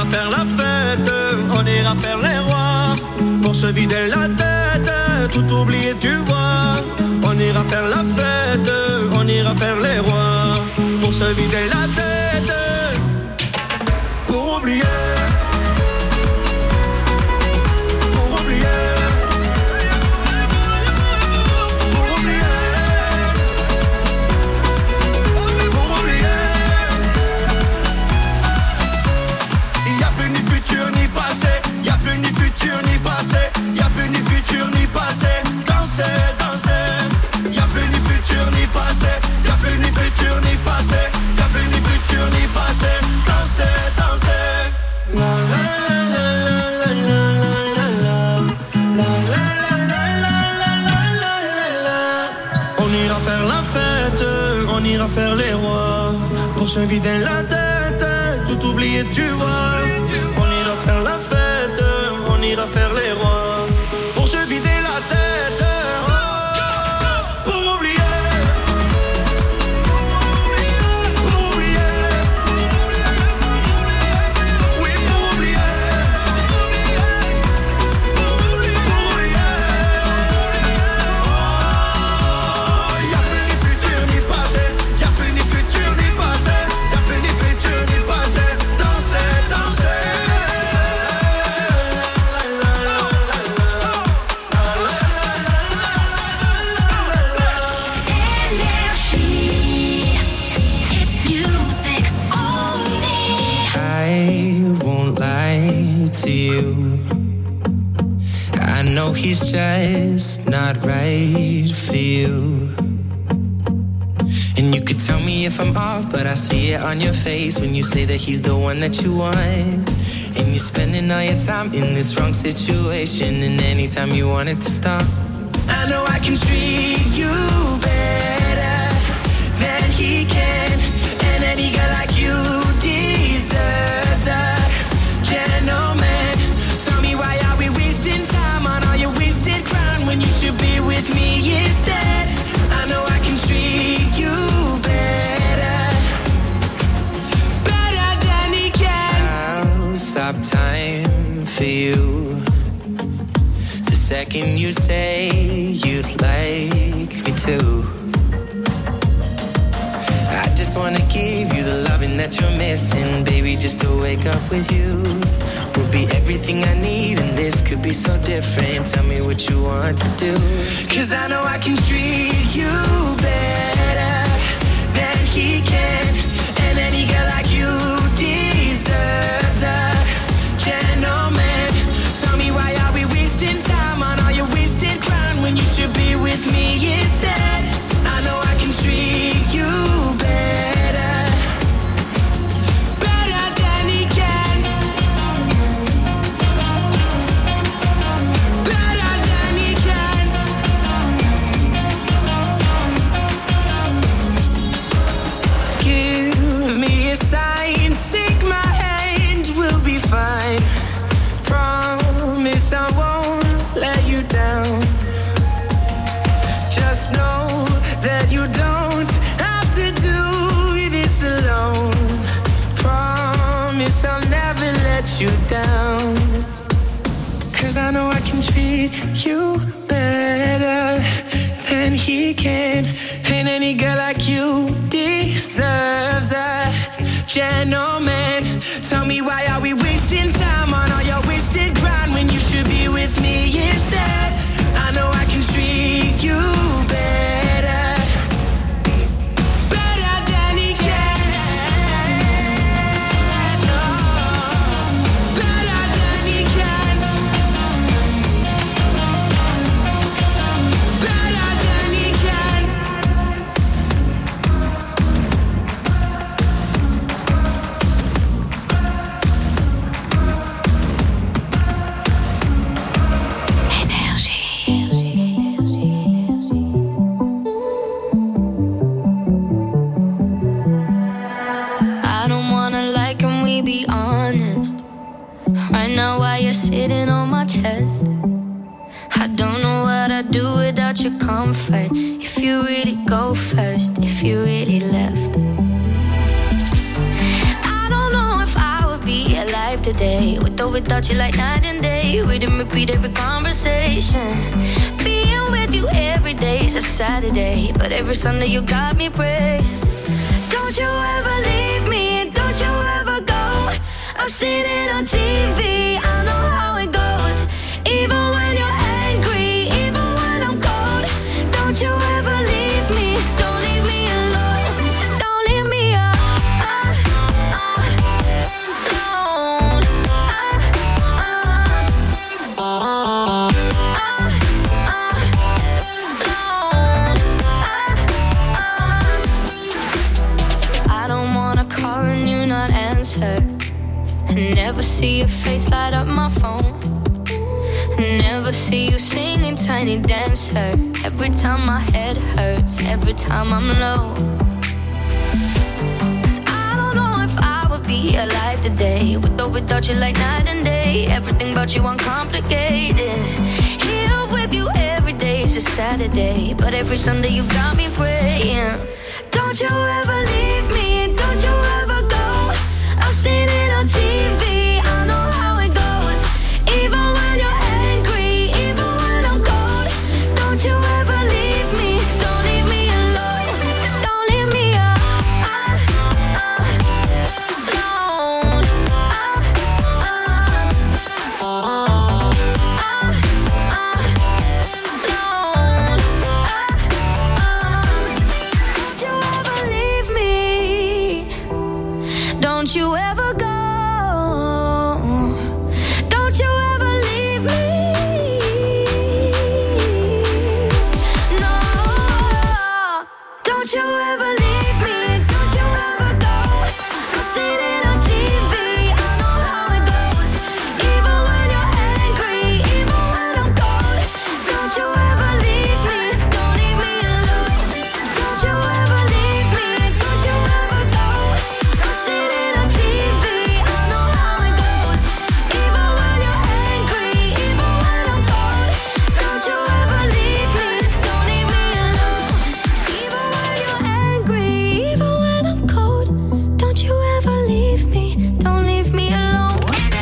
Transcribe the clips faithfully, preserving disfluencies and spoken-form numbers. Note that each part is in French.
ira faire la fête, on ira faire les rois. Pour se vider la tête, tout oublier tu vois. On ira faire la fête, on ira faire les rois. Pour se vider la tête, pour oublier. Y'a plus ni futur ni passé, danser, danser. Y'a plus ni futur ni passé, y'a plus ni futur ni passé, y'a plus ni futur ni passé, danser, danser. La la la la la la la la la. On ira faire la fête, on ira faire les rois. Pour se vider la tête, tout oublier tu vois. On ira faire la fête, on ira faire les rois. Pour se vider la tête, oh, pour oublier. Pour oublier. Oui, pour oublier. Pour oublier. Oh, y'a plus ni futur ni passé, y'a plus ni futur ni passé, y'a plus ni futur ni passé. Danser, danser. To you, I know he's just not right for you. And you could tell me if I'm off, but I see it on your face when you say that he's the one that you want. And you're spending all your time in this wrong situation, and anytime you want it to stop, I know I can treat you better than he can. And any girl like you deserves a gentleman. Tell me, why are we wasting time on all your wasted crown when you should be with me instead? I know I can treat you better, better than he can. I'll stop time for you the second you say you'd like me to. I just wanna give you the loving that you're missing, baby, just to wake up with you will be everything I need, and this could be so different. Tell me what you want to do, 'cause I know I can treat you better than he can. And any girl like you deserves a gentleman. Tell me, why are we wasting time on all your wasted crown when you should be with me instead? I know I can treat you better, better than he can, better than he can. Give me a sign, take my hand, we'll be fine. Promise I won't let you down. Just know that you don't have to do this alone. Promise I'll never let you down. 'Cause I know I can treat you better than he can. And any girl like you deserves a gentleman. Tell me, why are we wasting time on all your wasted grind when you should be with me instead? I know I can treat you better, better than he can. No, better than he can, better than he can. Sitting on my chest, I don't know what I'd do without your comfort. If you really go first, if you really left, I don't know if I would be alive today. With or without you like night and day. Read and repeat every conversation. Being with you every day is a Saturday, but every Sunday you got me praying. Don't you ever leave me, don't you ever go. I've seen it on T V, I know how it goes. Even when you're angry, even when I'm cold. Don't you ever leave me, don't leave me alone. Don't leave me alone. I don't wanna call and you not answer. Never see your face light up my phone. Never see you singing Tiny Dancer. Every time my head hurts, every time I'm low. 'Cause I don't know if I would be alive today. With or without you like night and day. Everything about you uncomplicated. Here with you every day is a Saturday, but every Sunday you got me praying. Don't you ever leave me, don't you ever go. I've seen it on T V, I know how it goes. Even when you're angry, even when I'm cold. Don't you ever leave me, don't leave me alone. Don't leave me alone. Don't you ever leave me. Don't you ever go. Don't you ever leave me. No. Don't you ever leave me. Don't you ever go. I've seen it on T V. I know how it goes. Even when you're angry, even when I'm cold. Don't you ever leave me. Don't leave me alone. Don't you ever leave me. Don't you ever go. I've seen it on T V. I know how it goes. Even when you're angry, even when I'm cold. Don't you ever leave me. Don't leave me alone. Even when you're angry, even when I'm cold. Don't you ever leave me. Don't leave me alone.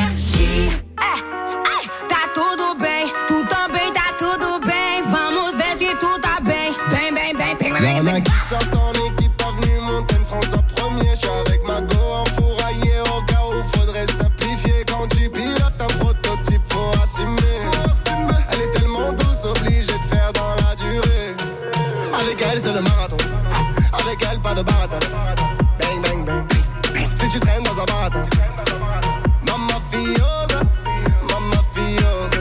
É, ai, tá tudo bem, tu também tá tudo bem. Vamos ver se tu tá bem, bem, bem, bem, bem, bem, Y'en bem. a qui sortent en équipe, avenue Montaigne, François premier. J'suis avec ma go enfouraillé au cas où faudrait simplifier. Quand tu pilotes un prototype, faut assumer. Elle est tellement douce, obligée de faire dans la durée. Avec elle, c'est le marathon. Avec elle, pas de baratin. Bang, bang, bang. Si tu traînes dans un baratin. Mamma fiosa, mamma fiosa.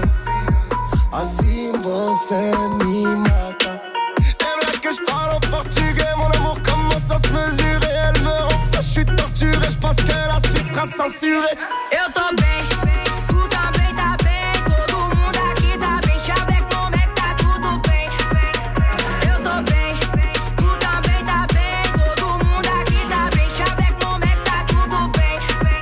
Assim você me mata. Elle veut que je parle en portugais. Mon amour commence à se mesurer. Elle me rend fou, je suis torturé. Je pense que la suite sera censurée. Eu tô bem, tu também tá bem. Todo mundo aqui tá bem. Chaveco, como é que tá tudo bem? Eu tô bem, tu também tá bem. Todo mundo aqui tá bem. Chaveco, como é que tá tudo bem?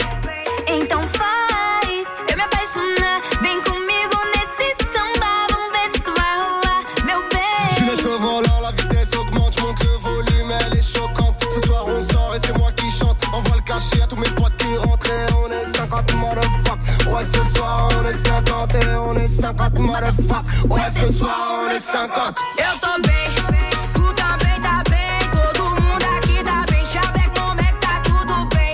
Então faz eu me apaixonar. Vem comigo nesse samba. Vamos ver se vai rolar, meu Je bem. laisse le volant, la vitesse augmente, je monte le volume, elle est choquante. Ce soir on sort et c'est moi qui chante. Envoie le cachet à tous mes potes qui rentrent et on est cinquante motherfuck. Ouais ce soir on est cinquante et on est cinquante motherfuck. Ouais ce soir on est cinquante. Eu tô bem, tu também tá bem. Todo mundo aqui tá bem. Chaveco, como é que tá tudo bem?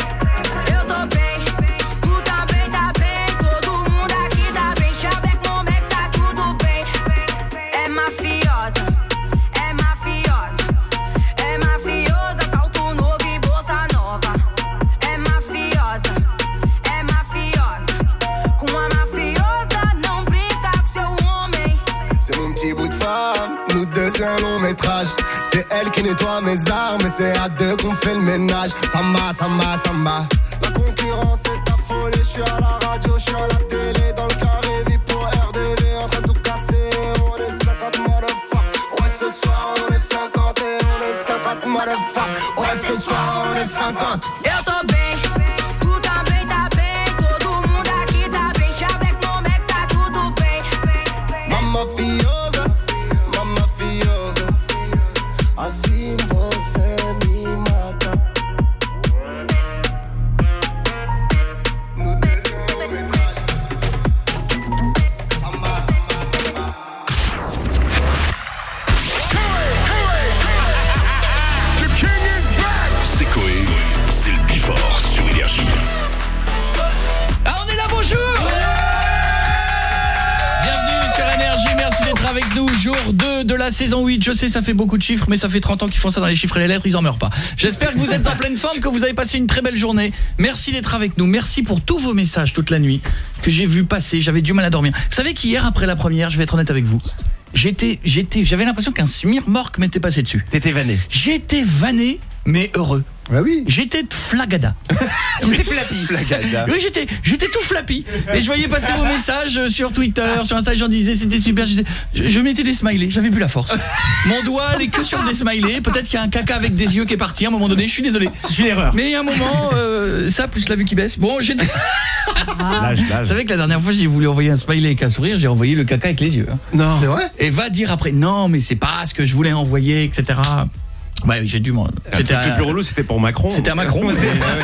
Eu tô bem, tu também tá bem. Todo mundo aqui tá bem. Chaveco, como é que tá tudo bem? É mafiosa, é mafiosa, é mafiosa. Salto novo e bolsa nova. É mafiosa, é mafiosa. Com a mafiosa não brinca com seu homem. C'est mon petit bout de femme, nous deux c'est un long métrage. C'est elle qui nettoie mes armes et c'est à deux qu'on fait le ménage. Samba, samba, samba. La concurrence est affolée, je suis à la radio, je suis à la télé. Dans le carré, vie pour R D V, en train de tout casser. On est cinquante motherfuck. Ouais ce soir on est cinquante et on est cinquante motherfuck. Ouais ce soir on est cinquante. Eu tô bem, tu também tá bem. Todo mundo aqui tá bem. Chaveco, como é que tá tudo bem? Mamma fiosa, mamma fiosa. Assim você me mata. nous, jour deux de la saison huit. Je sais, ça fait beaucoup de chiffres, mais ça fait trente ans qu'ils font ça dans les chiffres et les lettres, ils en meurent pas. J'espère que vous êtes en pleine forme, que vous avez passé une très belle journée. Merci d'être avec nous, merci pour tous vos messages toute la nuit que j'ai vu passer, j'avais du mal à dormir. Vous savez qu'hier, après la première, je vais être honnête avec vous, j'étais, j'étais, j'avais l'impression qu'un smirmorque m'était passé dessus. T'étais vanné. J'étais vanné, mais heureux. Bah oui. J'étais flagada. J'étais flappy. Flagada. Oui, j'étais j'étais tout flappy et je voyais passer vos messages sur Twitter, sur Insta, j'en disais c'était super, je, je, je mettais des smileys, j'avais plus la force. Mon doigt allait que sur des smileys, peut-être qu'il y a un caca avec des yeux qui est parti à un moment donné, je suis désolé. C'est une erreur. Mais il y a un moment euh, ça plus la vue qui baisse. Bon, j'étais L'âge, l'âge. Vous savez que la dernière fois j'ai voulu envoyer un smiley avec un sourire, j'ai envoyé le caca avec les yeux. Hein. Non. C'est vrai? Et va dire après non mais c'est pas ce que je voulais envoyer, et cetera. Ouais, j'ai dû m'en... C'était le plus relou, c'était pour Macron. C'était à Macron. Ouais,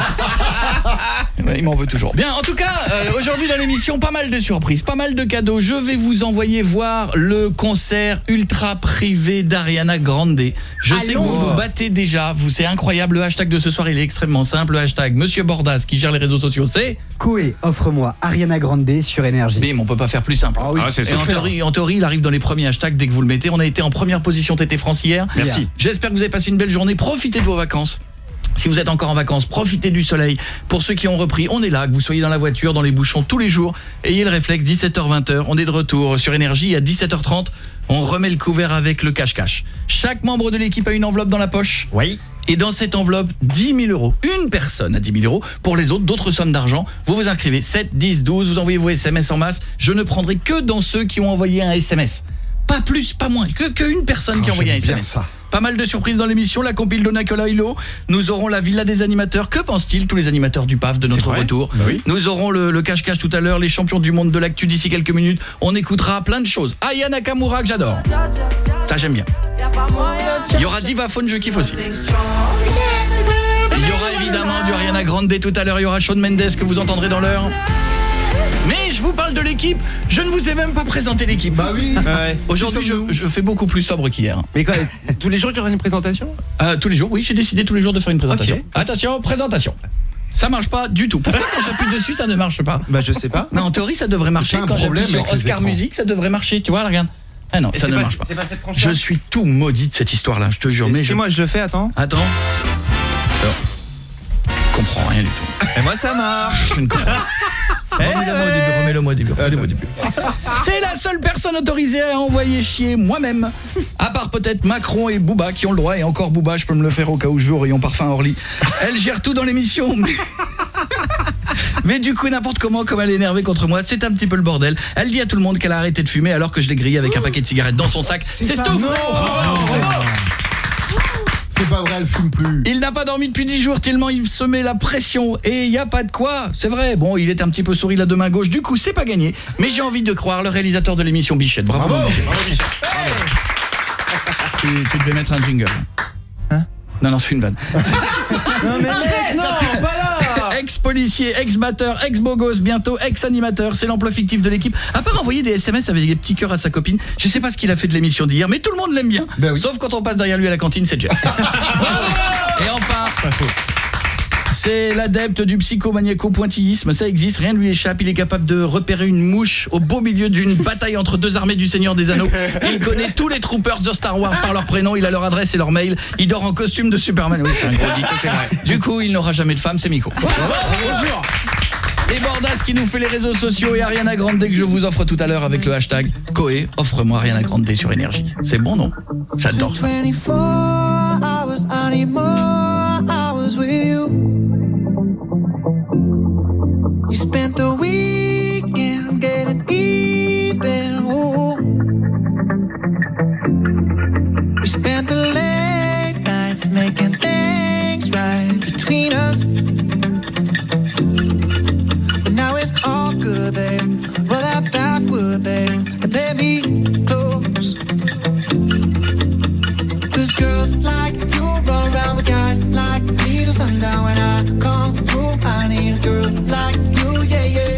Ouais, il m'en veut toujours. Bien, en tout cas, euh, aujourd'hui dans l'émission, pas mal de surprises, pas mal de cadeaux. Je vais vous envoyer voir le concert ultra privé d'Ariana Grande. Je sais que vous vous battez déjà, vous, c'est incroyable. Le hashtag de ce soir, il est extrêmement simple. Le hashtag Monsieur Bordas qui gère les réseaux sociaux, c'est... Koé, offre-moi Ariana Grande sur Énergie. Bim, on peut pas faire plus simple. Ah oui. Ah, c'est Et ça. en théorie, en théorie, il arrive dans les premiers hashtags dès que vous le mettez. On a été en première position T T France hier. Merci. J'espère que vous avez passé une belle journée. Profitez de vos vacances. Si vous êtes encore en vacances, profitez du soleil. Pour ceux qui ont repris, on est là, que vous soyez dans la voiture, dans les bouchons tous les jours. Ayez le réflexe, dix-sept heures vingt, on est de retour sur Énergie. À dix-sept heures trente, on remet le couvert avec le cache-cache. Chaque membre de l'équipe a une enveloppe dans la poche. Oui. Et dans cette enveloppe, dix mille euros. Une personne a dix mille euros. Pour les autres, d'autres sommes d'argent. Vous vous inscrivez, sept, dix, douze, vous envoyez vos S M S en masse. Je ne prendrai que dans ceux qui ont envoyé un S M S. Pas plus, pas moins, que qu'une personne qui a envoyé un S M S. Ça. Pas mal de surprises dans l'émission, la compile de Nicolas Hulot. Nous aurons la villa des animateurs. Que pensent-ils tous les animateurs du P A F de notre vrai retour? Bah oui. Nous aurons le, le cache-cache tout à l'heure, les champions du monde de l'actu d'ici quelques minutes. On écoutera plein de choses. Aya Nakamura que j'adore. Ça j'aime bien. Il y aura Diva Phone, je kiffe aussi. Il y aura évidemment du Ariana Grande tout à l'heure. Il y aura Shawn Mendes que vous entendrez dans l'heure. Mais je vous parle de l'équipe. Je ne vous ai même pas présenté l'équipe. Bah oui. Ouais. Aujourd'hui, je, je fais beaucoup plus sobre qu'hier. Mais quoi, tous les jours tu auras une présentation? Euh, tous les jours, oui, j'ai décidé tous les jours de faire une présentation. Ok. Attention, présentation. Ça marche pas du tout. Pourquoi quand j'appuie dessus, ça ne marche pas? Bah je sais pas. Mais en théorie, ça devrait marcher. C'est un Quand problème j'appuie sur avec les Oscar écrans. Music, ça devrait marcher. Tu vois, là, regarde. Ah non, Et ça c'est ne pas- marche pas. c'est pas cette tranche. Je suis tout maudit de cette histoire-là, je te jure. Mais si je... moi je le fais, attends. Attends. Alors, je comprends rien du tout. Et moi ça marche. Je ne comprends pas. Remets-le-moi au début, remets-le-moi au début, remets-le-moi au début. C'est la seule personne autorisée à envoyer chier moi-même. À part peut-être Macron et Booba qui ont le droit. Et encore Booba, je peux me le faire au cas où je veux au rayon parfum Orly. Elle gère tout dans l'émission. Mais... mais du coup, n'importe comment, comme elle est énervée contre moi, c'est un petit peu le bordel. Elle dit à tout le monde qu'elle a arrêté de fumer alors que je l'ai grillée avec un paquet de cigarettes dans son sac. C'est Stouff. C'est pas vrai, elle fume plus. Il n'a pas dormi depuis dix jours tellement il se met la pression. Et il n'y a pas de quoi, c'est vrai. Bon, il est un petit peu souri la de main gauche, du coup c'est pas gagné. Mais j'ai envie de croire le réalisateur de l'émission Bichette. Bravo, Bravo. Bichette. Tu, tu devais mettre un jingle. Hein? Non, non, c'est une vanne. Non mais arrête, non, pas là. Ex-policier, ex-batteur, ex-beau gosse, bientôt ex-animateur, c'est l'emploi fictif de l'équipe. À part envoyer des S M S avec des petits cœurs à sa copine, je sais pas ce qu'il a fait de l'émission d'hier, mais tout le monde l'aime bien. Ben oui. Sauf quand on passe derrière lui à la cantine, c'est Jeff. Et enfin, c'est l'adepte du psychomaniaco-pointillisme, ça existe, rien ne lui échappe, il est capable de repérer une mouche au beau milieu d'une bataille entre deux armées du Seigneur des Anneaux. Il connaît tous les troopers de Star Wars par leur prénom, il a leur adresse et leur mail, il dort en costume de Superman. Oui, c'est un gros geek, c'est vrai. Du coup, il n'aura jamais de femme, c'est Miko. Bonjour. Et Bordas qui nous fait les réseaux sociaux et Ariana Grande que je vous offre tout à l'heure avec le hashtag Koé, offre-moi Ariana Grande sur Énergie. C'est bon, non? J'adore ça. twenty-four hours, I need more hours with you. You spent the weekend getting even. Ooh. We spent the late nights making things right between us. But now it's all good, babe. Roll that backward, babe, and play me close. Cause girls like you run around with guys like me till sundown. When I come through, I need a girl like you, yeah, yeah.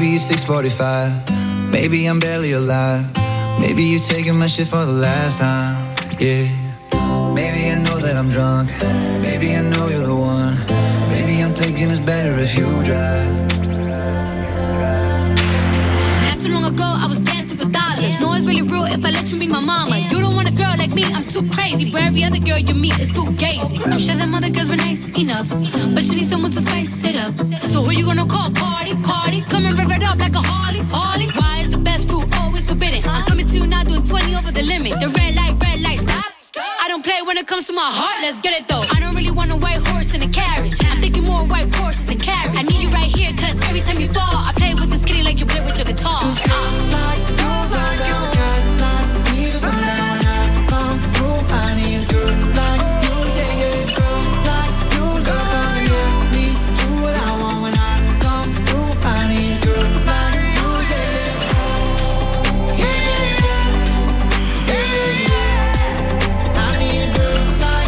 Maybe it's six forty-five. Maybe I'm barely alive. Maybe you're taking my shit for the last time. Yeah. Maybe I know that I'm drunk. Maybe I know you're the one. Maybe I'm thinking it's better if you drive. Not too long ago, I was dancing for dollars. No, it's really real if I let you be my mama. You don't want a girl like me, I'm too crazy. Where every other girl you meet is fugazi. I'm sure them other girls were nice enough, but you need someone to spice it up. So who you gonna call? Cardi, Cardi. Come and rev it up like a Harley, Harley. Why is the best food always forbidden? I'm coming to you now doing twenty over the limit. The red light, red light, stop. I don't play when it comes to my heart, let's get it though. I don't really want a white horse in a carriage. I'm thinking more white horses and carriage. I need you right here, cause every time you fall, I play with this kitty like you play with your guitar. Cause girls like you, like you, guys like me. So now when I come through, I need a girl like you, yeah, yeah. Girls like you, girls gonna let me do what I want when I come through. I need a girl like you, yeah, yeah. Yeah, yeah, yeah. Yeah, yeah, yeah. I need a girl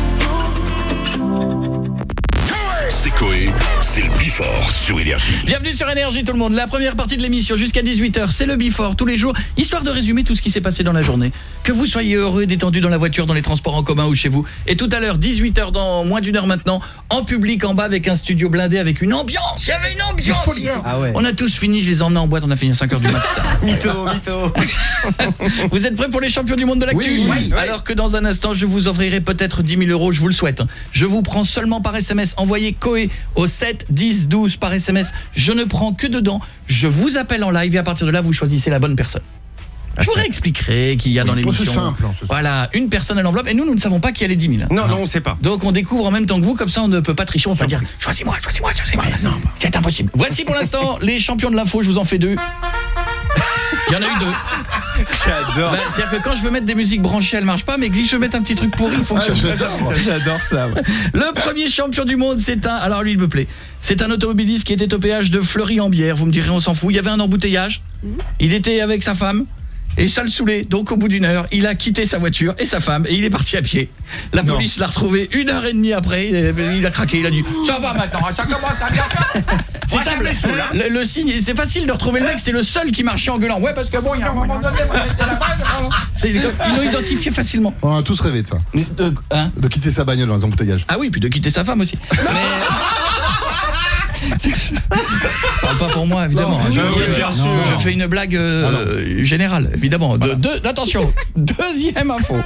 like you. C'est Coé, c'est le Before sur Énergie. Bienvenue sur Énergie tout le monde. La première partie de l'émission jusqu'à dix-huit heures, c'est le Before tous les jours, histoire de résumer tout ce qui s'est passé dans la journée. Que vous soyez heureux, détendu dans la voiture, dans les transports en commun ou chez vous. Et tout à l'heure, dix-huit heures dans moins d'une heure maintenant, en public en bas avec un studio blindé avec une ambiance. Il y avait une ambiance. Ah ouais. On a tous fini, je les ai emmenés en boîte, on a fini à cinq heures du matin. Mytho, mytho. Vous êtes prêts pour les champions du monde de l'actu? Oui, oui, oui. Alors que dans un instant, je vous offrirai peut-être dix mille euros, je vous le souhaite. Je vous prends seulement par S M S. Envoyez Coé au sept dix douze par S M S. Je ne prends que dedans. Je vous appelle en live et à partir de là, vous choisissez la bonne personne. Je vous réexpliquerai qu'il y a dans Oui, l'émission. c'est simple, hein, c'est Voilà, une personne à l'enveloppe et nous, nous ne savons pas qui a les dix mille. Non, non, on sait pas. Donc on découvre en même temps que vous, comme ça on ne peut pas tricher, on va pas dire choisis-moi, choisis-moi, choisis-moi. Non, c'est impossible. Voici pour l'instant les champions de l'info, je vous en fais deux. Il y en a eu deux. J'adore. Bah, c'est-à-dire que quand je veux mettre des musiques branchées, elles marchent pas, mais que je mette un petit truc pourri, il fonctionne. Ah, j'adore. J'adore ça. Ouais. Le premier champion du monde, c'est un... Alors lui, il me plaît. C'est un automobiliste qui était au péage de Fleury-en-Bière. Vous me direz, on s'en fout. Il y avait un embouteillage. Il était avec sa femme. Et ça le saoulait. Donc au bout d'une heure, il a quitté sa voiture et sa femme et il est parti à pied. La Non. police l'a retrouvé une heure et demie après. Il a craqué. Il a dit ça va maintenant, ça commence à bien faire. C'est simple. Le, le signe, c'est facile de retrouver le mec. C'est le seul qui marchait en gueulant. Ouais, parce que bon, il y a un moment donné, moi, j'étais là-bas, c'est- ils l'ont identifié facilement. On a tous rêvé de ça. De, hein De quitter sa bagnole dans les embouteillages. Ah oui, puis de quitter sa femme aussi. Parle pas pour moi, évidemment. Non, je, oui, je- bien je sûr. fais une blague euh, générale, évidemment. De, de- attention, deuxième info.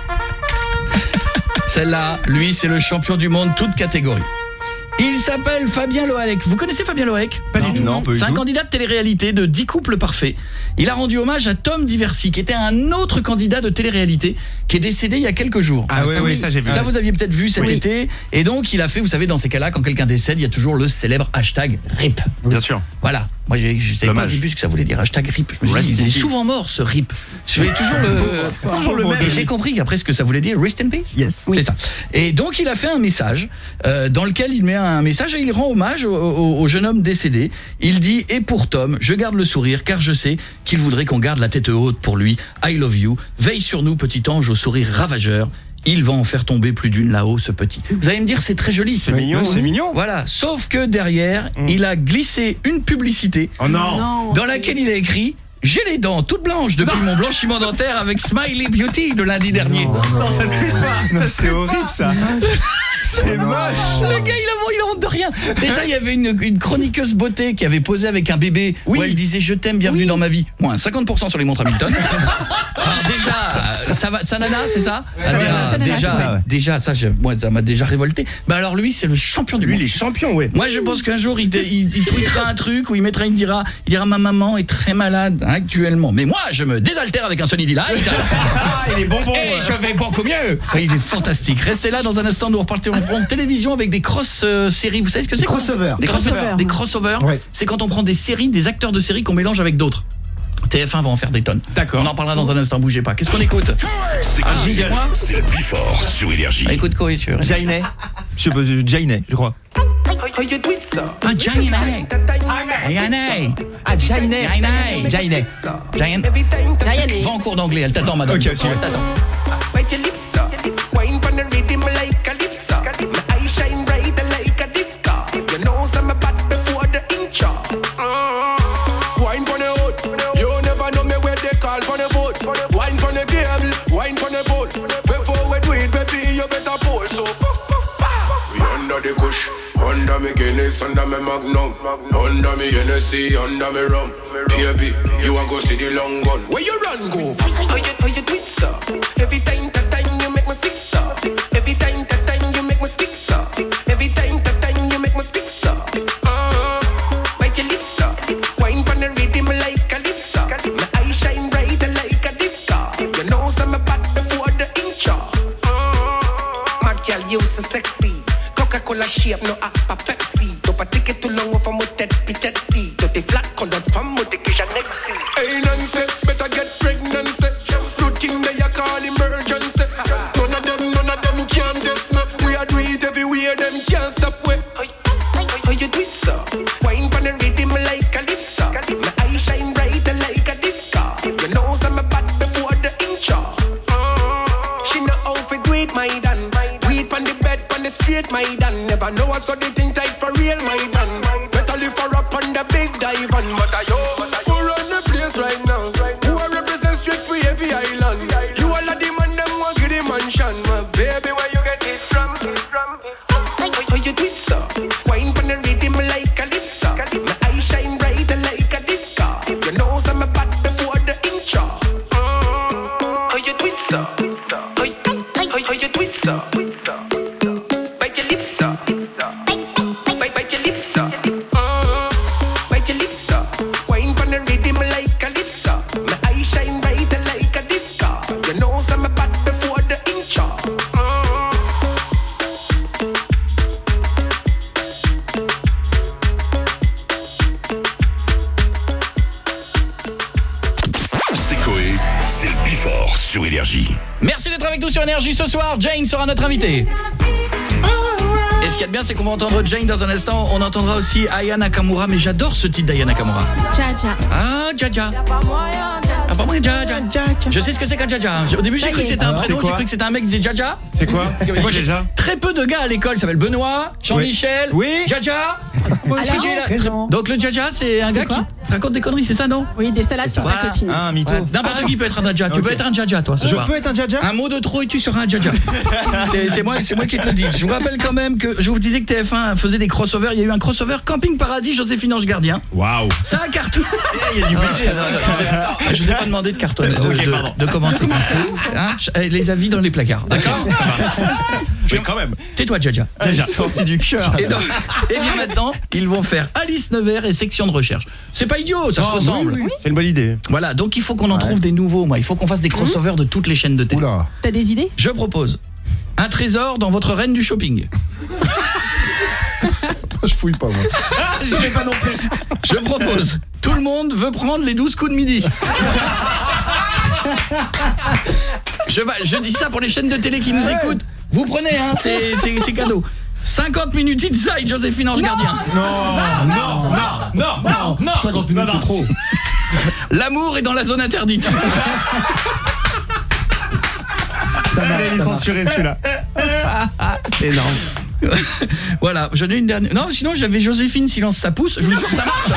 Celle-là, lui, c'est le champion du monde, toute catégorie. Il s'appelle Fabien Lohalec. Vous connaissez Fabien Lohalec? Pas du tout. Non, pas du C'est un tout. candidat de télé-réalité de dix couples parfaits. Il a rendu hommage à Tom Diversi, qui était un autre candidat de télé-réalité qui est décédé il y a quelques jours. Ah oui, oui, ça j'ai vu. Ça, vous aviez peut-être vu cet Oui. été. Et donc, il a fait, vous savez, dans ces cas-là, quand quelqu'un décède, il y a toujours le célèbre hashtag R I P. Bien sûr. Voilà. Moi, j'ai- je ne savais pas au Dommage. début ce que ça voulait dire, hashtag R I P. Je me suis Rest dit, il in est peace. souvent mort, ce R I P. Je fais toujours le... Toujours le même. Et j'ai compris qu'après, ce que ça voulait dire, Rest in Peace. Yes. C'est ça. Et donc, il a fait un message euh, dans lequel il met un message et il rend hommage au, au- au jeune homme décédé. Il dit « Et pour Tom, je garde le sourire car je sais qu'il voudrait qu'on garde la tête haute pour lui. I love you. Veille sur nous, petit ange au sourire ravageur. Il va en faire tomber plus d'une là-haut, ce petit. » Vous allez me dire, c'est très joli. C'est mignon, c'est mignon. Voilà, sauf que derrière, il a glissé une publicité Oh non. dans laquelle il a écrit « J'ai les dents toutes blanches depuis mon blanchiment dentaire avec Smiley Beauty de lundi dernier. » Non, ça se fait pas. Ça c'est horrible ça. C'est moche. Le gars, il a, il a honte de rien. Déjà, il y avait une, une chroniqueuse beauté qui avait posé avec un bébé Oui. où elle disait « Je t'aime, bienvenue dans ma vie ». Moins cinquante pour cent sur les montres Hamilton. Alors déjà, euh, ça va, ça nana, c'est ça, Ça déjà, nana, ça nana, déjà, c'est ça, ouais. déjà, ça, je- moi, ça m'a déjà révolté. Mais alors lui, c'est le champion du Lui, monde. il est champion, ouais. Moi, je pense qu'un jour, il, te- il, il tweetera un truc où il mettra, il dira, il dira, ma maman est très malade hein, actuellement. Mais moi, je me désaltère avec un Sony Delight. Ah, il est bonbon. Et je vais beaucoup mieux. Il est fantastique. Restez là dans un instant, nous repartirons en télévision avec des cross-séries. Vous savez ce que c'est? Des crossovers. Des crossovers. Des crossovers. Ouais. C'est quand on prend des séries, des acteurs de séries qu'on mélange avec d'autres. T F un va en faire des tonnes. D'accord. On en parlera dans un instant, bougez pas. Qu'est-ce qu'on écoute? C'est Ah, Coé, c'est moi c'est le Before sur Énergie. Ah, écoute Coé, tu veux. Jainet. Je sais pas, Jainet, je crois. Ah, Jainet. Jainet. Ah, Jainet. Jainet. Jainet. Jainet. Va en cours d'anglais, elle t'attend, madame. Ok, ok. Elle t'attend. Wet your lips up. Wine pon the rhythm like calypso. My eyes shine bright like a disco. You know some bad before the intro. Mm. a pour so. We under the kush, under me Guinness, under me Magnum, under me Hennessy, under me rum. Baby, you a go see the long gun. Where you run go? How you, how you do it, sir? Every time, that time you make me speak, sir. Every time, that time you make me speak, sir. Every time, that time you make me speak, sir. Mm. Bite your lips, sir. Wine pon the rhythm like a lip, sir. My eyes shine bright like a disco. You know some bad before the inch. Mm. My girl, you so sexy. Coca-Cola shape, no appa Pepsi. Don't take it too long for my tête pitette si. Don't the flat color from my take a nexi. Hey Nancy, better get pregnant. Routine they a call emergency. None of them, none of them can test me. We are do it everywhere, them can't stop we. How you do it, sir? Wine pon the rhythm like a lip, sir. My eyes shine bright like a disco. You know some bad before the inch. She know how to do it, my dan. Do it pon the bed, pon the street, my dan. Never know what's so the thing tight for real, my dan. Better lift her up on the big dive and but I yo, who run the place right now? Who I represent straight for every island? You all of them and them want give the mansion, my baby. Where you get it from? How you do it, sir? Wine pon the rhythm like a lip, sir. My eyes shine bright like a disco. You know some bad before the inch. How you do it, sir? How you, how, how you do it, sir? Bite your lips, sir. Bite, bite your lips, sir. Bite your lips, sir. Wine pon the rhythm like a lip, sir. My eyes shine bright like a disco. You know some bad before the inch. C'est Coé, c'est le Bifort sur Énergie. Merci d'être avec nous sur Énergie ce soir. Jane sera notre invitée. Et ce qu'il y a de bien, c'est qu'on va entendre Jane dans un instant. On entendra aussi Aya Nakamura, mais j'adore ce titre d'Aya Nakamura. Jaja. Ah, Jaja. Ah, pas moi, Jaja. Je sais ce que c'est qu'un Jaja. Au début, j'ai cru que c'était un prénom, j'ai cru que c'était un mec qui disait Jaja. C'est quoi? C'est quoi j'ai déjà? très peu de gars à l'école, ça s'appelle Benoît, Jean-Michel, Oui. Jaja. Est-ce que tu es là? Présent. Donc le Jaja, c'est un C'est gars quoi qui raconte des conneries, c'est ça, non? Oui, des salades sur ta Voilà. copine. Ah, un mytho. Ouais. N'importe qui peut être un Jaja. Tu Ok. peux être un Jaja, toi, ce Je soir. peux être un Jaja? Un mot de trop et tu seras un Jaja. c'est, c'est, moi, c'est moi qui te le dis. Je vous rappelle quand même que je vous disais que T F un faisait des crossovers. Il y a eu un crossover Camping Paradis, Joséphine Ange Gardien. Waouh. Ça a cartonné. Il y a du budget. Non, non, non, je vous ai pas demandé de cartonner, de, Ok, de, pardon. de commenter. Hein, les avis dans les placards, d'accord? Mais quand même. Tais-toi, Jaja. Déjà sorti du cœur. Et, donc, et bien maintenant, ils vont faire Alice Nevers et section de recherche. C'est pas idiot, ça se Oh, ressemble. oui, oui. C'est une bonne idée. Voilà, donc il faut qu'on en trouve des nouveaux, moi. Il faut qu'on fasse des crossovers de toutes les chaînes de télé. Oula. T'as des idées? Je propose un trésor dans votre reine du shopping. Je fouille pas, moi. Je sais pas non plus. Je propose tout le monde veut prendre les douze coups de midi. Je, je dis ça pour les chaînes de télé qui nous écoutent. Vous prenez, hein, c'est, c'est, c'est cadeau. cinquante minutes inside, Joséphine Ange Gardien. Non, non, non, non, non, non. cinquante minutes, Non, non, c'est trop. L'amour est dans la zone interdite. Il est censuré celui-là. C'est énorme. Voilà, j'en ai une dernière. Non, sinon j'avais Joséphine Silence ça pousse. Je vous jure ça marche.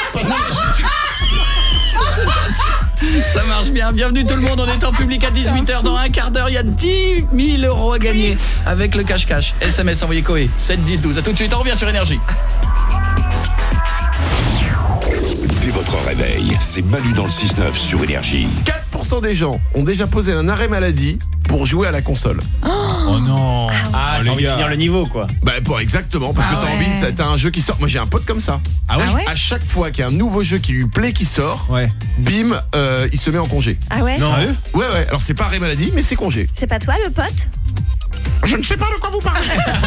Ça marche bien. Bienvenue tout le monde. On est en public à dix-huit heures. Dans un quart d'heure, il y a dix mille euros à gagner avec le cache-cache. S M S envoyé Coé sept dix douze. À tout de suite. On revient sur Énergie. Dès votre réveil, c'est Manu dans le six neuf sur Énergie. quatre pour cent des gens ont déjà posé un arrêt maladie pour jouer à la console. Oh non. Ah, T'as envie de finir le niveau, quoi. Bah pas exactement, parce Ah que t'as ouais. envie, t'as, t'as un jeu qui sort. Moi j'ai un pote comme ça. Ah ouais, Ah ouais À chaque fois qu'il y a un nouveau jeu qui lui plaît qui sort, Ouais. bim, euh, il se met en congé. Ah ouais? Non. Sérieux? Ouais ouais, alors c'est pas arrêt maladie, mais c'est congé. C'est pas toi le pote? Je ne sais pas de quoi vous parlez.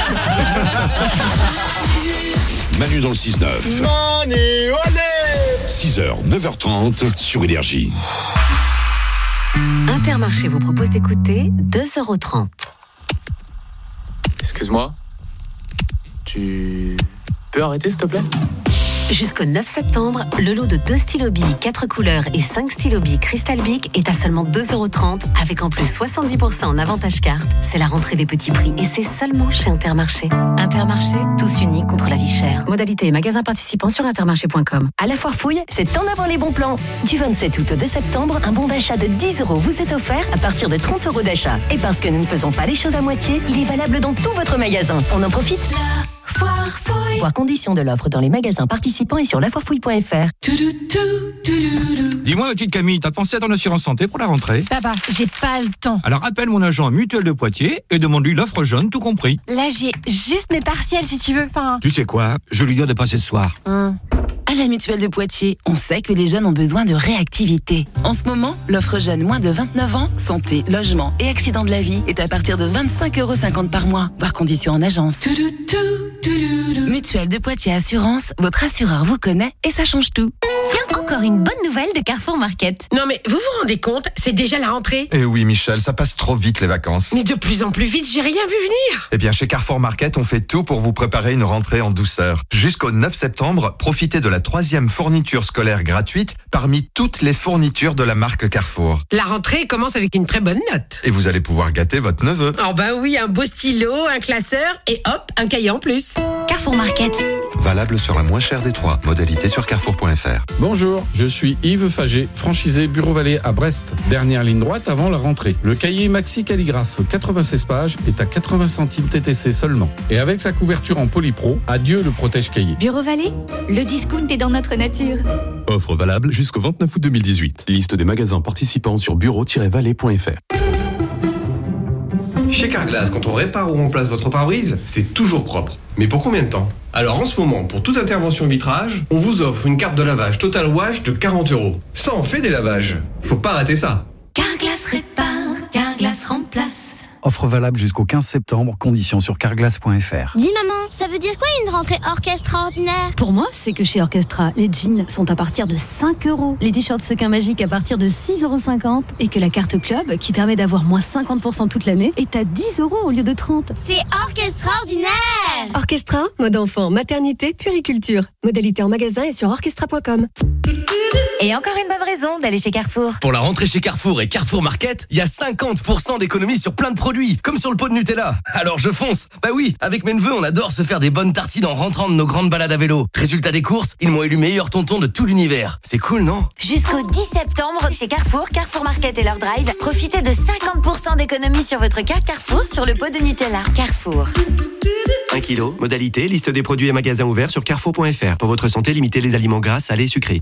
Manu dans le six neuf. Money, six heures, neuf heures trente sur Énergie. Intermarché vous propose d'écouter deux euros trente. Excuse-moi. Tu peux arrêter, s'il te plaît? Jusqu'au neuf septembre, le lot de deux stylos billes quatre couleurs et cinq stylos billes Crystal Bic est à seulement deux euros trente avec en plus soixante-dix pour cent en avantage carte. C'est la rentrée des petits prix et c'est seulement chez Intermarché. Intermarché, tous unis contre la vie chère. Modalité et magasins participants sur intermarché point com. À la foire fouille, c'est en avant les bons plans. Du vingt-sept août au deux septembre, un bon d'achat de dix euros vous est offert à partir de trente euros d'achat. Et parce que nous ne faisons pas les choses à moitié, il est valable dans tout votre magasin. On en profite. La foire fouille. Voir conditions de l'offre dans les magasins participants et sur la foire fouille point f r. Dis-moi, petite Camille, t'as pensé à ton assurance santé pour la rentrée? Papa, j'ai pas le temps. Alors appelle mon agent mutuel de Poitiers et demande-lui l'offre jaune, tout compris. Là, j'ai juste mes partiels, si tu veux. Enfin... Tu sais quoi? Je lui dis de passer ce soir. Hum. À la Mutuelle de Poitiers, on sait que les jeunes ont besoin de réactivité. En ce moment, l'offre jeune moins de vingt-neuf ans, santé, logement et accident de la vie est à partir de vingt-cinq euros cinquante par mois, voire conditions en agence. Mutuelle de Poitiers Assurance, votre assureur vous connaît et ça change tout. Tiens, encore une bonne nouvelle de Carrefour Market. Non mais vous vous rendez compte, c'est déjà la rentrée. Eh oui Michel, ça passe trop vite les vacances. Mais de plus en plus vite, j'ai rien vu venir. Eh bien chez Carrefour Market, on fait tout pour vous préparer une rentrée en douceur. Jusqu'au neuf septembre, profitez de la troisième fourniture scolaire gratuite parmi toutes les fournitures de la marque Carrefour. La rentrée commence avec une très bonne note. Et vous allez pouvoir gâter votre neveu. Oh bah oui, un beau stylo, un classeur et hop, un cahier en plus. Carrefour Market. Valable sur la moins chère des trois. Modalité sur carrefour point f r. Bonjour, je suis Yves Faget, franchisé Bureau Vallée à Brest. Dernière ligne droite avant la rentrée. Le cahier Maxi Calligraphe quatre-vingt-seize pages est à quatre-vingts centimes T T C seulement. Et avec sa couverture en polypro, adieu le protège-cahier. Bureau Vallée, le discount est dans notre nature. Offre valable jusqu'au vingt-neuf août deux mille dix-huit. Liste des magasins participants sur bureau tiret vallée point f r. Chez Carglass, quand on répare ou remplace votre pare-brise, c'est toujours propre. Mais pour combien de temps? Alors en ce moment, pour toute intervention vitrage, on vous offre une carte de lavage Total Wash de quarante euros. Ça en fait des lavages. Faut pas rater ça. Carglass répare, Carglass remplace. Offre valable jusqu'au quinze septembre, conditions sur carglass point f r. Dis maman, ça veut dire quoi une rentrée orchestraordinaire? Pour moi, c'est que chez Orchestra, les jeans sont à partir de cinq euros, les t-shirts sequins magiques à partir de six euros cinquante et que la carte club, qui permet d'avoir moins cinquante pour cent toute l'année, est à dix euros au lieu de trente. C'est orchestraordinaire! Orchestra, mode enfant, maternité, puériculture. Modalité en magasin et sur orchestra point com. Et encore une bonne raison d'aller chez Carrefour. Pour la rentrée chez Carrefour et Carrefour Market, il y a cinquante pour cent d'économie sur plein de produits, comme sur le pot de Nutella. Alors je fonce. Bah oui, avec mes neveux, on adore se faire des bonnes tartines en rentrant de nos grandes balades à vélo. Résultat des courses, ils m'ont élu meilleur tonton de tout l'univers. C'est cool, non? Jusqu'au dix septembre, chez Carrefour, Carrefour Market et leur drive, profitez de cinquante pour cent d'économie sur votre carte Carrefour sur le pot de Nutella. Carrefour. un kilo, modalité, liste des produits et magasins ouverts sur carrefour point f r. Pour votre santé, limitez les aliments gras, salés et sucrés.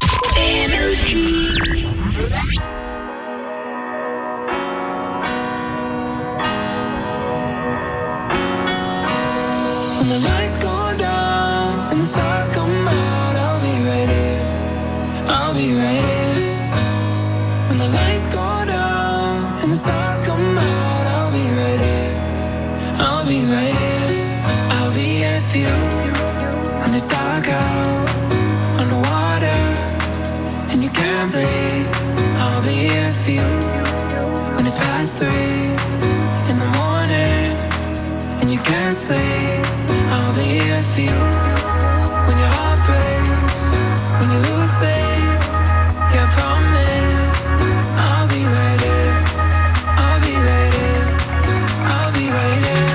When the lights go down and the stars come out, I'll be right here. I'll be right here. When the lights go down and the stars come out, I'll be right here. I'll be right here. I'll be here for you when it's dark out on the water and you can't breathe. I'll be here for you when it's past three in the morning and you can't sleep. I'll be here for you when your heart breaks, when you lose faith. Yeah, I promise I'll be right here. I'll be right here. I'll be right here.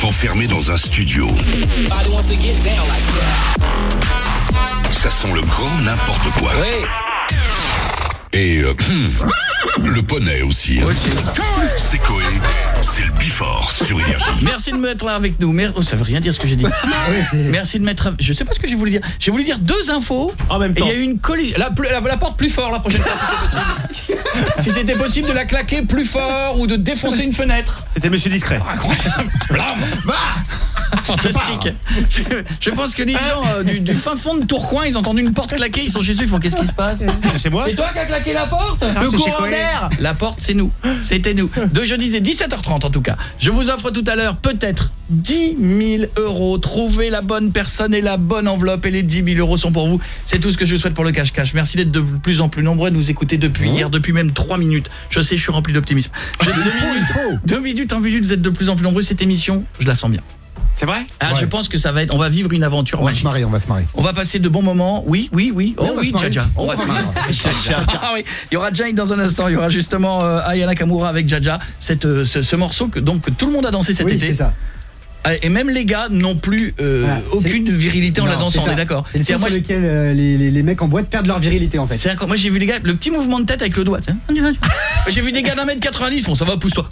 enfermé dans un studio. Ça sent le grand n'importe quoi. Oui. Et euh, le poney aussi. Hein. C'est Coé, c'est le Bifort sur Énergie. Merci de me mettre là avec nous. Mer- oh, ça veut rien dire ce que j'ai dit. Merci de mettre. Je sais pas ce que j'ai voulu dire. J'ai voulu dire deux infos. En même temps. Et il y a eu une collision. La, la, la porte plus fort la prochaine fois si c'est possible. Si c'était possible de la claquer plus fort ou de défoncer une fenêtre. C'était Monsieur Discret. Incroyable. Blam. Bah. Fantastique. Je, je pense que les gens euh, du, du fin fond de Tourcoing, ils entendent une porte claquer, ils sont chez eux, ils font qu'est-ce qui se passe? Chez moi. C'est toi qui as claqué la porte? Ah, Le c'est courant chez d'air. La porte, c'est nous. C'était nous. De je disais dix-sept heures trente en tout cas. Je vous offre tout à l'heure peut-être dix mille euros. Trouvez la bonne personne et la bonne enveloppe et les dix mille euros sont pour vous. C'est tout ce que je souhaite pour le cache-cache. Merci d'être de plus en plus nombreux à nous écouter depuis hier, depuis même trois minutes. Je sais, je suis rempli d'optimisme. Je dis deux minutes, deux minutes en minute, vous êtes de plus en plus nombreux. Cette émission, je la sens bien. C'est vrai? Ah, ouais. Je pense que ça va être. On va vivre une aventure. On magique. va se marrer, on va se marrer. On va passer de bons moments. Oui, oui, oui. Oh on oui, Jaja. On va se marrer. Ah oui. Il y aura Jane dans un instant. Il y aura justement euh, Aya Nakamura avec Jaja. Cette, euh, ce, ce morceau que donc que tout le monde a dansé cet oui, été. C'est ça. Et même les gars n'ont plus euh, voilà, aucune virilité en non, la dansant, on est d'accord. C'est le son sur lequel euh, les, les, les mecs en boîte perdent leur virilité en fait. C'est encore, moi j'ai vu les gars, le petit mouvement de tête avec le doigt. J'ai vu des gars d'un mètre quatre-vingt-dix, bon ça va, pousse-toi.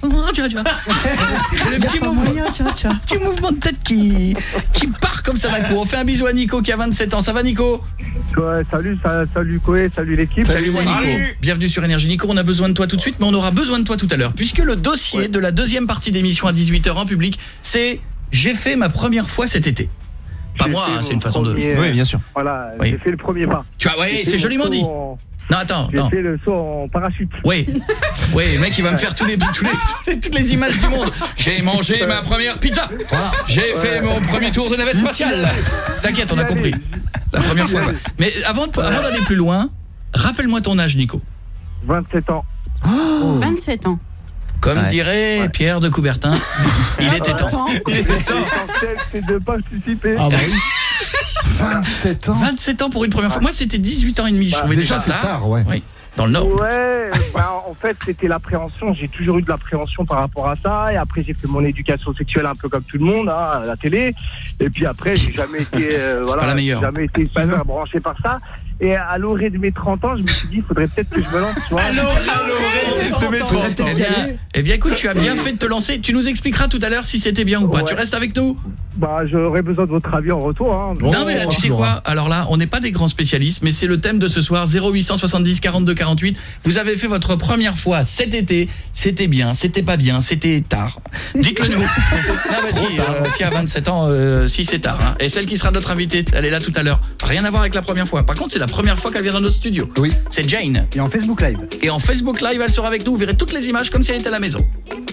Le petit mouvement, petit mouvement de tête qui, qui part comme ça d'un coup. On fait un bisou à Nico qui a vingt-sept ans. Ça va Nico? Ouais, salut, ça, salut Koé, salut l'équipe. Salut moi Nico. Salut. Bienvenue sur Énergie. Nico, on a besoin de toi tout de suite, mais on aura besoin de toi tout à l'heure. Puisque le dossier ouais. de la deuxième partie d'émission à dix-huit heures en public, c'est j'ai fait ma première fois cet été. Pas moi, hein, c'est une façon premier, de... Oui, bien sûr. Voilà, oui. J'ai fait le premier pas. Tu vois, oui, c'est joliment dit. En... Non, attends, j'ai attends. fait le saut en parachute. Oui, oui, le mec, il va me faire tous les, tous les, tous les, toutes les images du monde. J'ai mangé ma première pizza. Voilà. J'ai fait mon premier tour de navette spatiale. T'inquiète, on a compris. La première fois, quoi. Mais avant, de, avant d'aller plus loin, rappelle-moi ton âge, Nico. vingt-sept ans. Oh. vingt-sept ans. Comme ouais. dirait ouais. Pierre de Coubertin, il était temps. Il était temps. L'essentiel, c'est de participer. Ah bah oui. vingt-sept ans. vingt-sept ans pour une première fois. Moi, c'était dix-huit ans et demi. Je bah, trouvais déjà, déjà tard. tard ouais. Oui. Dans le Nord. Ouais, bah, en fait, c'était l'appréhension. J'ai toujours eu de l'appréhension par rapport à ça. Et après, j'ai fait mon éducation sexuelle un peu comme tout le monde, hein, à la télé. Et puis après, j'ai jamais été, euh, c'est voilà, pas la meilleure. J'ai jamais été super bah branché par ça. Et à l'orée de mes trente ans, je me suis dit, il faudrait peut-être que je me lance, tu vois. À l'orée de mes trente ans. Eh bien, eh bien, écoute, tu as bien fait de te lancer. Tu nous expliqueras tout à l'heure si c'était bien ou pas. Ouais. Tu restes avec nous? Bah, j'aurais besoin de votre avis en retour. Hein. Non, oh, mais là, tu sais quoi? Alors là, on n'est pas des grands spécialistes, mais c'est le thème de ce soir. Zéro huit cent soixante-dix quarante-deux quarante-huit. Vous avez fait votre première fois cet été. C'était bien, c'était pas bien, c'était tard. Dites-le nous. Non, bah si, euh, si à vingt-sept ans, euh, si c'est tard. Hein. Et celle qui sera notre invitée, elle est là tout à l'heure. Rien à voir avec la première fois. Par contre, c'est la première fois qu'elle vient dans notre studio. Oui. C'est Jane. Et en Facebook Live. Et en Facebook Live, elle sera avec nous. Vous verrez toutes les images comme si elle était à la maison.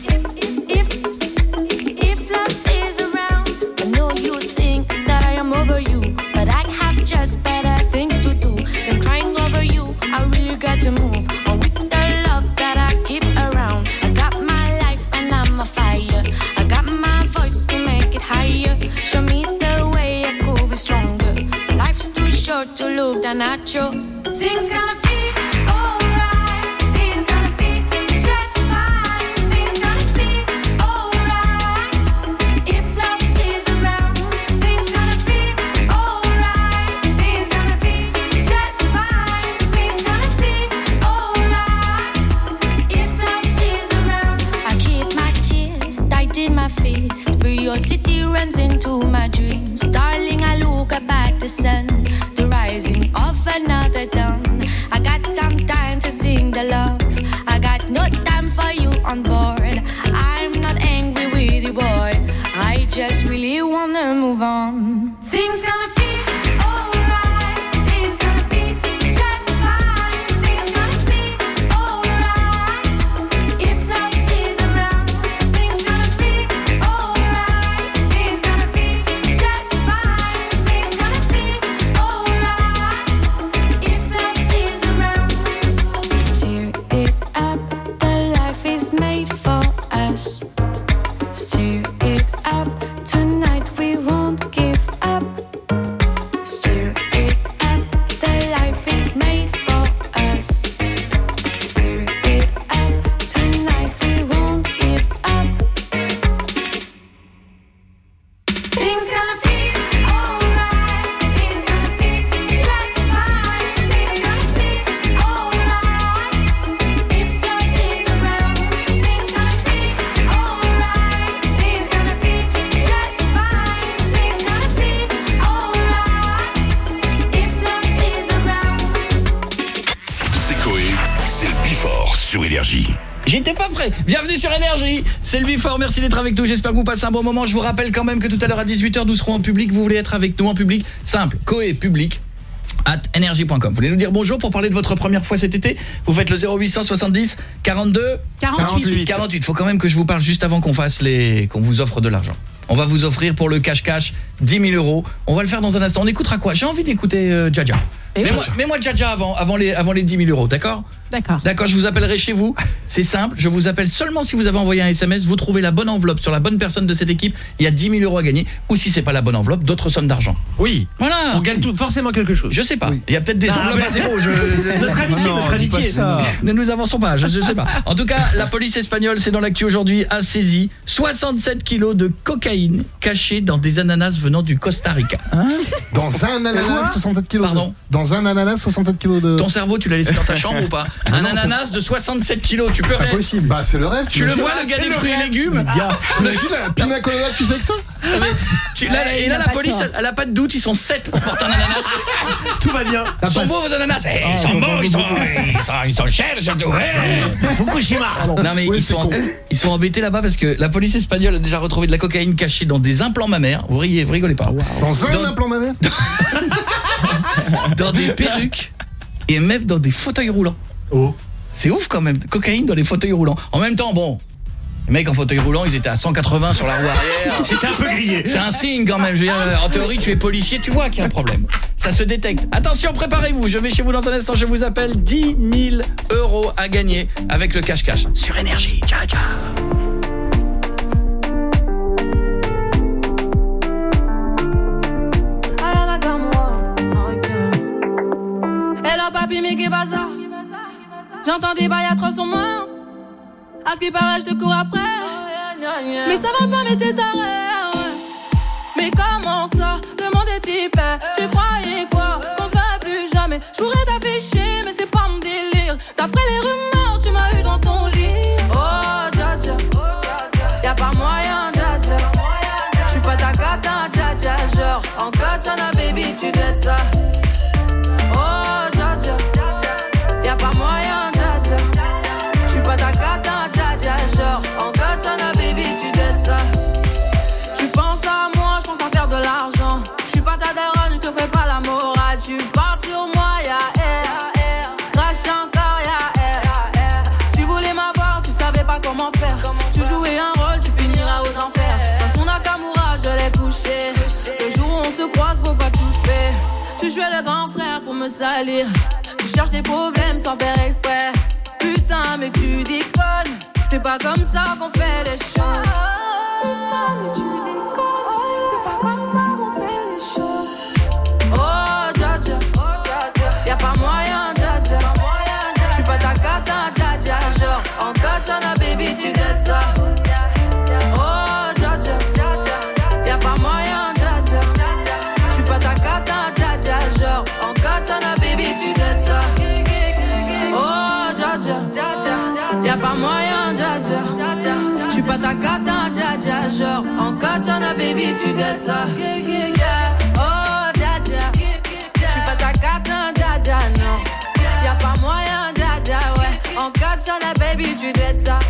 Over you, but I have just better things to do than crying over you. I really got to move on with the love that I keep around. I got my life and I'm a fire. I got my voice to make it higher. Show me the way I could be stronger. Life's too short to look down at you. Things gonna be curiosity runs into my dreams. Darling, I look up at the sun, the rising of another dawn. I got some time to sing the love. I got no time for you on board. I'm not angry with you, boy. I just really wanna move on. Things gonna be Énergie. J'étais pas prêt. Bienvenue sur Énergie. C'est le Before. Merci d'être avec nous. J'espère que vous passez un bon moment. Je vous rappelle quand même que tout à l'heure à dix-huit heures, nous serons en public. Vous voulez être avec nous en public? Simple. Coé public at énergie point com. Vous voulez nous dire bonjour pour parler de votre première fois cet été? Vous faites le zéro huit cent soixante-dix quarante-deux quarante-huit. quarante-huit. Il faut quand même que je vous parle juste avant qu'on fasse les qu'on vous offre de l'argent. On va vous offrir pour le cash-cash dix mille euros. On va le faire dans un instant. On écoutera quoi? J'ai envie d'écouter euh, Jaja. Mets-moi mets Jaja avant, avant, les, avant les dix mille euros, d'accord? D'accord. D'accord, je vous appellerai chez vous. C'est simple, je vous appelle seulement si vous avez envoyé un S M S. Vous trouvez la bonne enveloppe sur la bonne personne de cette équipe. Il y a dix mille euros à gagner. Ou si c'est pas la bonne enveloppe, d'autres sommes d'argent. Oui. Voilà. On gagne tout, forcément quelque chose. Je sais pas. Oui. Il y a peut-être des bah, enveloppes à zéro. Je... Notre amitié, non, notre amitié. Ne nous avançons pas, je, je sais pas. En tout cas, la police espagnole, c'est dans l'actu aujourd'hui, a saisi soixante-sept kilos de cocaïne cachée dans des ananas venant du Costa Rica. Hein? Dans un ananas, soixante-sept kilos. Pardon. De... Dans un ananas, soixante-sept kilos de... Ton cerveau, tu l'as laissé dans ta chambre ou pas? Un non, ananas de soixante-sept kilos, tu peux pas possible. Bah c'est le rêve. Tu, tu le vois, le gars des fruits et légumes. T'imagines la pina colada que tu fais avec ça? tu, là, ouais, Et là, la police, elle a pas de doute, ils sont sept pour porter un ananas. Tout va bien. Ils sont beaux vos ananas. Eh, ils, sont beaux, ils, sont, ils, sont, ils sont chers surtout. Fukushima. Non mais oui, ils, sont, ils sont embêtés là-bas parce que la police espagnole a déjà retrouvé de la cocaïne cachée dans des implants mammaires. Vous riez, vous rigolez pas. Wow. Dans un dans, implant mammaire. Dans des perruques et même dans des fauteuils roulants. Oh. C'est ouf quand même, cocaïne dans les fauteuils roulants. En même temps, bon, les mecs en fauteuil roulant, ils étaient à cent quatre-vingts sur la roue arrière. C'était un peu grillé. C'est un signe quand même. Je veux dire, en théorie, tu es policier, tu vois qu'il y a un problème. Ça se détecte. Attention, préparez-vous. Je vais chez vous dans un instant. Je vous appelle dix mille euros à gagner avec le cash-cash sur Énergie. Ciao, ciao. Hello papi, mais qu'est bazar? J'entends des bails atroces en main. À ce qui paraît, je te cours après. Mais ça va pas, mais t'es taré. Mais comment ça? Le monde est typé. Tu croyais quoi? Qu'on se verrait plus jamais. Je pourrais t'afficher, mais c'est pas mon délire. D'après les rumeurs, tu m'as eu dans ton lit. Oh, dja dja. Y'a pas moyen, dja dja. J'suis pas ta cata, dja dja. Genre, en katana, baby, tu dettes ça. Oh, dja dja. Y'a pas moyen, dja dja. J'suis pas ta cata, dja dja. Genre, en katana, baby, tu dettes ça. Tu penses à moi, j'pense à faire de l'argent. J'suis pas ta daronne, j'te fais pas la morale. Tu parles sur moi, y'a air. Crash encore, y'a air. Tu voulais m'avoir, tu savais pas comment faire. Tu jouais un rôle, tu finiras aux enfers. Dans son Nakamura, je l'ai couché. Le jour où on se croise, faut pas tout faire. Tu jouais le grand frère pour me salir. Tu cherches des problèmes sans faire exprès. Putain, mais tu déconnes. C'est pas comme ça qu'on fait les choses. Putain, mais tu déconnes. C'est pas comme ça qu'on fait les choses. Oh, dja dja. Y'a pas moyen, dja dja. J'suis pas ta cata, dja dja. Genre, en katana, baby, tu dettes ça. Oh, dja dja. Y'a pas moyen, dja dja. J'suis pas ta cata, dja dja. Genre, en katana, baby, tu dettes ça. Oh, dja dja. Y'a pas moyen, dja dja. J'suis pas ta cata, dja dja. Genre, en katana, baby, tu dettes ça. Oh, dja dja. J'suis pas ta cata, dja dja, non. Y'a pas moyen, dja dja, ouais. En katana, baby, tu dettes ça.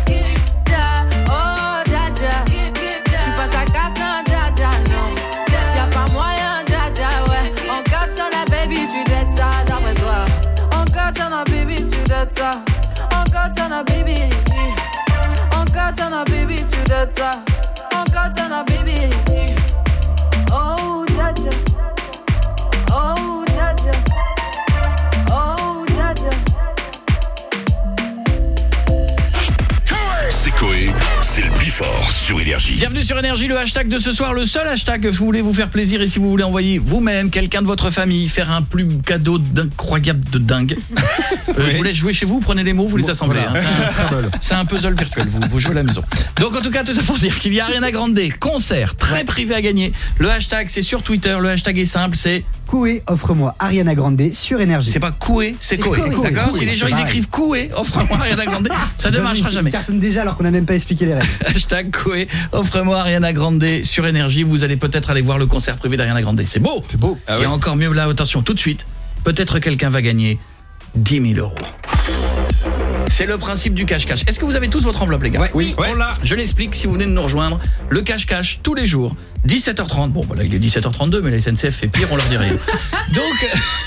Oh, dja dja. J'suis pas ta cata, dja dja, non. Y'a pas moyen, dja dja, ouais. En katana, baby, tu dettes ça, d'après toi. En katana, baby, tu dettes ça. En katana, baby. En katana, baby, tu dettes ça. En katana, baby. Oh, dja dja. Oh, dja dja. Oh, dja dja. C'est Coé, c'est le Before sur Énergie. Bienvenue sur Énergie, le hashtag de ce soir, le seul hashtag que vous voulez vous faire plaisir et si vous voulez envoyer vous-même, quelqu'un de votre famille, faire un plus cadeau d'incroyable de dingue. euh, oui. Je vous laisse jouer chez vous, prenez les mots, vous les assemblez. Voilà. Hein, c'est un, un puzzle virtuel, vous, vous jouez à la maison. Donc en tout cas, tout ça pour dire qu'il y a Ariana Grande, concert très privé à gagner. Le hashtag, c'est sur Twitter, le hashtag est simple, c'est... Coué, offre-moi Ariana Grande sur Énergie. C'est pas Coué, c'est Coué. D'accord? Si les gens ils écrivent Coué, offre-moi Ariana Grande, ça ne marchera jamais. Cartonne déjà alors qu'on n'a même pas expliqué les règles. Hashtag Coué, offre-moi Ariana Grande sur Énergie. Vous allez peut-être aller voir le concert privé d'Ariana Grande. C'est beau. C'est beau. Ah ouais. Et encore mieux là, attention, tout de suite, peut-être quelqu'un va gagner dix mille euros. C'est le principe du cache-cache. Est-ce que vous avez tous votre enveloppe, les gars? Oui, on l'a. Je l'explique si vous venez de nous rejoindre. Le cache-cache, tous les jours, dix-sept heures trente. Bon, bah là, il est dix-sept heures trente-deux, mais la S N C F fait pire, on leur dit rien. Donc,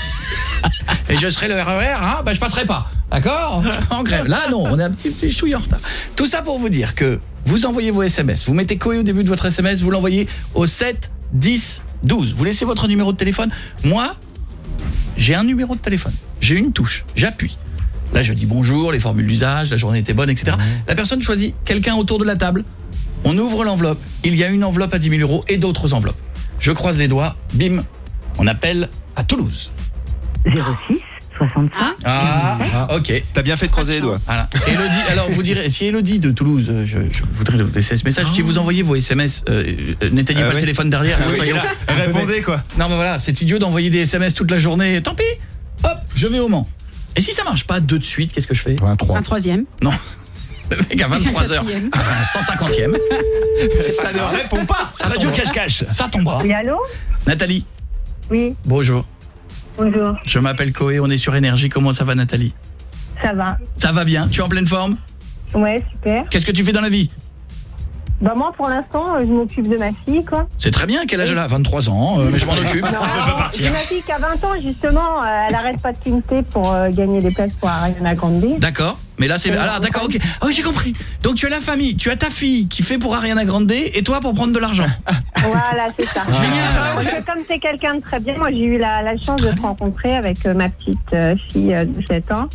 et je serai le R E R, hein, bah je passerai pas. D'accord? En grève. Là, non, on est un petit peu chouille en retard. Tout ça pour vous dire que vous envoyez vos S M S. Vous mettez Coé au début de votre S M S, vous l'envoyez au sept dix douze. Vous laissez votre numéro de téléphone. Moi, j'ai un numéro de téléphone. J'ai une touche. J'appuie. Là, je dis bonjour, les formules d'usage, la journée était bonne, et cetera. Mmh. La personne choisit quelqu'un autour de la table. On ouvre l'enveloppe. Il y a une enveloppe à dix mille euros et d'autres enveloppes. Je croise les doigts. Bim. On appelle à Toulouse. zéro six soixante-cinq. Ah, ah, ok. T'as bien fait de croiser les doigts. Voilà. Elodie, alors vous direz, si Elodie de Toulouse, je, je voudrais vous laisser ce message, oh. si vous envoyez vos S M S, euh, n'éteignez euh, pas oui. le téléphone derrière. Oui, oui, répondez quoi. Non mais voilà, c'est idiot d'envoyer des S M S toute la journée. Tant pis. Hop, je vais au Mans. Et si ça marche pas deux de suite, qu'est-ce que je fais? Un trois. Un troisième. Non. Le mec à vingt-trois heures, un cent cinquantième. Ça ne répond pas. Ça radio cache-cache. Ça tombera. Oui, allô? Nathalie. Oui. Bonjour. Bonjour. Je m'appelle Coé, on est sur Énergie. Comment ça va, Nathalie? Ça va. Ça va bien. Tu es en pleine forme? Ouais, super. Qu'est-ce que tu fais dans la vie? Bah moi, pour l'instant, je m'occupe de ma fille, quoi. C'est très bien. Quel âge elle a? vingt-trois ans, euh, mais je m'en occupe. Non, je peux partir. J'ai ma fille qui a vingt ans, justement. Euh, elle arrête pas de tinter pour euh, gagner des places pour Ariana Grande. D'accord. Mais là, c'est... Alors, d'accord, ok. Oh, j'ai compris. Donc, tu as la famille. Tu as ta fille qui fait pour Ariana Grande et toi pour prendre de l'argent. Voilà, c'est ça. Génial. Parce que comme c'est quelqu'un de très bien, moi, j'ai eu la, la chance de te rencontrer avec euh, ma petite euh, fille euh, de sept ans.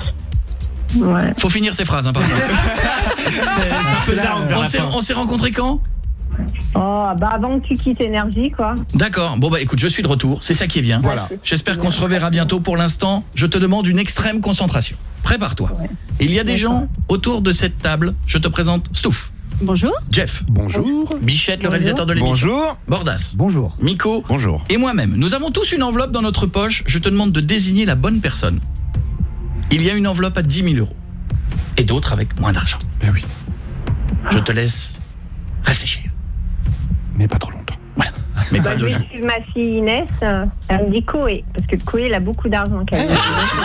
Ouais. Faut finir ces phrases, hein, par contre. C'était un peu down vers on la s'est, fin. on s'est rencontrés quand? Oh, bah avant que tu quittes Énergie, quoi. D'accord. Bon, bah écoute, je suis de retour. C'est ça qui est bien. Voilà. J'espère qu'on se reverra bientôt. Pour l'instant, je te demande une extrême concentration. Prépare-toi. Ouais. Il y a des gens autour de cette table. Je te présente Stouff. Bonjour. Jeff. Bonjour. Bichette, le Bonjour. réalisateur de l'émission. Bonjour. Bordas. Bonjour. Miko. Bonjour. Et moi-même. Nous avons tous une enveloppe dans notre poche. Je te demande de désigner la bonne personne. Il y a une enveloppe à dix mille euros. Et d'autres avec moins d'argent. Ben oui. Je te laisse réfléchir. Mais pas trop longtemps. Voilà. Mais bah, pas je de vais jeu. suivre ma fille Inès. euh, Elle me dit Coé. Parce que Coé, il a beaucoup d'argent quand même.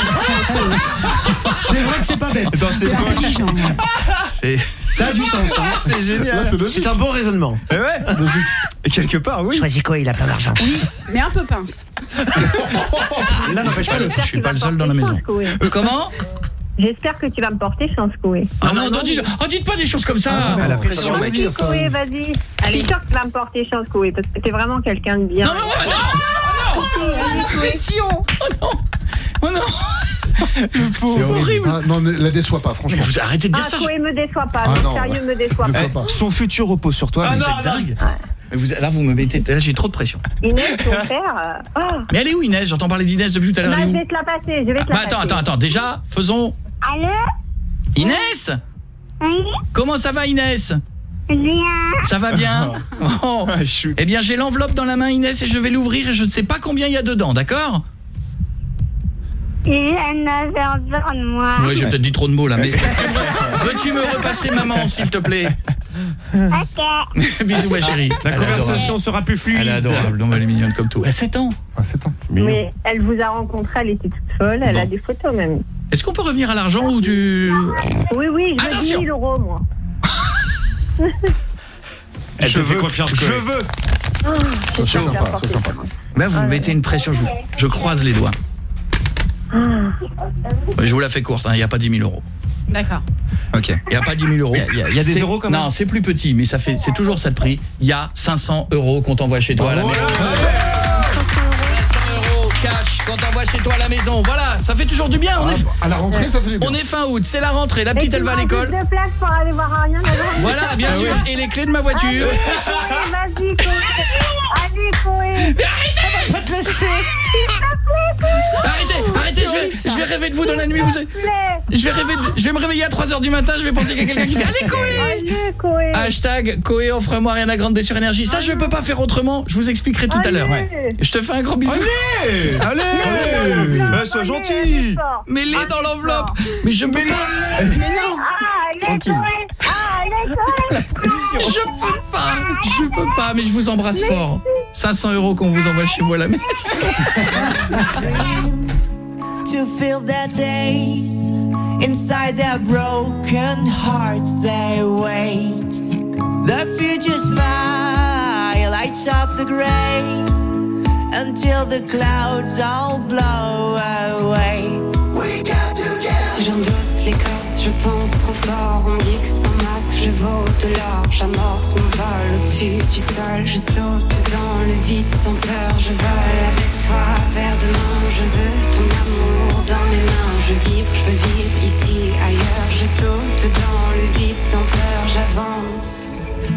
C'est vrai que c'est pas bête. Dans ses poches. C'est... Ça a du sens. Hein. C'est génial. Là, c'est logique. C'est un bon raisonnement. Et ouais. Et quelque part, oui. Choisis quoi, il a plein d'argent. Oui, mais un peu pince. Là, n'empêche pas l'autre. Je suis pas le seul dans la maison. Euh, comment? J'espère que tu vas me porter chance, Coé. Ah non, non, dites, oh, dites pas des choses comme ça. Ah, la pression, Vas-y, dire ça. Coé, vas-y. Je suis sûre que tu vas me porter chance, Coé, parce que t'es vraiment quelqu'un de bien. Non, mais ouais, non, non, non, pression. Oh non, oh non. Le pauvre. C'est horrible. Ah, non, ne la déçois pas, franchement. Mais vous arrêtez de dire Ah, ça. Coé, me déçois pas. Ah, non, non, sérieux, ouais. me déçois Déçois pas. pas. Son futur repose sur toi. Ah mais non, c'est dingue. Mais vous, là, vous me mettez... Là, j'ai trop de pression. Inès, ton père. euh, oh. Mais elle est où, Inès? J'entends parler d'Inès depuis tout à l'heure. Bah, Elle est je où? vais te la passer, je vais te la Bah, attends, passer. attends, attends. Déjà, faisons... Allô? Inès? Oui? Comment ça va, Inès? Bien. Ça va bien? Oh. Ah, shoot. Eh bien, j'ai l'enveloppe dans la main, Inès, et je vais l'ouvrir et je ne sais pas combien il y a dedans, d'accord? J'ai neuf heures de moi. Ouais, j'ai peut-être dit trop de mots là, mais veux-tu me repasser maman, s'il te plaît? Ok. Bisous ma chérie. La Elle est conversation adorable. sera plus fluide. Elle est adorable, non, elle est mignonne comme tout. Elle a sept ans. Ah, sept ans. Mais elle vous a rencontré, elle était toute folle, elle Bon. a des photos même. Est-ce qu'on peut revenir à l'argent ou tu... Oui, oui, je veux dix Attention. mille euros, moi. Elle Je te fait veux. confiance. Je Coé. veux. Oh, Sois c'est sympa, bien sois sympa. Là, vous me mettez une pression, je, je croise les doigts. Je vous la fais courte, il hein, n'y a pas dix mille euros. D'accord. Ok. Il n'y a pas dix mille euros. Il y a- il y a- il y a des C'est- euros quand même. Non, c'est plus petit, mais ça fait, c'est toujours ça de prix. Il y a cinq cents euros qu'on t'envoie chez toi à la maison. cinq cents euros cash qu'on t'envoie chez toi à la maison. Voilà, ça fait toujours du bien. On, Ah, est, à la rentrée, ça fait du bien. on est fin août, c'est la rentrée. La Et petite, tu elle va à m'as l'école. plus de place pour aller voir Ariane. Voilà, bien sûr. Et les clés de ma voiture. Allez, vas-y, Coé. Allez, Coé. Mais arrêtez! Pas te lâcher. Arrêtez, arrêtez, je vais, je vais rêver de vous dans la nuit. Vous, je, vais rêver de- je vais me réveiller à trois heures du matin, je vais penser qu'il y a quelqu'un qui fait Allez, Coé! Allez, Coé. Hashtag Coé, offre-moi Ariana Grande sur Énergie. Ça, je peux pas faire autrement. Je vous expliquerai tout à l'heure. Allez. Je te fais un gros bisou. Allez. Allez. Eh, sois gentil. Mets-les dans l'enveloppe. Mais je peux pas. Mais non. Allez, Coé. Allez, Coé. Je peux pas. Je peux pas, mais je vous embrasse fort. cinq cents euros qu'on vous envoie chez vous à la messe. to feel their days. Inside their broken hearts they wait. The future's fire lights up the gray until the clouds all blow away. We got to get. Si j'endosse l'écorce, je pense trop fort. On me dit que sans masque, je vaux de l'or. J'amorce mon vol au-dessus du sol. Je saute dans le vide sans peur. Je vole avec toi vers demain. Je veux ton amour dans mes mains. Je vibre, je veux vivre ici, ailleurs. Je saute dans le vide sans peur. J'avance.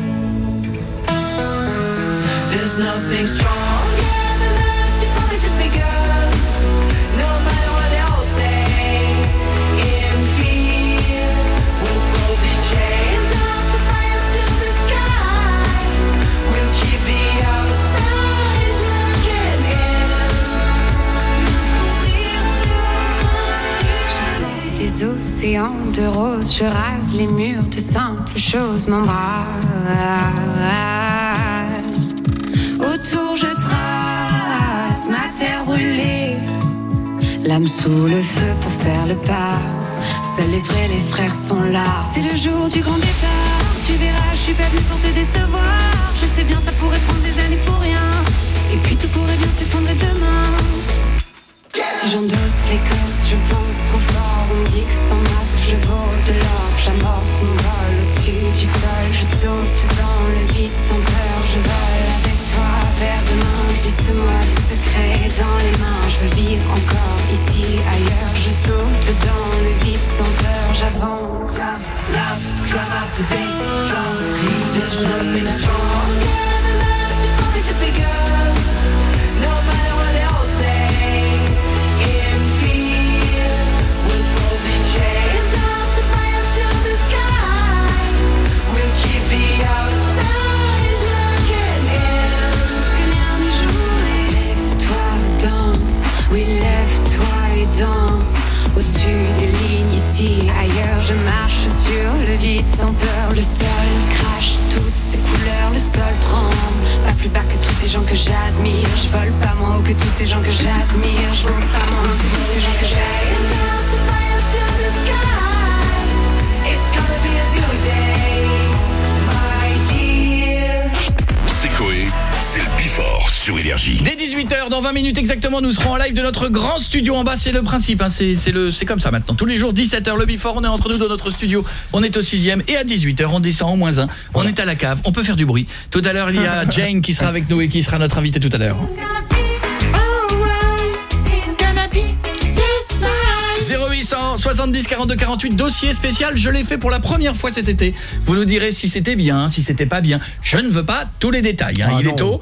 There's nothing stronger than us if only just begun. No matter what they all say, in fear, we'll throw these chains off the fire to the sky. We'll keep the outside looking in. Des océans de roses, je rase les murs de simples choses, m'embrasse. Autour je trace ma terre brûlée, l'âme sous le feu pour faire le pas. Seuls les vrais, les frères sont là. C'est le jour du grand départ. Tu verras, je suis pas venue pour te décevoir. Je sais bien, ça pourrait prendre des années pour rien. Et puis tout pourrait bien s'effondrer demain. Si j'endosse l'écorce, je pense trop fort. On me dit que sans masque, je vaux de l'or. J'amorce mon vol au-dessus du sol. Je saute dans le vide sans peur. Je vole avec toi vers demain. Glisse-moi des secrets dans les mains. Je veux vivre encore ici, ailleurs. Je saute dans le vide sans peur. J'avance. Love, drum up the beat, strong. There's nothing stronger than us if only just begun. No matter what they all say, in fear, we'll throw these chains off the fire to the sky. We'll keep the outside looking in. Parce que rien n'est joué. Lève-toi, danse. Oui, lève-toi et danse. Au-dessus des lignes, ici, ailleurs, je marche sur le vide sans peur. Le sol crache toutes ses couleurs, le sol tremble. Pas plus bas que tous ces gens que j'admire. Je vole pas moins haut que tous ces gens que j'admire. Je vole pas moins haut que tous ces gens que j'admire. It's gonna be a new day, my dear. C'est Coé, c'est le Bifort sur Énergie. Dès dix-huit heures, dans vingt minutes exactement, nous serons en live de notre grand studio en bas. C'est le principe, hein. c'est, c'est, le, c'est comme ça maintenant. Tous les jours, dix-sept heures, le Bifort, on est entre nous dans notre studio. On est au sixième et à dix-huit heures, on descend au moins un. On est à la cave, on peut faire du bruit. Tout à l'heure, il y a Jane qui sera avec nous et qui sera notre invitée tout à l'heure. zéro huit cent soixante-dix quarante-deux quarante-huit, dossier spécial, je l'ai fait pour la première fois cet été. Vous nous direz si c'était bien, si c'était pas bien. Je ne veux pas tous les détails, hein. ah il non. est tôt.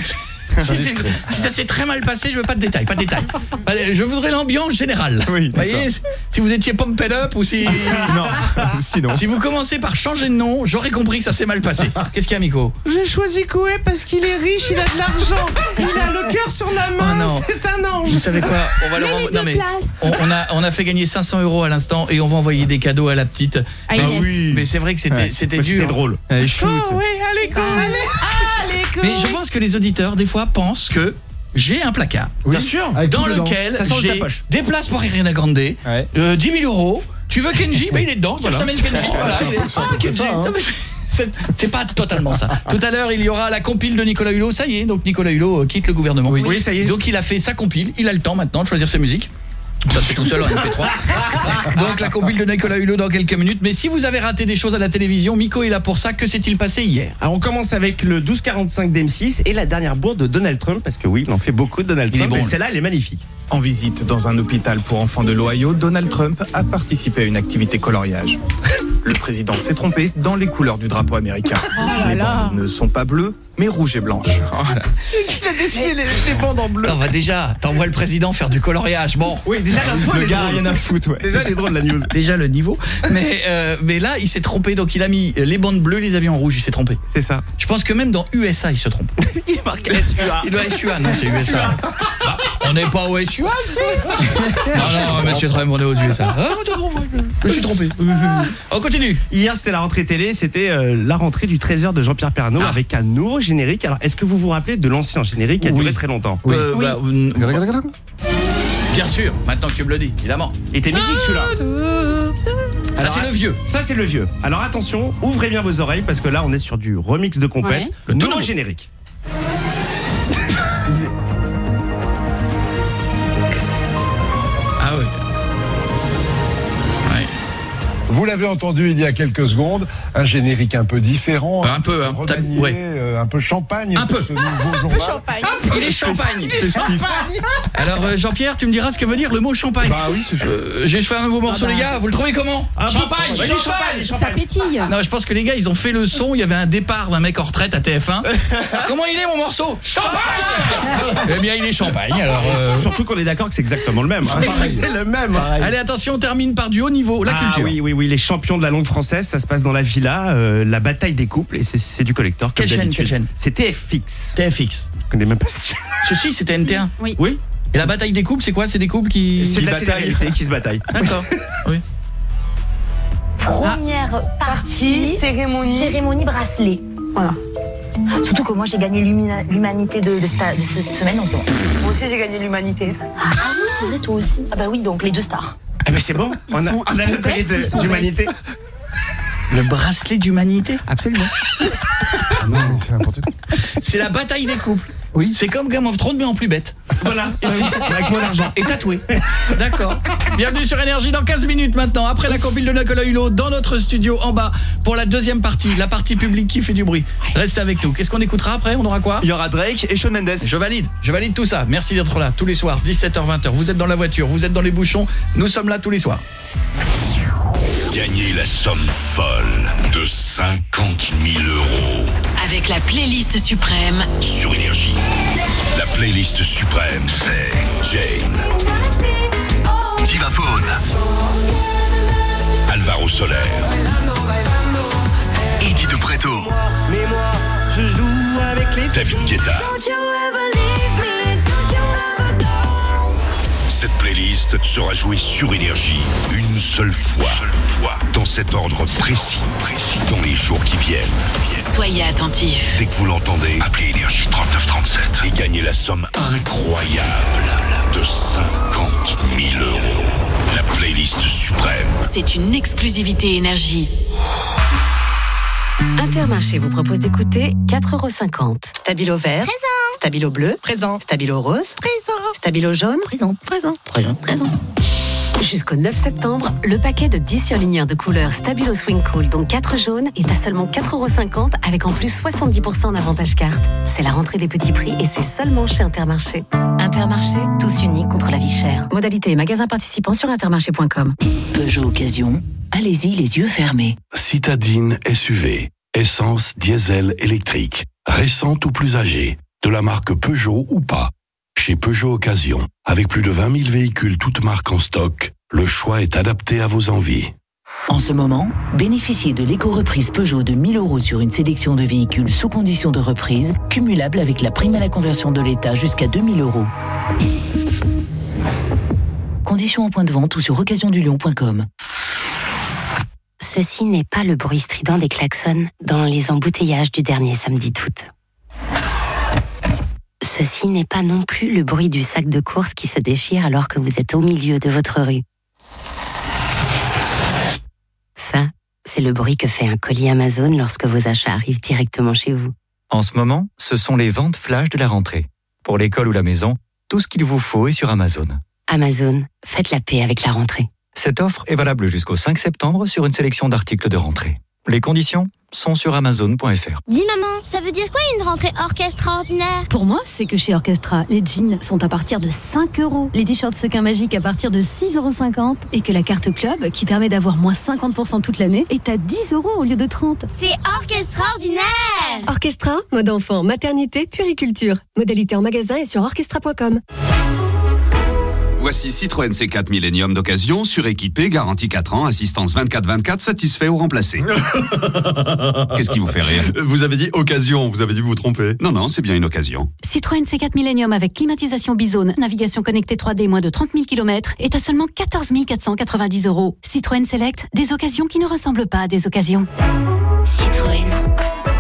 Si, si ça s'est très mal passé, je veux pas de détails, pas de détails. Je voudrais l'ambiance générale. Oui, vous voyez, si vous étiez pumped up ou si non, sinon. Si vous commencez par changer de nom, j'aurais compris que ça s'est mal passé. Qu'est-ce qu'il y a, Miko? J'ai choisi Koué parce qu'il est riche, il a de l'argent, il a le cœur sur la main, oh c'est un ange. Vous savez quoi? On va le renvoyer. Non mais on, on a on a fait gagner cinq cents euros à l'instant et on va envoyer des cadeaux à la petite. Ah, mais, oui. mais c'est vrai que c'était ouais. c'était dur. C'était drôle. Allez, shoot. Oh, oui, allez, go, ah. allez, allez, go. Mais je pense que les auditeurs des fois pensent que j'ai un placard, oui. bien sûr, dans lequel j'ai des places pour Ariana Grande, ouais. euh, dix mille euros. Tu veux Kenji? Bah il est dedans. Voilà. Je t'amène Kenji. Voilà, il est... ah, Kenji. Ça, hein. C'est, c'est pas totalement ça. Tout à l'heure, il y aura la compile de Nicolas Hulot. Ça y est, donc Nicolas Hulot euh, quitte le gouvernement. Oui. oui, ça y est. Donc il a fait sa compile. Il a le temps maintenant de choisir ses musiques. Ça se fait tout seul en M P trois. Donc la compile de Nicolas Hulot dans quelques minutes. Mais si vous avez raté des choses à la télévision, Miko est là pour ça. Que s'est-il passé hier? Alors on commence avec le douze quarante-cinq d'M six et la dernière bourde de Donald Trump. Parce que oui, il en fait beaucoup de Donald Trump. Bon, et celle-là, elle est magnifique. En visite dans un hôpital pour enfants de l'Ohio, Donald Trump a participé à une activité coloriage. Le président s'est trompé dans les couleurs du drapeau américain. Oh les bandes ne sont pas bleues, mais rouges et blanches. Oh tu as décidé les, les bandes en bleu. On va déjà, t'envoies le président faire du coloriage. Bon. Oui, déjà la fois, le gars a rien à foutre. Ouais. Déjà les drôles la news. Déjà le niveau. Mais euh, mais là, il s'est trompé. Donc il a mis les bandes bleues, les habits en rouge. Il s'est trompé. C'est ça. Je pense que même dans U S A, il se trompe. Il marque S U A. Il doit S U A, non, c'est U S A. Bah, on n'est pas au S U A, ici. Non, non, monsieur Trump, on est aux U S A. Ah, je me suis trompé. On continue. Hier, c'était la rentrée télé, c'était euh, la rentrée du Trésor de Jean-Pierre Pernaut ah. avec un nouveau générique. Alors, est-ce que vous vous rappelez de l'ancien générique qui a duré oui. très longtemps? Oui. Euh, oui. Bah, Bien sûr, maintenant que tu me le dis, évidemment. Il était mythique celui-là. Ça Alors, c'est le vieux. Ça c'est le vieux. Alors attention, ouvrez bien vos oreilles parce que là on est sur du remix de compète. Ouais. Le Le nouveau nouveau. générique. Ah oui. Vous l'avez entendu il y a quelques secondes, un générique un peu différent, un peu, hein, remanié, ouais. euh, un peu champagne, Un pour peu. ce nouveau journal. Il est champagne. Alors euh, Jean-Pierre, tu me diras ce que veut dire le mot champagne. Bah oui, c'est sûr. Euh, J'ai fait un nouveau morceau Ah bah. les gars, vous le trouvez comment? Ah, Champagne, bah, champagne, champagne, Ça pétille. Non, je pense que les gars, ils ont fait le son, il y avait un départ d'un mec en retraite à T F un. Comment il est mon morceau? Champagne. Eh bien, il est champagne alors. euh, Surtout qu'on est d'accord que c'est exactement le même. hein. C'est- C'est le même. Allez, attention, on termine par du haut niveau, la Ah culture. oui, oui, oui, les champions de la langue française, ça se passe dans la villa, euh, la bataille des couples, et c'est- c'est du collector. Quelle chaîne, quelle chaîne? C'est T F X. T F X. Je connais même pas cette chaîne. Ceci, c'était N T un. Oui. Oui. Et la bataille des couples, c'est quoi? C'est des couples qui... C'est de la bataillent. télé-réalité qui se bataille. D'accord. Oui. Première partie, cérémonie. Cérémonie bracelet. Voilà. Surtout que moi j'ai gagné l'humina- l'humanité de, de, sta- de cette semaine, donc c'est bon. Moi aussi j'ai gagné l'humanité. Ah oui, c'est vrai, toi aussi. Ah bah oui, donc les deux stars. Ah mais c'est bon, Ils on a, sont- on ils a sont le collier bêtes, ils sont de- d'humanité. Le bracelet d'humanité? Absolument. Non, mais c'est n'importe quoi. C'est la bataille des couples. Oui. C'est comme Game of Thrones mais en plus bête. Voilà, avec mon argent. Et tatoué. D'accord. Bienvenue sur Énergie dans quinze minutes maintenant, après la compile de Nicolas Hulot, dans notre studio en bas, pour la deuxième partie, la partie publique qui fait du bruit. Restez avec nous. Qu'est-ce qu'on écoutera après? On aura quoi? Il y aura Drake et Shawn Mendes. Je valide, je valide tout ça. Merci d'être là tous les soirs, dix-sept heures vingt heures. Vous êtes dans la voiture, vous êtes dans les bouchons, nous sommes là tous les soirs. Gagnez la somme folle de cinquante mille euros Avec la playlist suprême sur Énergie. La playlist suprême, c'est Jane, Divaphone, Alvaro Soler, Eddie De Pretto, Mais moi, je joue avec les David Guetta. Cette playlist sera jouée sur Énergie une seule fois, dans cet ordre précis, dans les jours qui viennent. Soyez attentifs. Dès que vous l'entendez, appelez Énergie trente-neuf trente-sept et gagnez la somme incroyable de cinquante mille euros. La playlist suprême. C'est une exclusivité Énergie. Intermarché vous propose d'écouter quatre euros cinquante. Stabilo vert. Présent. Stabilo bleu. Présent. Stabilo rose. Présent. Stabilo jaune. Présent. Présent. Présent. Présent. Jusqu'au neuf septembre, le paquet de dix surligneurs de couleur Stabilo Swing Cool, dont quatre jaunes, est à seulement quatre euros cinquante avec en plus soixante-dix pour cent en avantage carte. C'est la rentrée des petits prix et c'est seulement chez Intermarché. Intermarché, tous unis contre la vie chère. Modalité et magasins participants sur intermarché point com. Peugeot Occasion, allez-y les yeux fermés. Citadine S U V, essence diesel électrique, récente ou plus âgée, de la marque Peugeot ou pas. Chez Peugeot Occasion, avec plus de vingt mille véhicules toutes marques en stock, le choix est adapté à vos envies. En ce moment, bénéficiez de l'éco-reprise Peugeot de mille euros sur une sélection de véhicules sous condition de reprise, cumulable avec la prime à la conversion de l'État jusqu'à deux mille euros. Conditions en point de vente ou sur occasion du lion point com. Ceci n'est pas le bruit strident des klaxons dans les embouteillages du dernier samedi d'août. Ceci n'est pas non plus le bruit du sac de course qui se déchire alors que vous êtes au milieu de votre rue. Ça, c'est le bruit que fait un colis Amazon lorsque vos achats arrivent directement chez vous. En ce moment, ce sont les ventes flash de la rentrée. Pour l'école ou la maison, tout ce qu'il vous faut est sur Amazon. Amazon, faites la paix avec la rentrée. Cette offre est valable jusqu'au cinq septembre sur une sélection d'articles de rentrée. Les conditions sont sur amazon point f r. Dis maman, ça veut dire quoi une rentrée orchestraordinaire? Pour moi, c'est que chez Orchestra, les jeans sont à partir de cinq euros, les t-shirts sequins magiques à partir de six euros cinquante et que la carte club, qui permet d'avoir moins cinquante pour cent toute l'année, est à dix euros au lieu de trente. C'est orchestraordinaire! Orchestra, mode enfant, maternité, puériculture. Modalité en magasin et sur orchestra point com. Voici Citroën C quatre Millennium d'occasion, suréquipé, garantie quatre ans, assistance vingt-quatre vingt-quatre, satisfait ou remplacé. Qu'est-ce qui vous fait rire? Vous avez dit occasion, vous avez dû vous tromper. Non, non, c'est bien une occasion. Citroën C quatre Millennium avec climatisation bizone, navigation connectée trois D moins de trente mille kilomètres est à seulement quatorze mille quatre cent quatre-vingt-dix euros. Citroën Select, des occasions qui ne ressemblent pas à des occasions. Citroën.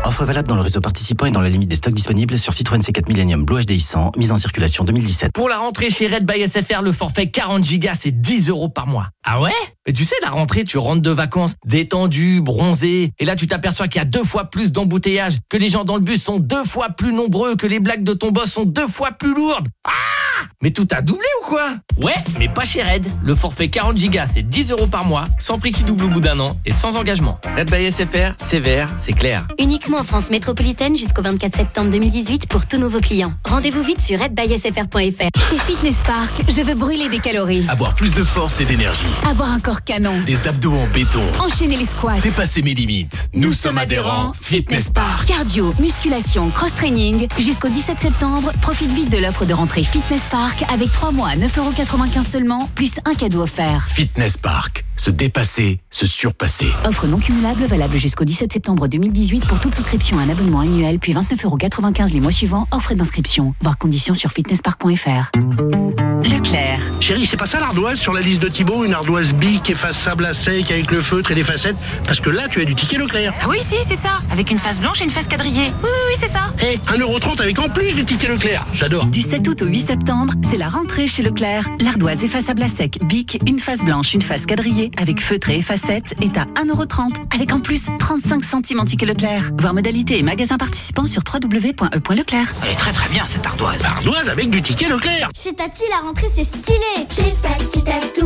Offre valable dans le réseau participant et dans la limite des stocks disponibles sur Citroën C quatre Millennium Blue H D I cent, mise en circulation deux mille dix-sept. Pour la rentrée chez Red by S F R, le forfait quarante gigas, c'est dix euros par mois. Ah ouais? Mais tu sais, la rentrée, tu rentres de vacances détendu, bronzé, et là tu t'aperçois qu'il y a deux fois plus d'embouteillage, que les gens dans le bus sont deux fois plus nombreux, que les blagues de ton boss sont deux fois plus lourdes. Ah! Mais tout a doublé ou quoi? Ouais, mais pas chez Red. Le forfait quarante gigas, c'est dix euros par mois, sans prix qui double au bout d'un an et sans engagement. Red by S F R, c'est vert, c'est clair. Uniquement en France métropolitaine jusqu'au vingt-quatre septembre deux mille dix-huit pour tous nouveaux clients. Rendez-vous vite sur red by s f r point f r. Chez Fitness Park, je veux brûler des calories. Avoir plus de force et d'énergie. Avoir un corps canon. Des abdos en béton. Enchaîner les squats. Dépasser mes limites. Nous, Nous sommes adhérents Fitness Park. Cardio, musculation, cross-training. Jusqu'au dix-sept septembre, profite vite de l'offre de rentrée Fitness Park avec trois mois à neuf euros quatre-vingt-quinze seulement, plus un cadeau offert. Fitness Park. Se dépasser, se surpasser. Offre non cumulable valable jusqu'au dix-sept septembre deux mille dix-huit pour toute souscription à un abonnement annuel, puis vingt-neuf euros quatre-vingt-quinze les mois suivants, hors frais d'inscription. Voir conditions sur fitnesspark point f r. Leclerc. Chérie, c'est pas ça l'ardoise sur la liste de Thibaut, une ardoise bic effaçable à sec avec le feutre et les facettes? Parce que là, tu as du ticket Leclerc. Ah oui, si, c'est ça. Avec une face blanche et une face quadrillée. Oui, oui, oui, c'est ça. Eh, un euro trente avec en plus du ticket Leclerc. J'adore. Du sept août au huit septembre, c'est la rentrée chez Leclerc. L'ardoise effaçable à sec, bic, une face blanche, une face quadrillée, avec feutre et facettes, est à un euro trente. Avec en plus trente-cinq centimes en ticket Leclerc. Voir modalité et magasin participant sur w w w point e point leclerc. Elle est très très bien cette ardoise. Ardoise avec du ticket Leclerc. Chez Tati, la rentrée c'est stylé. Chez Tati Tatou.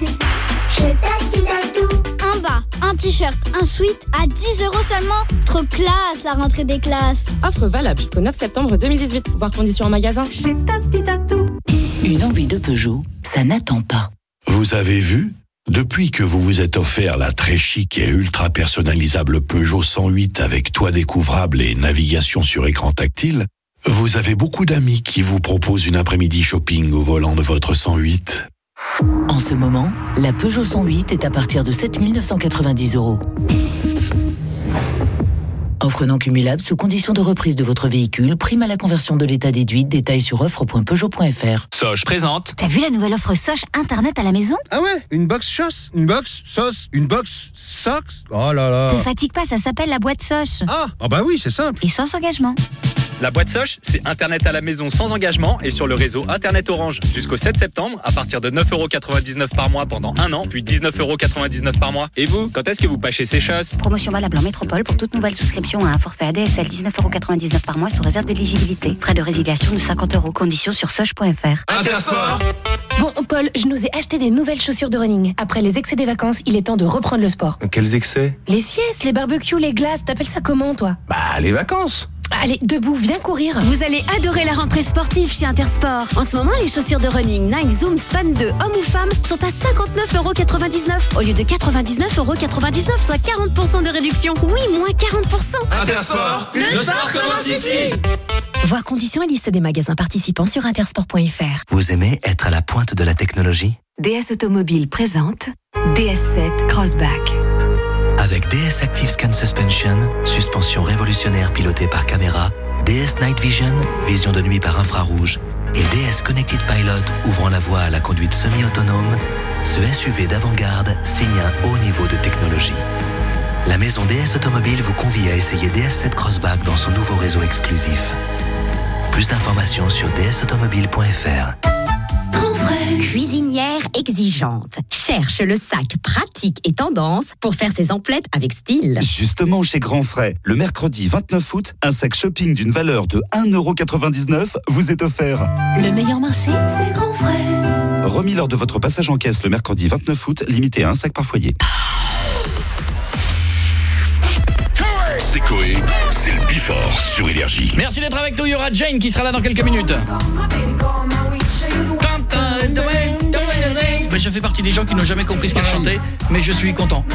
Chez Tati Tatou. Un bas, un t-shirt, un sweat à dix euros seulement. Trop classe la rentrée des classes. Offre valable jusqu'au neuf septembre deux mille dix-huit. Voir conditions en magasin. Chez Tati Tatou. Une envie de Peugeot, ça n'attend pas. Vous avez vu? Depuis que vous vous êtes offert la très chic et ultra personnalisable Peugeot cent huit avec toit découvrable et navigation sur écran tactile, vous avez beaucoup d'amis qui vous proposent une après-midi shopping au volant de votre cent huit. En ce moment, la Peugeot cent huit est à partir de sept mille neuf cent quatre-vingt-dix euros. Offre non cumulable sous condition de reprise de votre véhicule, prime à la conversion de l'état déduite, détail sur offre point peugeot point f r. Soch présente. T'as vu la nouvelle offre Soch Internet à la maison? Ah ouais, une box sauce, une box sauce, une box socks. Oh là là. Te fatigue pas, ça s'appelle la boîte Soch. Ah, ah bah oui, c'est simple. Et sans engagement. La boîte Soch, c'est Internet à la maison sans engagement et sur le réseau Internet Orange. Jusqu'au sept septembre, à partir de neuf euros quatre-vingt-dix-neuf par mois pendant un an, puis dix-neuf euros quatre-vingt-dix-neuf par mois. Et vous, quand est-ce que vous pâchez ces choses? Promotion valable en métropole pour toute nouvelle souscription à un forfait A D S L, dix-neuf euros quatre-vingt-dix-neuf par mois sous réserve d'éligibilité. Frais de résiliation de cinquante euros. Conditions sur soch point f r. Intersport. Bon, Paul, je nous ai acheté des nouvelles chaussures de running. Après les excès des vacances, il est temps de reprendre le sport. Quels excès? Les siestes, les barbecues, les glaces, t'appelles ça comment, toi? Bah, les vacances. Allez, debout, viens courir. Vous allez adorer la rentrée sportive chez Intersport. En ce moment, les chaussures de running Nike Zoom Span deux, hommes ou femmes, sont à cinquante-neuf euros quatre-vingt-dix-neuf au lieu de quatre-vingt-dix-neuf euros quatre-vingt-dix-neuf, soit quarante pour cent de réduction. Oui, moins quarante pour cent. Intersport, le, le sport commence ici. Voir conditions et liste des magasins participants sur intersport point f r. Vous aimez être à la pointe de la technologie? D S Automobile présente D S sept Crossback. Avec D S Active Scan Suspension, suspension révolutionnaire pilotée par caméra, D S Night Vision, vision de nuit par infrarouge, et D S Connected Pilot ouvrant la voie à la conduite semi-autonome, ce S U V d'avant-garde signe un haut niveau de technologie. La maison D S Automobile vous convie à essayer D S sept Crossback dans son nouveau réseau exclusif. Plus d'informations sur d s automobile point f r. Cuisinière exigeante. Cherche le sac pratique et tendance pour faire ses emplettes avec style. Justement chez Grand Frais, le mercredi vingt-neuf août, un sac shopping d'une valeur de un euro quatre-vingt-dix-neuf vous est offert. Le meilleur marché, c'est Grand Frais. Remis lors de votre passage en caisse le mercredi vingt-neuf août, limité à un sac par foyer. C'est Coé, c'est le Before sur Énergie. Merci d'être avec nous, il y aura Jane qui sera là dans quelques minutes. Ben, je fais partie des gens qui n'ont jamais compris ce qu'elle chantait, mais je suis content.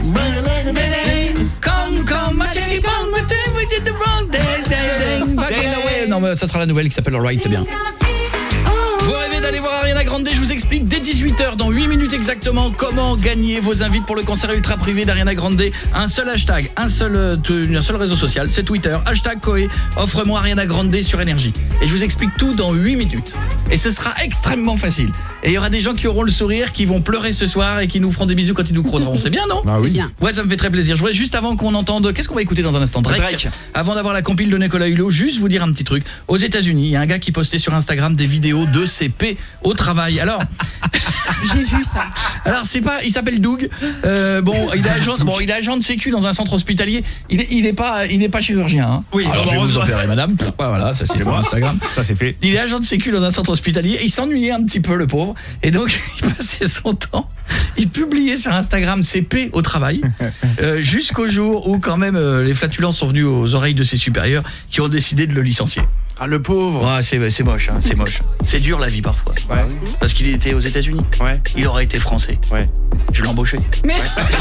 Non mais ça sera la nouvelle qui s'appelle Alright, c'est bien. Vous rêvez d'aller voir Ariana Grande? Je vous explique dès dix-huit heures, dans huit minutes exactement, comment gagner vos invites pour le concert ultra privé d'Ariana Grande. Un seul hashtag, un seul, un seul réseau social, c'est Twitter, hashtag Coé, offre-moi Ariana Grande sur Énergie. Et je vous explique tout dans huit minutes. Et ce sera extrêmement facile. Et il y aura des gens qui auront le sourire, qui vont pleurer ce soir et qui nous feront des bisous quand ils nous croiseront. C'est bien, non? Ah oui. C'est bien. Ouais, ça me fait très plaisir. Je voudrais juste avant qu'on entende, qu'est-ce qu'on va écouter dans un instant, Drake, Drake. Avant d'avoir la compile de Nicolas Hulot, juste vous dire un petit truc. Aux États-Unis, il y a un gars qui postait sur Instagram des vidéos de C P au travail. Alors, J'ai vu ça. alors c'est pas, il s'appelle Doug. Euh, bon, il est agent, bon, il est agent de sécu dans un centre hospitalier. Il est, il est pas, il est pas chirurgien. Hein. Oui, alors je vais vous heureusement. opérer, madame. Pff, ouais, voilà, ça c'est mon Instagram. Ça c'est fait. Il est agent de sécu dans un centre hospitalier et il s'ennuyait un petit peu, le pauvre. Et donc, il passait son temps, il publiait sur Instagram C P au travail, euh, jusqu'au jour où quand même euh, les flatulences sont venues aux oreilles de ses supérieurs qui ont décidé de le licencier. Ah, le pauvre. Ouais, c'est c'est moche, hein, c'est moche. C'est dur la vie parfois. Ouais. Parce qu'il était aux États-Unis. Ouais. Il aurait été français. Ouais. Je l'embauchais. Mais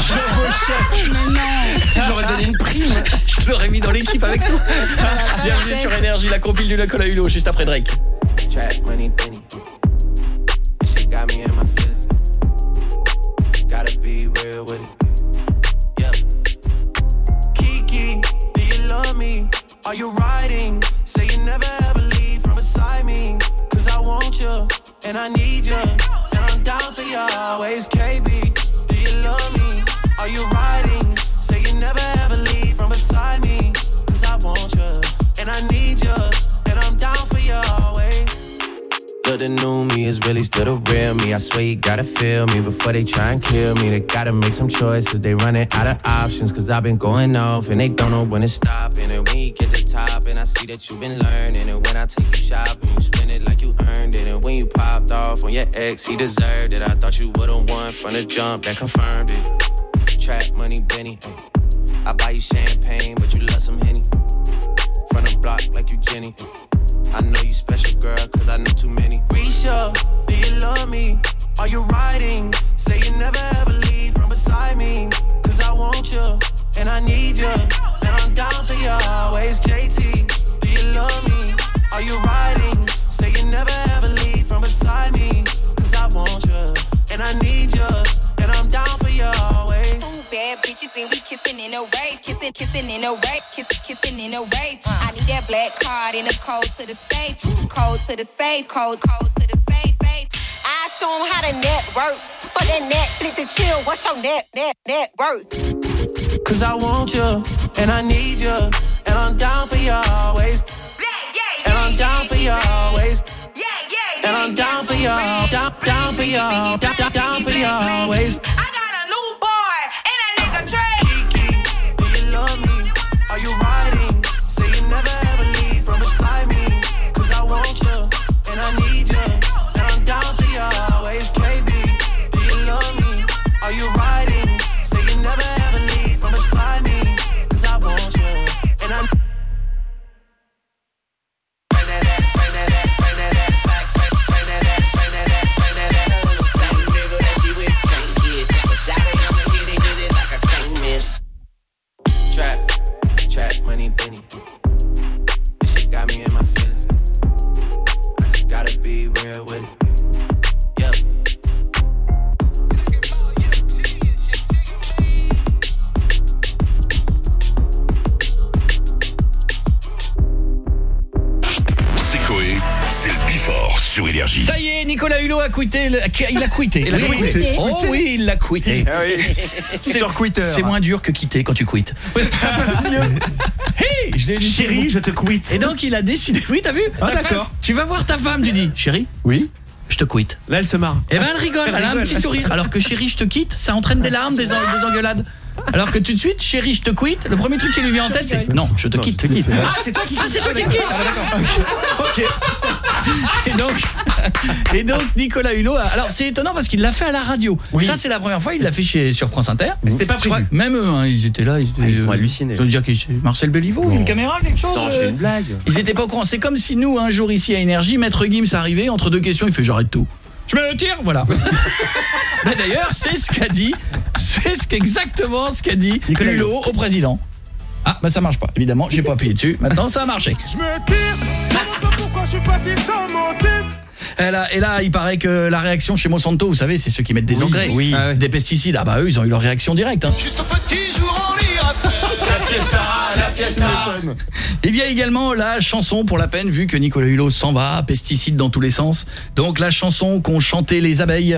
Je mais non. J'aurais donné une prime. Je l'aurais mis dans l'équipe avec nous. Bienvenue sur Énergie, la compile du Nicolas Hulot, juste après Drake. Trap money, Benny. This shit got me in my feelings. Gotta be real with it. Yeah. Kiki, do you love me? Are you riding? Say you never ever leave from beside me. Cause I want you, and I need you. And I'm down for you always. K B, do you love me? Are you riding? Say you never ever leave from beside me. Cause I want you, and I need you. And I'm down for you always. But the new me is really still the real me. I swear you gotta feel me before they try and kill me. They gotta make some choices, they running out of options. Cause I've been going off and they don't know when to stop. And when you get to top and I see that you've been learning. And when I take you shopping, you spend it like you earned it. And when you popped off on your ex, he deserved it. I thought you would've won from the jump, that confirmed it. Trap money, Benny, ay. I buy you champagne, but you love some Henny. From the block like you Jenny. I know you special, girl, cause I know too many. Risha, do you love me? Are you riding? Say you never ever leave from beside me. Cause I want you, and I need you. And I'm down for you always. J T, do you love me? Are you riding? Say you never ever leave from beside me. Cause I want you, and I need you. And I'm down for you always. Bad bitches and we kissing in a wave, kissing, kissing in a wave, kissing, kissing in a wave. Uh. I need that black card in the code to the safe, code to the safe, code, code to the safe, safe. I show 'em how to network, for that Netflix and chill. What's your net, net, net worth? Cause I want you, and I need you, and I'm down for you always. Yeah, yeah, yeah, and I'm down for you always. Yeah, yeah, yeah, and I'm down for you, down, down for you, down, down, down for you always. Kiki, do you love me? Are you riding? Say you never ever leave from beside me. Cause I want you, and I need you. And I'm down for you always. K B, do you love me? Are you riding? Say you never ever leave from beside me. Cause I want you, and I money, Benny. This shit got me in my feelings. I just gotta be real with it. Yep. C'est Coé, c'est le Bifort sur Énergie. Ça y est, Nicolas Hulot a quitté, le... il a quitté. Il a oui. quitté. Oh oui, il l'a quitté. Ah oui. C'est sur Twitter. C'est moins dur que quitter quand tu quittes. Ça passe mieux. Hey, je l'ai dit. Chérie, je te quitte. Et donc il a décidé. Oui, t'as vu? Ah d'accord. Tu vas voir ta femme, tu dis, chérie. Oui. Je te quitte. Là, elle se marre. Eh ben elle rigole, elle, elle a rigole. Un petit sourire. Alors que chérie, je te quitte, ça entraîne des larmes, des, en... des engueulades. Alors que tout de suite, chérie, je te quitte, le premier truc qui lui vient en tête, c'est non, je te non, quitte. Je te quitte. Ah, c'est toi qui quitte. Ah, c'est toi qui me quitte. Ah, d'accord. Ok. Et donc, et donc Nicolas Hulot, a... alors c'est étonnant parce qu'il l'a fait à la radio. Oui. Ça, c'est la première fois, il l'a fait chez sur France Inter. Mais c'était pas prévu. Je crois, même eux, hein, ils étaient là. Ils, étaient, ah, ils sont euh, hallucinés. Je veux dire que Marcel Béliveau, oh. Une caméra, quelque chose. Non, c'est une blague. Ils étaient pas au courant. C'est comme si nous, un jour ici à Énergie, Maître Gims arrivait entre deux questions, il fait j'arrête tout. Je me le tire, voilà. Mais d'ailleurs, c'est ce qu'a dit, c'est ce qu'exactement ce qu'a dit Nicolas Hulot au président. Ah, bah ça marche pas, évidemment, j'ai pas appuyé dessus. Maintenant, ça a marché. Je me tire, demande pourquoi je suis parti sans motif. Et là, et là, il paraît que la réaction chez Monsanto, vous savez, c'est ceux qui mettent des oui, engrais, oui. des pesticides. Ah bah eux, ils ont eu leur réaction directe. Hein. Juste un petit jour en lire. fiesta, la fiesta. Il y a également la chanson pour la peine, vu que Nicolas Hulot s'en va, pesticides dans tous les sens. Donc la chanson qu'ont chanté les abeilles.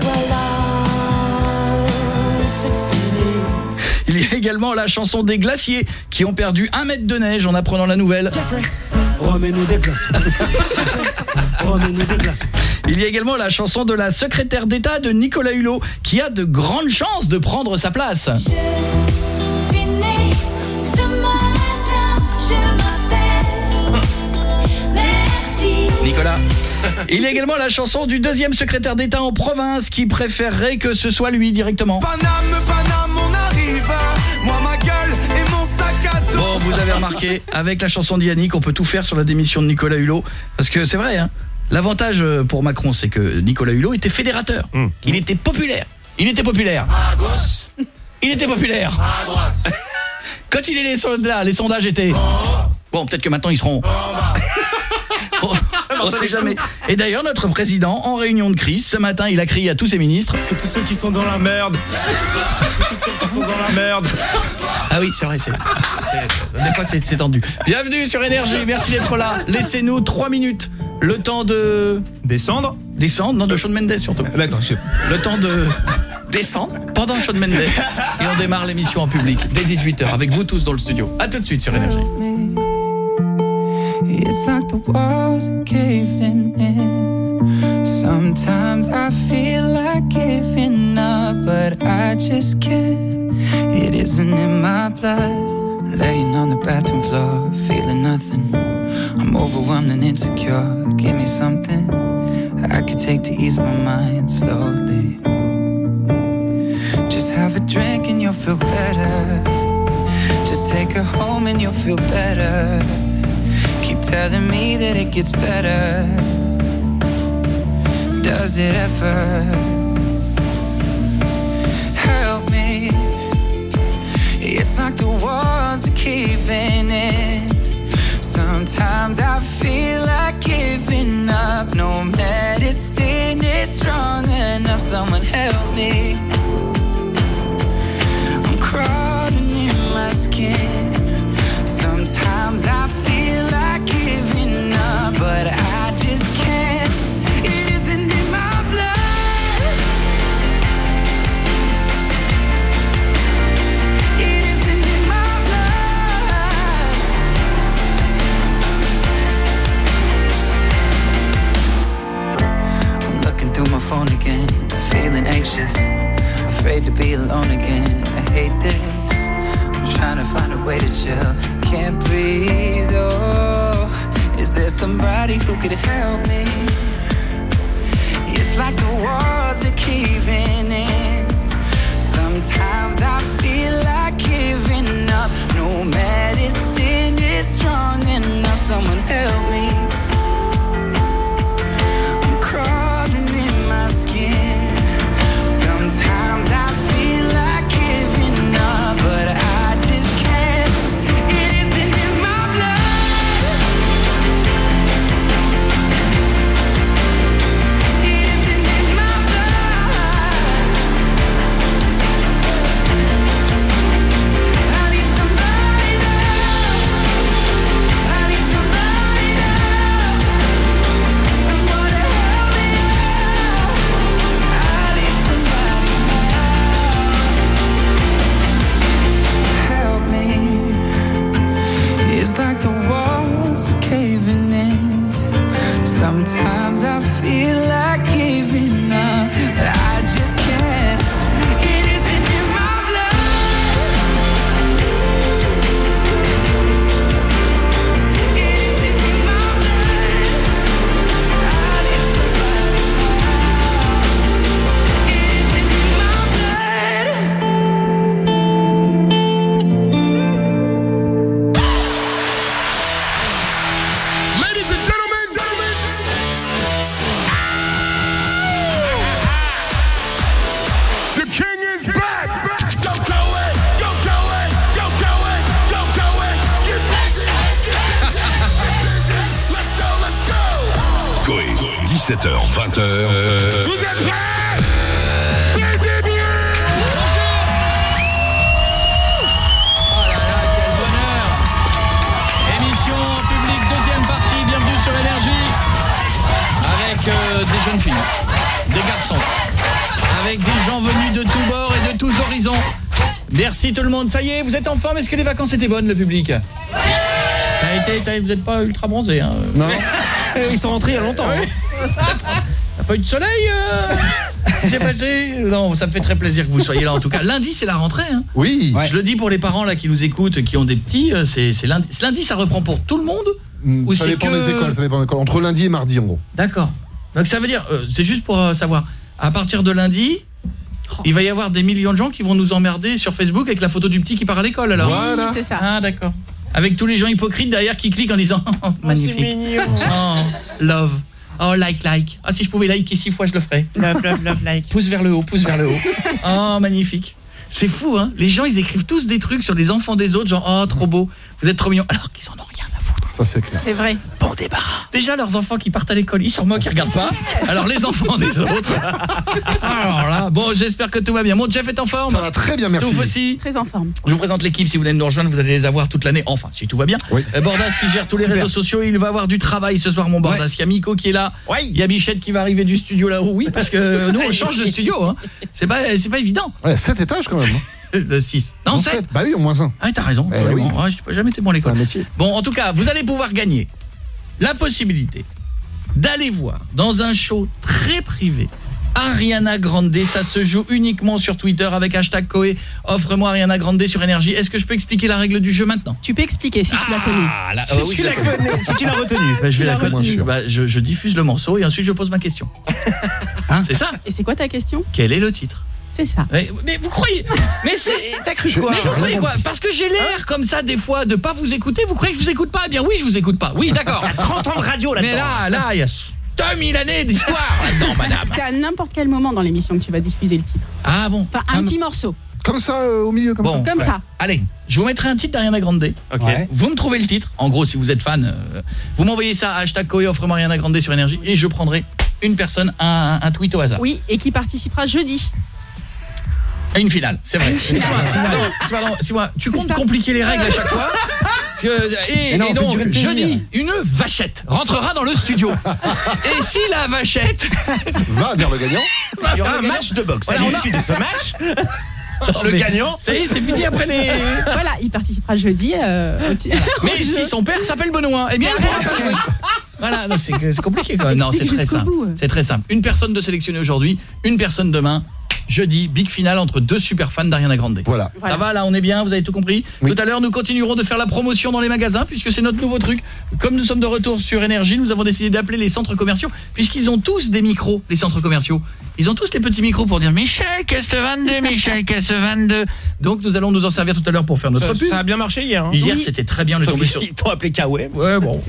Il y a également la chanson des glaciers qui ont perdu un mètre de neige en apprenant la nouvelle. Remets-nous des glaces. Remets-nous des glaces. Il y a également la chanson de la secrétaire d'État de Nicolas Hulot qui a de grandes chances de prendre sa place. Je suis née ce matin, je m'appelle. Merci. Nicolas. Il y a également la chanson du deuxième secrétaire d'État en province qui préférerait que ce soit lui directement. Paname, Paname, on arrive. Moi, ma gueule et mon sac à dos. Bon, vous avez remarqué, avec la chanson d'Yannick, on peut tout faire sur la démission de Nicolas Hulot. Parce que c'est vrai, hein. L'avantage pour Macron, c'est que Nicolas Hulot était fédérateur. Mmh. Il était populaire. Il était populaire. À gauche. Il était populaire. À droite. Quand il est les sondages, les sondages étaient... Bon, peut-être que maintenant ils seront... Oh, on sait jamais. Et d'ailleurs, notre président, en réunion de crise, ce matin, il a crié à tous ses ministres que tous ceux qui sont dans la merde. Que tous ceux qui sont dans la merde. Ah oui, c'est vrai, c'est, c'est des fois c'est, c'est tendu. Bienvenue sur Énergie, merci d'être là. Laissez-nous trois minutes, le temps de descendre, descendre, non, de Shawn Mendes surtout. D'accord, je... le temps de descendre pendant Shawn Mendes et on démarre l'émission en public dès dix-huit heures avec vous tous dans le studio. À tout de suite sur Énergie. It's like the walls are caving in. Sometimes I feel like giving up, but I just can't. It isn't in my blood. Laying on the bathroom floor, feeling nothing. I'm overwhelmed and insecure. Give me something I could take to ease my mind slowly. Just have a drink and you'll feel better. Just take her home and you'll feel better. Keep telling me that it gets better. Does it ever? Help me. It's like the walls are caving in. Sometimes I feel like giving up. No medicine is strong enough. Someone help me. I'm crawling in my skin. Sometimes I feel like giving up, but I just can't. It isn't in my blood. It isn't in my blood. I'm looking through my phone again, feeling anxious, afraid to be alone again. I hate this. I'm trying to find a way to chill. Can't breathe, oh. Is there somebody who could help me? It's like the walls are caving in. Sometimes I feel like giving up. No medicine is strong enough. Someone help me. I'm crawling in my skin. Sometimes I feel like giving up, but I just can't. It's like the walls are caving in. Sometimes I feel like giving up, but I just can't. It isn't in my blood. It isn't in my blood. I need somebody now. It isn't in my blood. dix-sept heures, vingt heures. Vous êtes prêts? C'est début! des jeunes filles, des garçons, avec des gens venus de tous bords et de tous horizons. Merci tout le monde. Ça y est, vous êtes en forme? Est-ce que les vacances étaient bonnes, le public? Ça a été, ça, vous n'êtes pas ultra bronzés, hein? Non. Ils sont rentrés il y a longtemps. Hein. T'as pas eu de soleil euh... Qu'est-ce qui s'est passé? Non, ça me fait très plaisir que vous soyez là en tout cas. Lundi, c'est la rentrée. Hein. Oui. Ouais. Je le dis pour les parents là qui nous écoutent, qui ont des petits, c'est lundi. Lundi, ça reprend pour tout le monde mmh, ou ça dépend que... des écoles, ça dépend des écoles. Entre lundi et mardi, en gros. D'accord. Donc ça veut dire, euh, c'est juste pour euh, savoir, à partir de lundi, oh. il va y avoir des millions de gens qui vont nous emmerder sur Facebook avec la photo du petit qui part à l'école alors. Voilà. Oui, c'est ça. Ah d'accord. Avec tous les gens hypocrites derrière qui cliquent en disant oh, magnifique. C'est mignon. Oh, love. Oh, like, like. Ah, si je pouvais liker six fois, je le ferais. Love, love, love, like. Pouce vers le haut, pouce vers le haut. Oh, magnifique. C'est fou, hein. Les gens, ils écrivent tous des trucs sur les enfants des autres, genre, oh, trop beau. Vous êtes trop mignons. Alors qu'ils en ont rien à foutre. Ça, c'est clair. C'est vrai. Bon débarras. Déjà, leurs enfants qui partent à l'école, ils s'en moquent, ils regardent pas. Alors, les enfants des autres. Alors là, bon, j'espère que tout va bien. Mon Jeff est en forme. Ça va très bien, merci. Stouff aussi. Très en forme. Je vous présente l'équipe, si vous voulez nous rejoindre, vous allez les avoir toute l'année. Enfin, si tout va bien. Oui. Bordas qui gère tous les Super. réseaux sociaux, il va avoir du travail ce soir, mon Bordas. Il y a Miko qui est là. Oui. Il y a Bichette qui va arriver du studio là-haut. Oui, parce que nous, on change de studio. Hein. C'est pas, c'est pas évident. Ouais, sept étages quand même. Hein. Le six. Non, sept. Bah oui, au moins un. Ah, t'as raison. Eh oui. Ouais, j'ai jamais été bon à l'école. C'est un métier. Bon, en tout cas, vous allez pouvoir gagner la possibilité d'aller voir dans un show très privé Ariana Grande. Ça se joue uniquement sur Twitter avec hashtag Koé. Offre-moi Ariana Grande sur Énergie. Est-ce que je peux expliquer la règle du jeu maintenant? Tu peux expliquer si ah, tu la connais. Là, si, oh, oui, tu la connais, si tu l'as retenue. Bah, je vais la retenue. bah, je, je diffuse le morceau et ensuite je pose ma question. Hein, c'est ça? Et c'est quoi ta question? Quel est le titre? C'est ça. Mais, mais vous croyez? Mais c'est t'as cru quoi? Mais vous croyez quoi? Parce que j'ai l'air comme ça des fois de pas vous écouter. Vous croyez que je vous écoute pas? Eh bien oui, je vous écoute pas. Oui, d'accord. Il y a trente ans de radio là-dedans. Mais là, là, il y a deux mille années d'histoire là-dedans, madame. C'est à n'importe quel moment dans l'émission que tu vas diffuser le titre. Ah bon? Enfin, un petit morceau. Comme ça, euh, au milieu, comme bon, ça. Comme ouais. ça. Allez, je vous mettrai un titre d'Ariana Grande. Ok. Ouais. Vous me trouvez le titre. En gros, si vous êtes fan, euh, vous m'envoyez ça à hashtag Koé, offre-moi Ariana Grande sur Énergie et je prendrai une personne, un, un, un tweet au hasard. Oui, et qui participera jeudi. À une finale, c'est vrai. C'est moi, tu comptes compliquer les règles à chaque fois parce que, et, non, et donc, jeudi, une vachette rentrera dans le studio. Et si la vachette va vers le gagnant, il y aura un match de boxe. Voilà, à l'issue de ce match, le gagnant. Ça y est, c'est fini après les... Voilà, il participera jeudi. Euh, Mais si son père s'appelle Benoît, eh bien, il pourra pas jouer. Voilà, c'est compliqué quand même. Non, c'est très simple. C'est très simple. Une personne de sélectionner aujourd'hui, une personne demain. Jeudi, big finale entre deux super fans d'Ariana Grande. Voilà. Ça voilà. va là, on est bien, vous avez tout compris. Oui. Tout à l'heure, nous continuerons de faire la promotion dans les magasins puisque c'est notre nouveau truc. Comme nous sommes de retour sur Énergie, nous avons décidé d'appeler les centres commerciaux puisqu'ils ont tous des micros, les centres commerciaux. Ils ont tous les petits micros pour dire Michel, qu'est-ce vingt-deux, Michel, qu'est-ce vingt-deux. Donc nous allons nous en servir tout à l'heure pour faire notre ça, pub. Ça a bien marché hier. Hein. Hier, oui. C'était très bien. Le tombé sur... Ils t'ont appelé Kawe. Ouais, bon.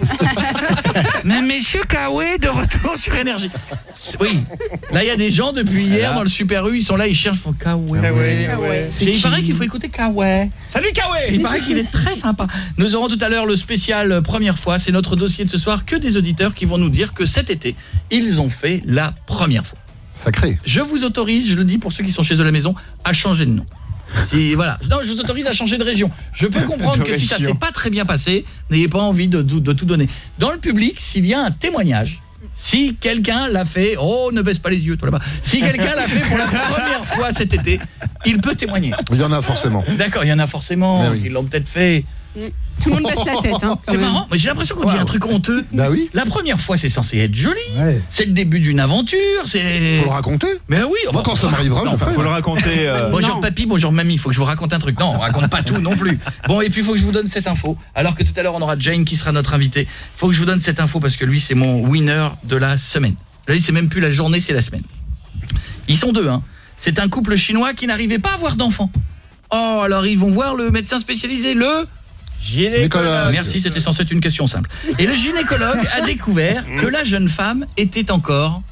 Mais monsieur Kawe de retour sur Énergie. Oui. Là, il y a des gens depuis hier voilà. dans le Super U, ils sont là, ils cherchent font Kawe. Kawe. Il paraît qu'il faut écouter Kawe. Salut Kawe. Il paraît qu'il est très sympa. Nous aurons tout à l'heure le spécial première fois, c'est notre dossier de ce soir, que des auditeurs qui vont nous dire que cet été, ils ont fait la première fois. Sacré. Je vous autorise, je le dis pour ceux qui sont chez eux à la maison, à changer de nom. Si, voilà. Non, je vous autorise à changer de région. Je peux comprendre que si ça s'est pas très bien passé, n'ayez pas envie de, de, de tout donner. Dans le public, s'il y a un témoignage, si quelqu'un l'a fait, oh ne baisse pas les yeux toi là-bas. Si quelqu'un l'a fait pour la première fois cet été, il peut témoigner. Il y en a forcément. D'accord, il y en a forcément, oui. ils l'ont peut-être fait. Tout le monde baisse la tête hein, c'est marrant, mais j'ai l'impression qu'on wow. dit un truc honteux. Bah oui. La première fois c'est censé être joli. Ouais. C'est le début d'une aventure, c'est faut le raconter. Mais oui, enfin, quand ça m'arrivera, non, faut le raconter. Euh... Bonjour papy, bonjour mamie, faut que je vous raconte un truc. Non, on raconte pas tout non plus. Bon et puis il faut que je vous donne cette info. Alors que tout à l'heure on aura Jane qui sera notre invité. Faut que je vous donne cette info parce que lui c'est mon winner de la semaine. Là, c'est même plus la journée, c'est la semaine. Ils sont deux hein. C'est un couple chinois qui n'arrivait pas à avoir d'enfants. Oh, alors ils vont voir le médecin spécialisé, le gynécologue. Merci, c'était censé être une question simple. Et le gynécologue a découvert que la jeune femme était encore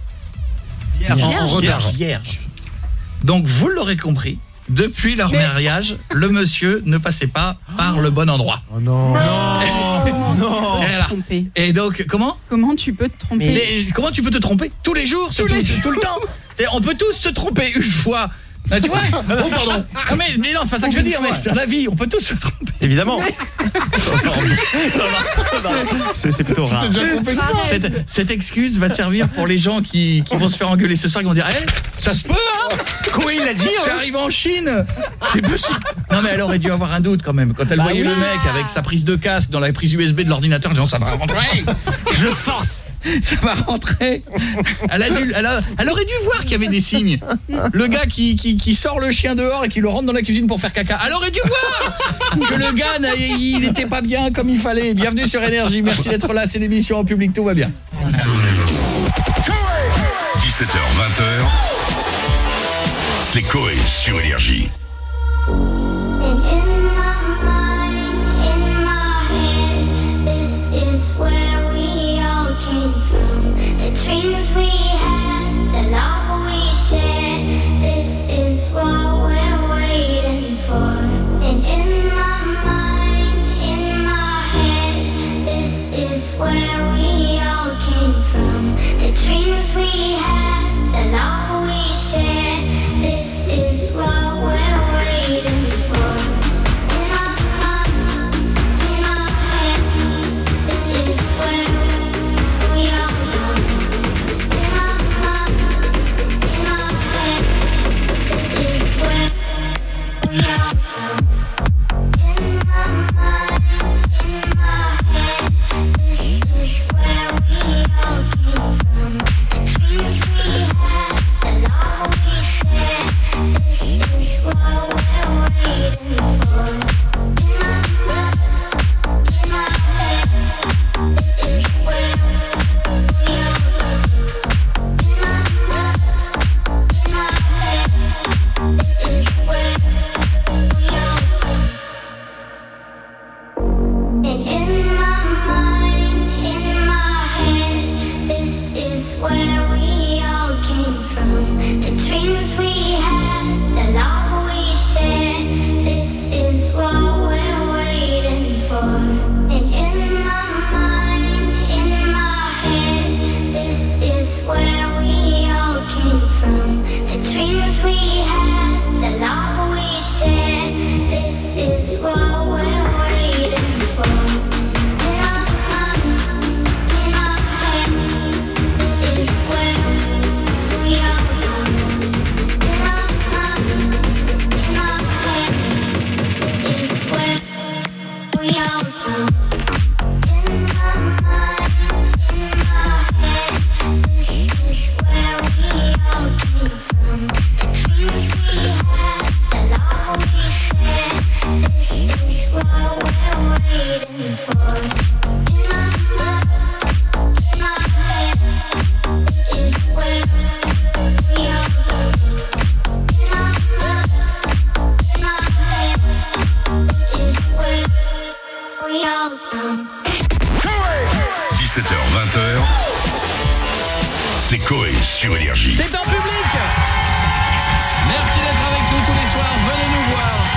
vierge. En, en retard. Vierge, vierge. Donc vous l'aurez compris, depuis leur Mais... mariage, le monsieur ne passait pas par le bon endroit. Oh non. Non. non. Et, et donc comment Comment tu peux te tromper? Mais comment tu peux te tromper tous les jours, tous les... tout le temps. On peut tous se tromper une fois. Ah, tu vois? Oh, pardon. Non, mais, mais non, c'est pas ça que je veux dire, mec. C'est la vie, on peut tous se tromper. Évidemment. C'est c'est plutôt rare. Cette, cette excuse va servir pour les gens qui, qui vont se faire engueuler ce soir, qui vont dire, hey, ça se peut, hein? Quoi, il a dit, c'est hein? arrivé en Chine. C'est possible. Non, mais elle aurait dû avoir un doute quand même. Quand elle Bah voyait oui. le mec avec sa prise de casque dans la prise U S B de l'ordinateur, disant, ça va rentrer. Je force. Ça va rentrer. Elle, a dû, elle, a, elle aurait dû voir qu'il y avait des signes. Le gars qui, qui, qui sort le chien dehors et qui le rentre dans la cuisine pour faire caca. Elle aurait dû voir que le gars, il n'était pas bien comme il fallait. Bienvenue sur Énergie. Merci d'être là. C'est l'émission en public. Tout va bien. dix-sept heures vingt, c'est Coé sur Énergie. Dreams we had, the love we shared, this is what we're waiting for. And in my mind, in my head, this is where we all came from. The dreams we had, the love we shared, this is what we're waiting for. In my mind, in my head, this is where we all dix-sept heures vingt, c'est Coé sur Énergie. C'est en public. Merci d'être avec nous tous les soirs. Venez nous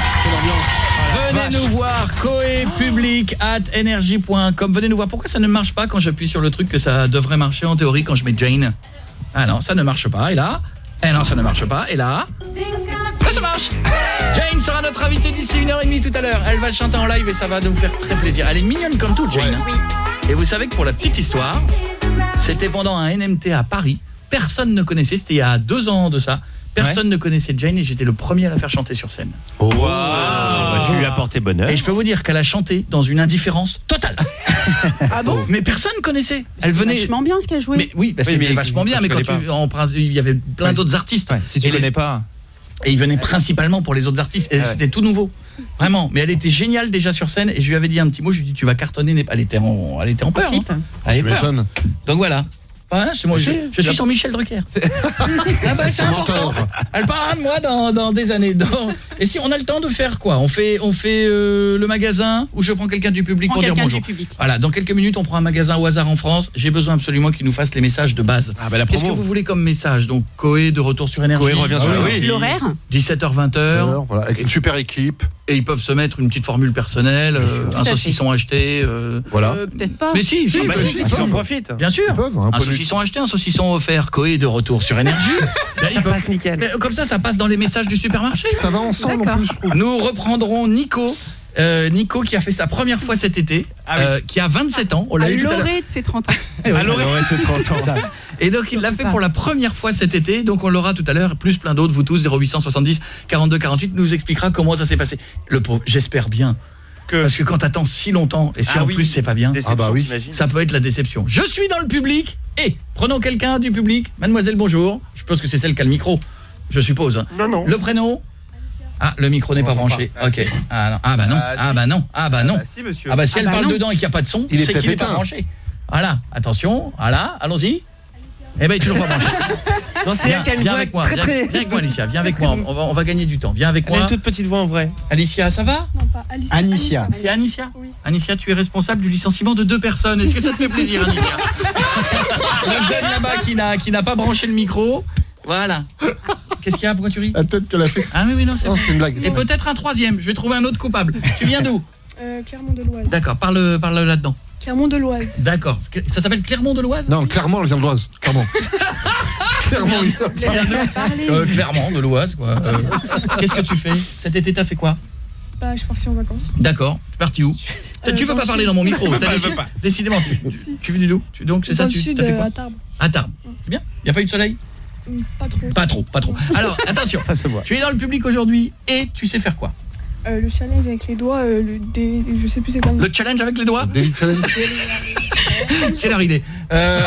voir. Venez nous voir. Coé public at energy point com. Venez nous voir. Pourquoi ça ne marche pas quand j'appuie sur le truc que ça devrait marcher en théorie quand je mets Jane? Ah non, ça ne marche pas. Et là? Eh non, ça ne marche pas. Et là? Là, ça marche. Jane sera notre invitée d'ici une heure trente tout à l'heure. Elle va chanter en live et ça va nous faire très plaisir. Elle est mignonne comme tout, Jane. Oui. Et vous savez que pour la petite histoire, c'était pendant un N M T à Paris. Personne ne connaissait, c'était il y a deux ans de ça. Personne ouais. ne connaissait Jane et j'étais le premier à la faire chanter sur scène. Oh, wow. Bah, tu lui as porté bonheur. Et je peux vous dire qu'elle a chanté dans une indifférence totale. Ah bon? Mais personne connaissait. Elle venait vachement bien ce qu'elle jouait. Mais oui, bah, oui, c'est mais vachement bien, mais quand tu, en, il y avait plein ouais, d'autres artistes. Ouais, si tu et connais les, pas. Et il venait principalement pour les autres artistes. Et ah ouais. c'était tout nouveau. Vraiment. Mais elle était géniale déjà sur scène. Et je lui avais dit un petit mot. Je lui ai dit, tu vas cartonner. Elle était en, elle était en peur. Hein. Elle avait peur. Donc voilà. Ouais, c'est moi, je, je suis sur Michel Drucker. Ah bah, c'est important. Elle parlera de moi dans, dans des années. Dans... Et si on a le temps de faire quoi? On fait, on fait euh, le magasin où je prends quelqu'un du public pour dire bonjour. Voilà, dans quelques minutes, on prend un magasin au hasard en France. J'ai besoin absolument qu'il nous fasse les messages de base. Ah bah, qu'est-ce que vous voulez comme message? Donc Coé de retour sur Énergie. Coé revient sur oui. L'horaire dix-sept heures vingt. Voilà, avec une super équipe. et ils peuvent se mettre une petite formule personnelle, euh, un saucisson acheté. Euh, voilà. Euh, peut-être pas. Mais si, si, Ah bah ils si, peuvent, si, ils ils en peuvent. profitent. Bien sûr. Ils peuvent, un un peu saucisson acheté, un saucisson offert, Coé de retour sur Énergie. Là, Ça ils peuvent- passe nickel. Mais comme ça, ça passe dans les messages du supermarché. Ça va ensemble en D'accord. plus, je trouve. Nous reprendrons Nico. Euh, Nico qui a fait sa première fois cet été, Ah oui. euh, qui a vingt-sept ans. On l'a À eu tout à l'heure. l'orée de ses trente ans. À l'oreille, c'est trente ans. Et donc il l'a fait ça. pour la première fois cet été, donc on l'aura tout à l'heure, plus plein d'autres, vous tous, zéro huit cent soixante-dix quarante-deux quarante-huit, nous expliquera comment ça s'est passé. Le pauvre, j'espère bien. Que- Parce que quand t'attends si longtemps, et si Ah en oui. plus c'est pas bien, Déception, Ah bah oui. t'imagines. ça peut être la déception. Je suis dans le public, et prenons quelqu'un du public. Mademoiselle, bonjour. Je suppose que c'est celle qui a le micro, je suppose. hein. Non, non. Le prénom? Ah, le micro n'est pas branché. Ah, ok. si. Ah, non. ah bah non. Ah, Ah si. bah non. Ah bah non. Ah, si, monsieur. Ah bah si Ah elle bah parle non. dedans et qu'il n'y a pas de son, Il est c'est peut-être qu'il n'est pas éteint. branché. Voilà, attention, voilà, allons-y. Eh ben il est toujours pas branché. Non, c'est Viens, elle qui a une viens voix avec moi, très viens, très. viens avec moi Alicia, viens avec moi, on va, on va gagner du temps. Viens avec Elle a moi. une toute petite voix en vrai. Alicia, ça va? Non, pas Alicia. Anicia. C'est Anicia? Oui. Anicia, tu es responsable du licenciement de deux personnes. Est-ce que ça te fait plaisir, Anicia? Le jeune là-bas qui n'a qui n'a pas branché le micro. Voilà. Qu'est-ce qu'il y a? Pourquoi tu ris? La tête qu'elle a fait. Ah oui, oui, non, c'est Non, c'est une blague. Et peut-être un troisième. Je vais trouver un autre coupable. Tu viens d'où? Euh, Clermont-de-Loise. D'accord, parle, parle là-dedans. Clermont-de-Loise. D'accord. Ça s'appelle Clermont-de-Loise? Non, clairement, elle vient de l'Oise. Clairement. Clairement, oui. Euh, Clermont, de l'Oise, quoi. Euh, Qu'est-ce que tu fais? Cet été, t'as fait quoi? Bah, je suis partie en vacances. D'accord. Tu es parti où? Euh, Tu veux dans pas le parler sud. dans mon micro? Elle T'as veut décidé- pas. Décidément, tu, tu, tu vis d'où? Tu- Donc, c'est ça, Dans le tu sud, t'as fait euh, quoi? à Tarbes. À Tarbes. C'est bien? Il n'y a pas eu de soleil? Hum, Pas trop. Pas trop, pas trop. Alors, attention. Ça se voit. Tu es dans le public aujourd'hui et tu sais faire quoi? Euh, le challenge avec les doigts, euh, le dé... je sais plus c'est quoi. Le challenge avec les doigts? Daily challenge. Quelle idée. Euh...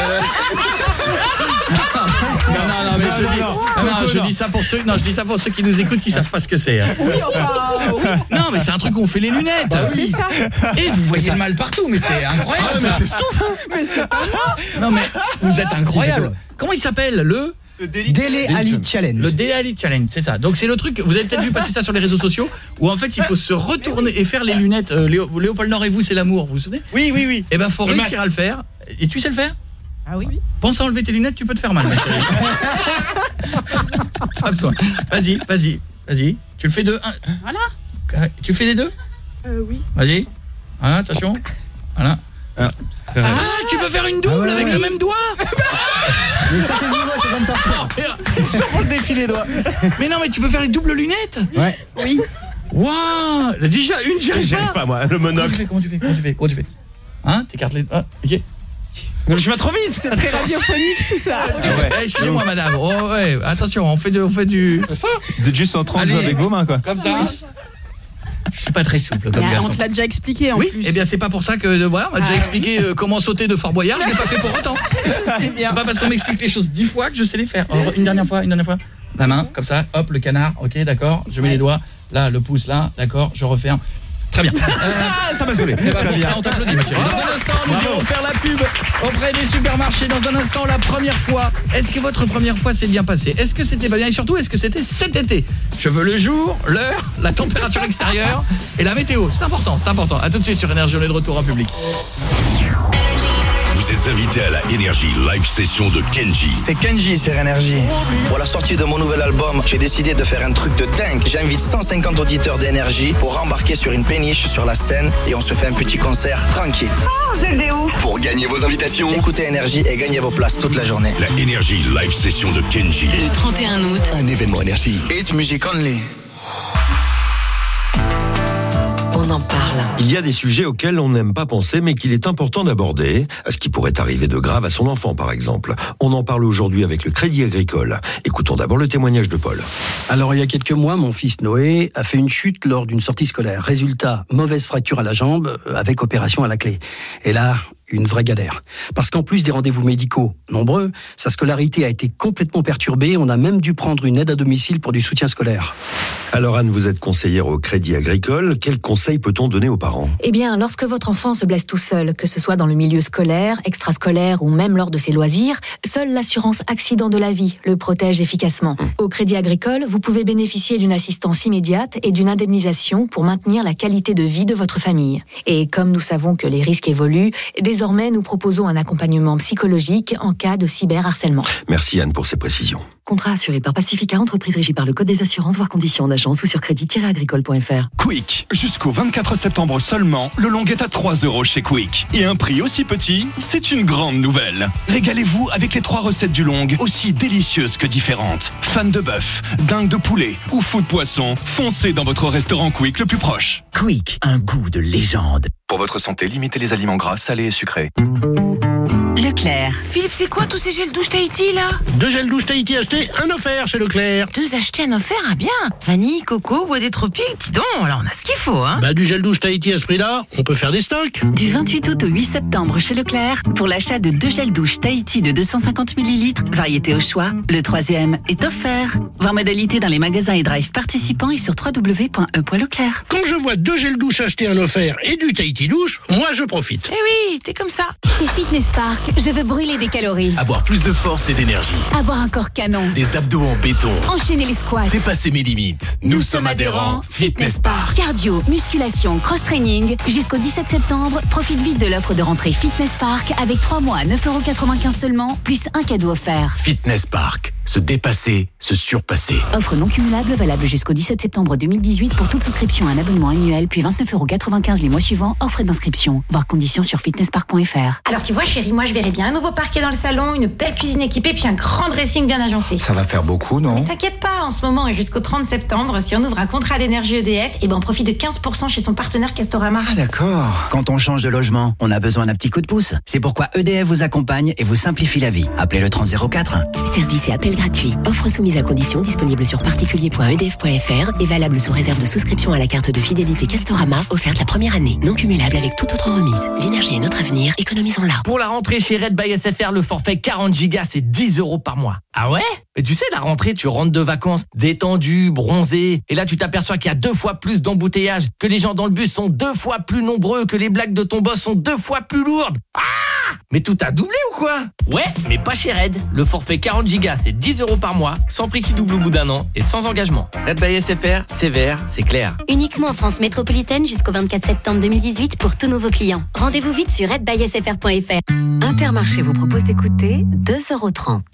non, non, non, mais je dis, non, non, je dis ça pour ceux, non, je dis ça pour ceux qui nous écoutent qui savent pas ce que c'est. hein. Oui, enfin, oui. Non, mais c'est un truc où on fait les lunettes. Bah oui. C'est ça. Et vous voyez le mal partout, mais c'est incroyable. Ah, mais ça. c'est stouffant. Mais c'est pas moi. Non, mais vous êtes Si, incroyable. c'est Comment il s'appelle? Le Le délit. Dele Ali Challenge. Le Daily Challenge, c'est ça. Donc c'est le truc, vous avez peut-être vu passer ça sur les réseaux sociaux, où en fait il faut se retourner et faire les lunettes. Euh, Léo, Léopold Nord et vous, c'est l'amour, vous vous souvenez? Oui, oui, oui. Eh ben faut Le réussir masque. à le faire. Et tu sais le faire? Ah oui. Pense à enlever tes lunettes, tu peux te faire mal, ma chérie. Pas besoin. Vas-y, vas-y, vas-y. Tu le fais de un. Voilà. Euh, Tu fais les deux? Euh, oui. Vas-y. Voilà, attention. Voilà. Ah, Ah, tu peux faire une double Ah ouais, avec ouais. le même doigt? Mais ça c'est nouveau, c'est comme sortir. C'est toujours pour le défi des doigts. Mais non, mais tu peux faire les doubles lunettes? Ouais. Oui. Waouh! Déjà une, j'y arrive J'y arrive pas, moi. Le Comment tu monocle. fais? Comment tu fais? Comment tu fais? Comment tu fais? Hein? T'écartes les... Ah, ok. Je vais trop vite. C'est très radiophonique tout ça. Ah ouais. Eh, excusez-moi madame. Oh ouais, attention, on fait de, on fait du C'est Vous êtes juste en train de Allez. jouer avec vos mains, quoi. comme ça. Je suis pas très souple comme Mais garçon. on te l'a déjà expliqué en Oui, plus. eh bien c'est pas pour ça que euh, voilà, on m'a déjà Ah. expliqué euh, comment sauter de Fort Boyard, je l'ai pas fait pour autant. C'est bien. C'est pas parce qu'on m'explique les choses dix fois que je sais les faire. Alors, une dernière fois, une dernière fois. La main comme ça, hop, le canard. OK, d'accord. Je mets les doigts là, le pouce là, d'accord, je referme. Très bien. Euh, Ça m'a saoulé. Eh ben, Très pour bien. ça, on t'applaudit, ma chérie. Dans un instant, nous Bravo. allons faire la pub auprès des supermarchés. Dans un instant, la première fois. Est-ce que votre première fois s'est bien passée? Est-ce que c'était pas bien? Et surtout, est-ce que c'était cet été? Je veux le jour, l'heure, la température extérieure et la météo. C'est important, c'est important. À tout de suite sur Énergie, on est de retour en public. Vous êtes invité à la Énergie Live Session de Kenji. C'est Kenji sur Énergie. Pour la sortie de mon nouvel album, j'ai décidé de faire un truc de dingue. J'invite cent cinquante auditeurs d'Énergie pour embarquer sur une péniche sur la scène et on se fait un petit concert tranquille. Pour gagner vos invitations, Écoutez Énergie et gagnez vos places toute la journée. la Énergie Live Session de Kenji. Le trente et un août. Un événement Énergie. Hit music only. On en parle. Il y a des sujets auxquels on n'aime pas penser, mais qu'il est important d'aborder, à ce qui pourrait arriver de grave à son enfant, par exemple. On en parle aujourd'hui avec le Crédit Agricole. Écoutons d'abord le témoignage de Paul. Alors, il y a quelques mois, mon fils Noé a fait une chute lors d'une sortie scolaire. Résultat, mauvaise fracture à la jambe, avec opération à la clé. Et là, une vraie galère. Parce qu'en plus des rendez-vous médicaux nombreux, sa scolarité a été complètement perturbée. On a même dû prendre une aide à domicile pour du soutien scolaire. Alors Anne, vous êtes conseillère au Crédit Agricole. Quels conseils peut-on donner aux parents? Eh bien, lorsque votre enfant se blesse tout seul, que ce soit dans le milieu scolaire, extrascolaire ou même lors de ses loisirs, seule l'assurance accident de la vie le protège efficacement. Au Crédit Agricole, vous pouvez bénéficier d'une assistance immédiate et d'une indemnisation pour maintenir la qualité de vie de votre famille. Et comme nous savons que les risques évoluent, des Désormais, nous proposons un accompagnement psychologique en cas de cyberharcèlement. Merci Anne pour ces précisions. Contrat assuré par Pacifica, entreprise régie par le Code des assurances, voire conditions d'agence ou sur crédit-agricole point f r. Quick, jusqu'au vingt-quatre septembre seulement, le long est à trois euros chez Quick. Et un prix aussi petit, c'est une grande nouvelle. Régalez-vous avec les trois recettes du long, aussi délicieuses que différentes. Fan de bœuf, dingue de poulet ou fou de poisson, foncez dans votre restaurant Quick le plus proche. Quick, un goût de légende. Pour votre santé, limitez les aliments gras, salés et sucrés. Leclerc. Philippe, c'est quoi tous ces gels douche Tahiti là? Deux gels douche Tahiti achetés, un offert chez Leclerc. Deux achetés, un offert, ah bien. Vanille, coco, bois des tropiques, dis donc, là on a ce qu'il faut, hein. Bah du gel douche Tahiti à ce prix-là, on peut faire des stocks. Du vingt-huit août au huit septembre chez Leclerc, pour l'achat de deux gels douche Tahiti de deux cent cinquante millilitres, variété au choix, le troisième est offert. Voir modalité dans les magasins et drive participants et sur w w w point e point leclerc. Quand je vois deux gels douche achetés, un offert et du Tahiti douche, moi je profite. Eh oui, t'es comme ça. Chez Fitness Park, je veux brûler des calories. Avoir plus de force et d'énergie. Avoir un corps canon. Des abdos en béton. Enchaîner les squats. Dépasser mes limites. Nous, Nous sommes adhérents Fitness Park. Cardio, musculation, cross-training. Jusqu'au dix-sept septembre, profite vite de l'offre de rentrée Fitness Park avec trois mois à neuf euros quatre-vingt-quinze seulement, plus un cadeau offert. Fitness Park. Se dépasser, se surpasser. Offre non cumulable valable jusqu'au dix-sept septembre deux mille dix-huit pour toute souscription à un abonnement annuel, puis vingt-neuf euros quatre-vingt-quinze les mois suivants, hors frais d'inscription. Voir conditions sur fitnesspark point f r. Alors tu vois chérie, moi je verrais bien un nouveau parquet dans le salon, une belle cuisine équipée, puis un grand dressing bien agencé. Ça va faire beaucoup, non? Mais t'inquiète pas, en ce moment et jusqu'au trente septembre, si on ouvre un contrat d'énergie E D F, et ben on profite de quinze pour cent chez son partenaire Castorama. Ah d'accord. Quand on change de logement, on a besoin d'un petit coup de pouce. C'est pourquoi E D F vous accompagne et vous simplifie la vie. Appelez le trente zéro quatre. Service et appel gratuit. Offre soumise à condition, disponible sur particulier point e d f point f r et valable sous réserve de souscription à la carte de fidélité Castorama, offerte la première année. Non cumulable avec toute autre remise. L'énergie est notre avenir, économisons-la. Pour la rentrée chez Red by S F R, le forfait quarante gigas, c'est dix euros par mois. Ah ouais? Mais tu sais, la rentrée, tu rentres de vacances détendu, bronzé, et là tu t'aperçois qu'il y a deux fois plus d'embouteillage, que les gens dans le bus sont deux fois plus nombreux, que les blagues de ton boss sont deux fois plus lourdes. Ah! Mais tout a doublé ou quoi? Ouais, mais pas chez Red. Le forfait quarante gigas, c'est dix euros par mois, sans prix qui double au bout d'un an et sans engagement. Red by S F R, c'est vert, c'est clair. Uniquement en France métropolitaine jusqu'au vingt-quatre septembre deux mille dix-huit pour tous nouveaux clients. Rendez-vous vite sur red by s f r point f r. Intermarché vous propose d'écouter deux euros trente.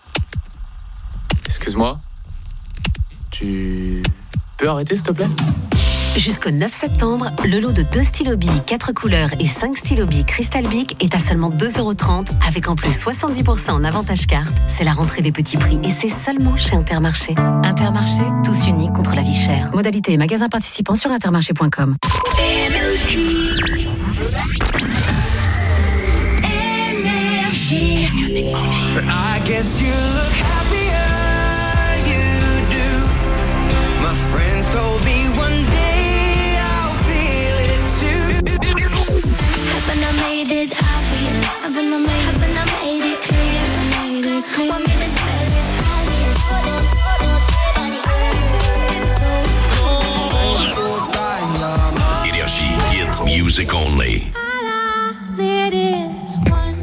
Excuse-moi, tu peux arrêter s'il te plaît? Jusqu'au neuf septembre, le lot de deux stylos Bic, quatre couleurs et cinq stylos Bic Crystal Bic est à seulement deux euros trente avec en plus soixante-dix pour cent en avantage carte. C'est la rentrée des petits prix et c'est seulement chez Intermarché. Intermarché, tous unis contre la vie chère. Modalité et magasins participants sur intermarché point com. I guess you look happier, you do. My friends told me one day I'll feel it too. Haven't I made it obvious? Haven't I made, haven't I made it clear? Made it clear. Want me to spell it obvious? Énergie hit music only. All I need is one.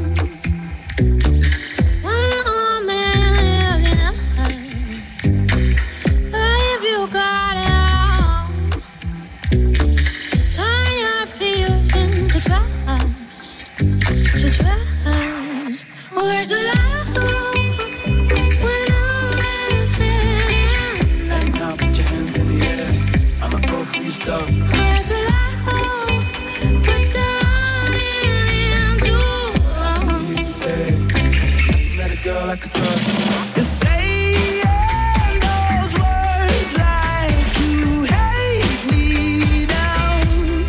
Words aloud when I'm missing. And now put your hands in the air. I'ma go for your stuff. Words aloud, put the running into So you stay. Never met a girl I could trust. You're saying those words like you hate me now.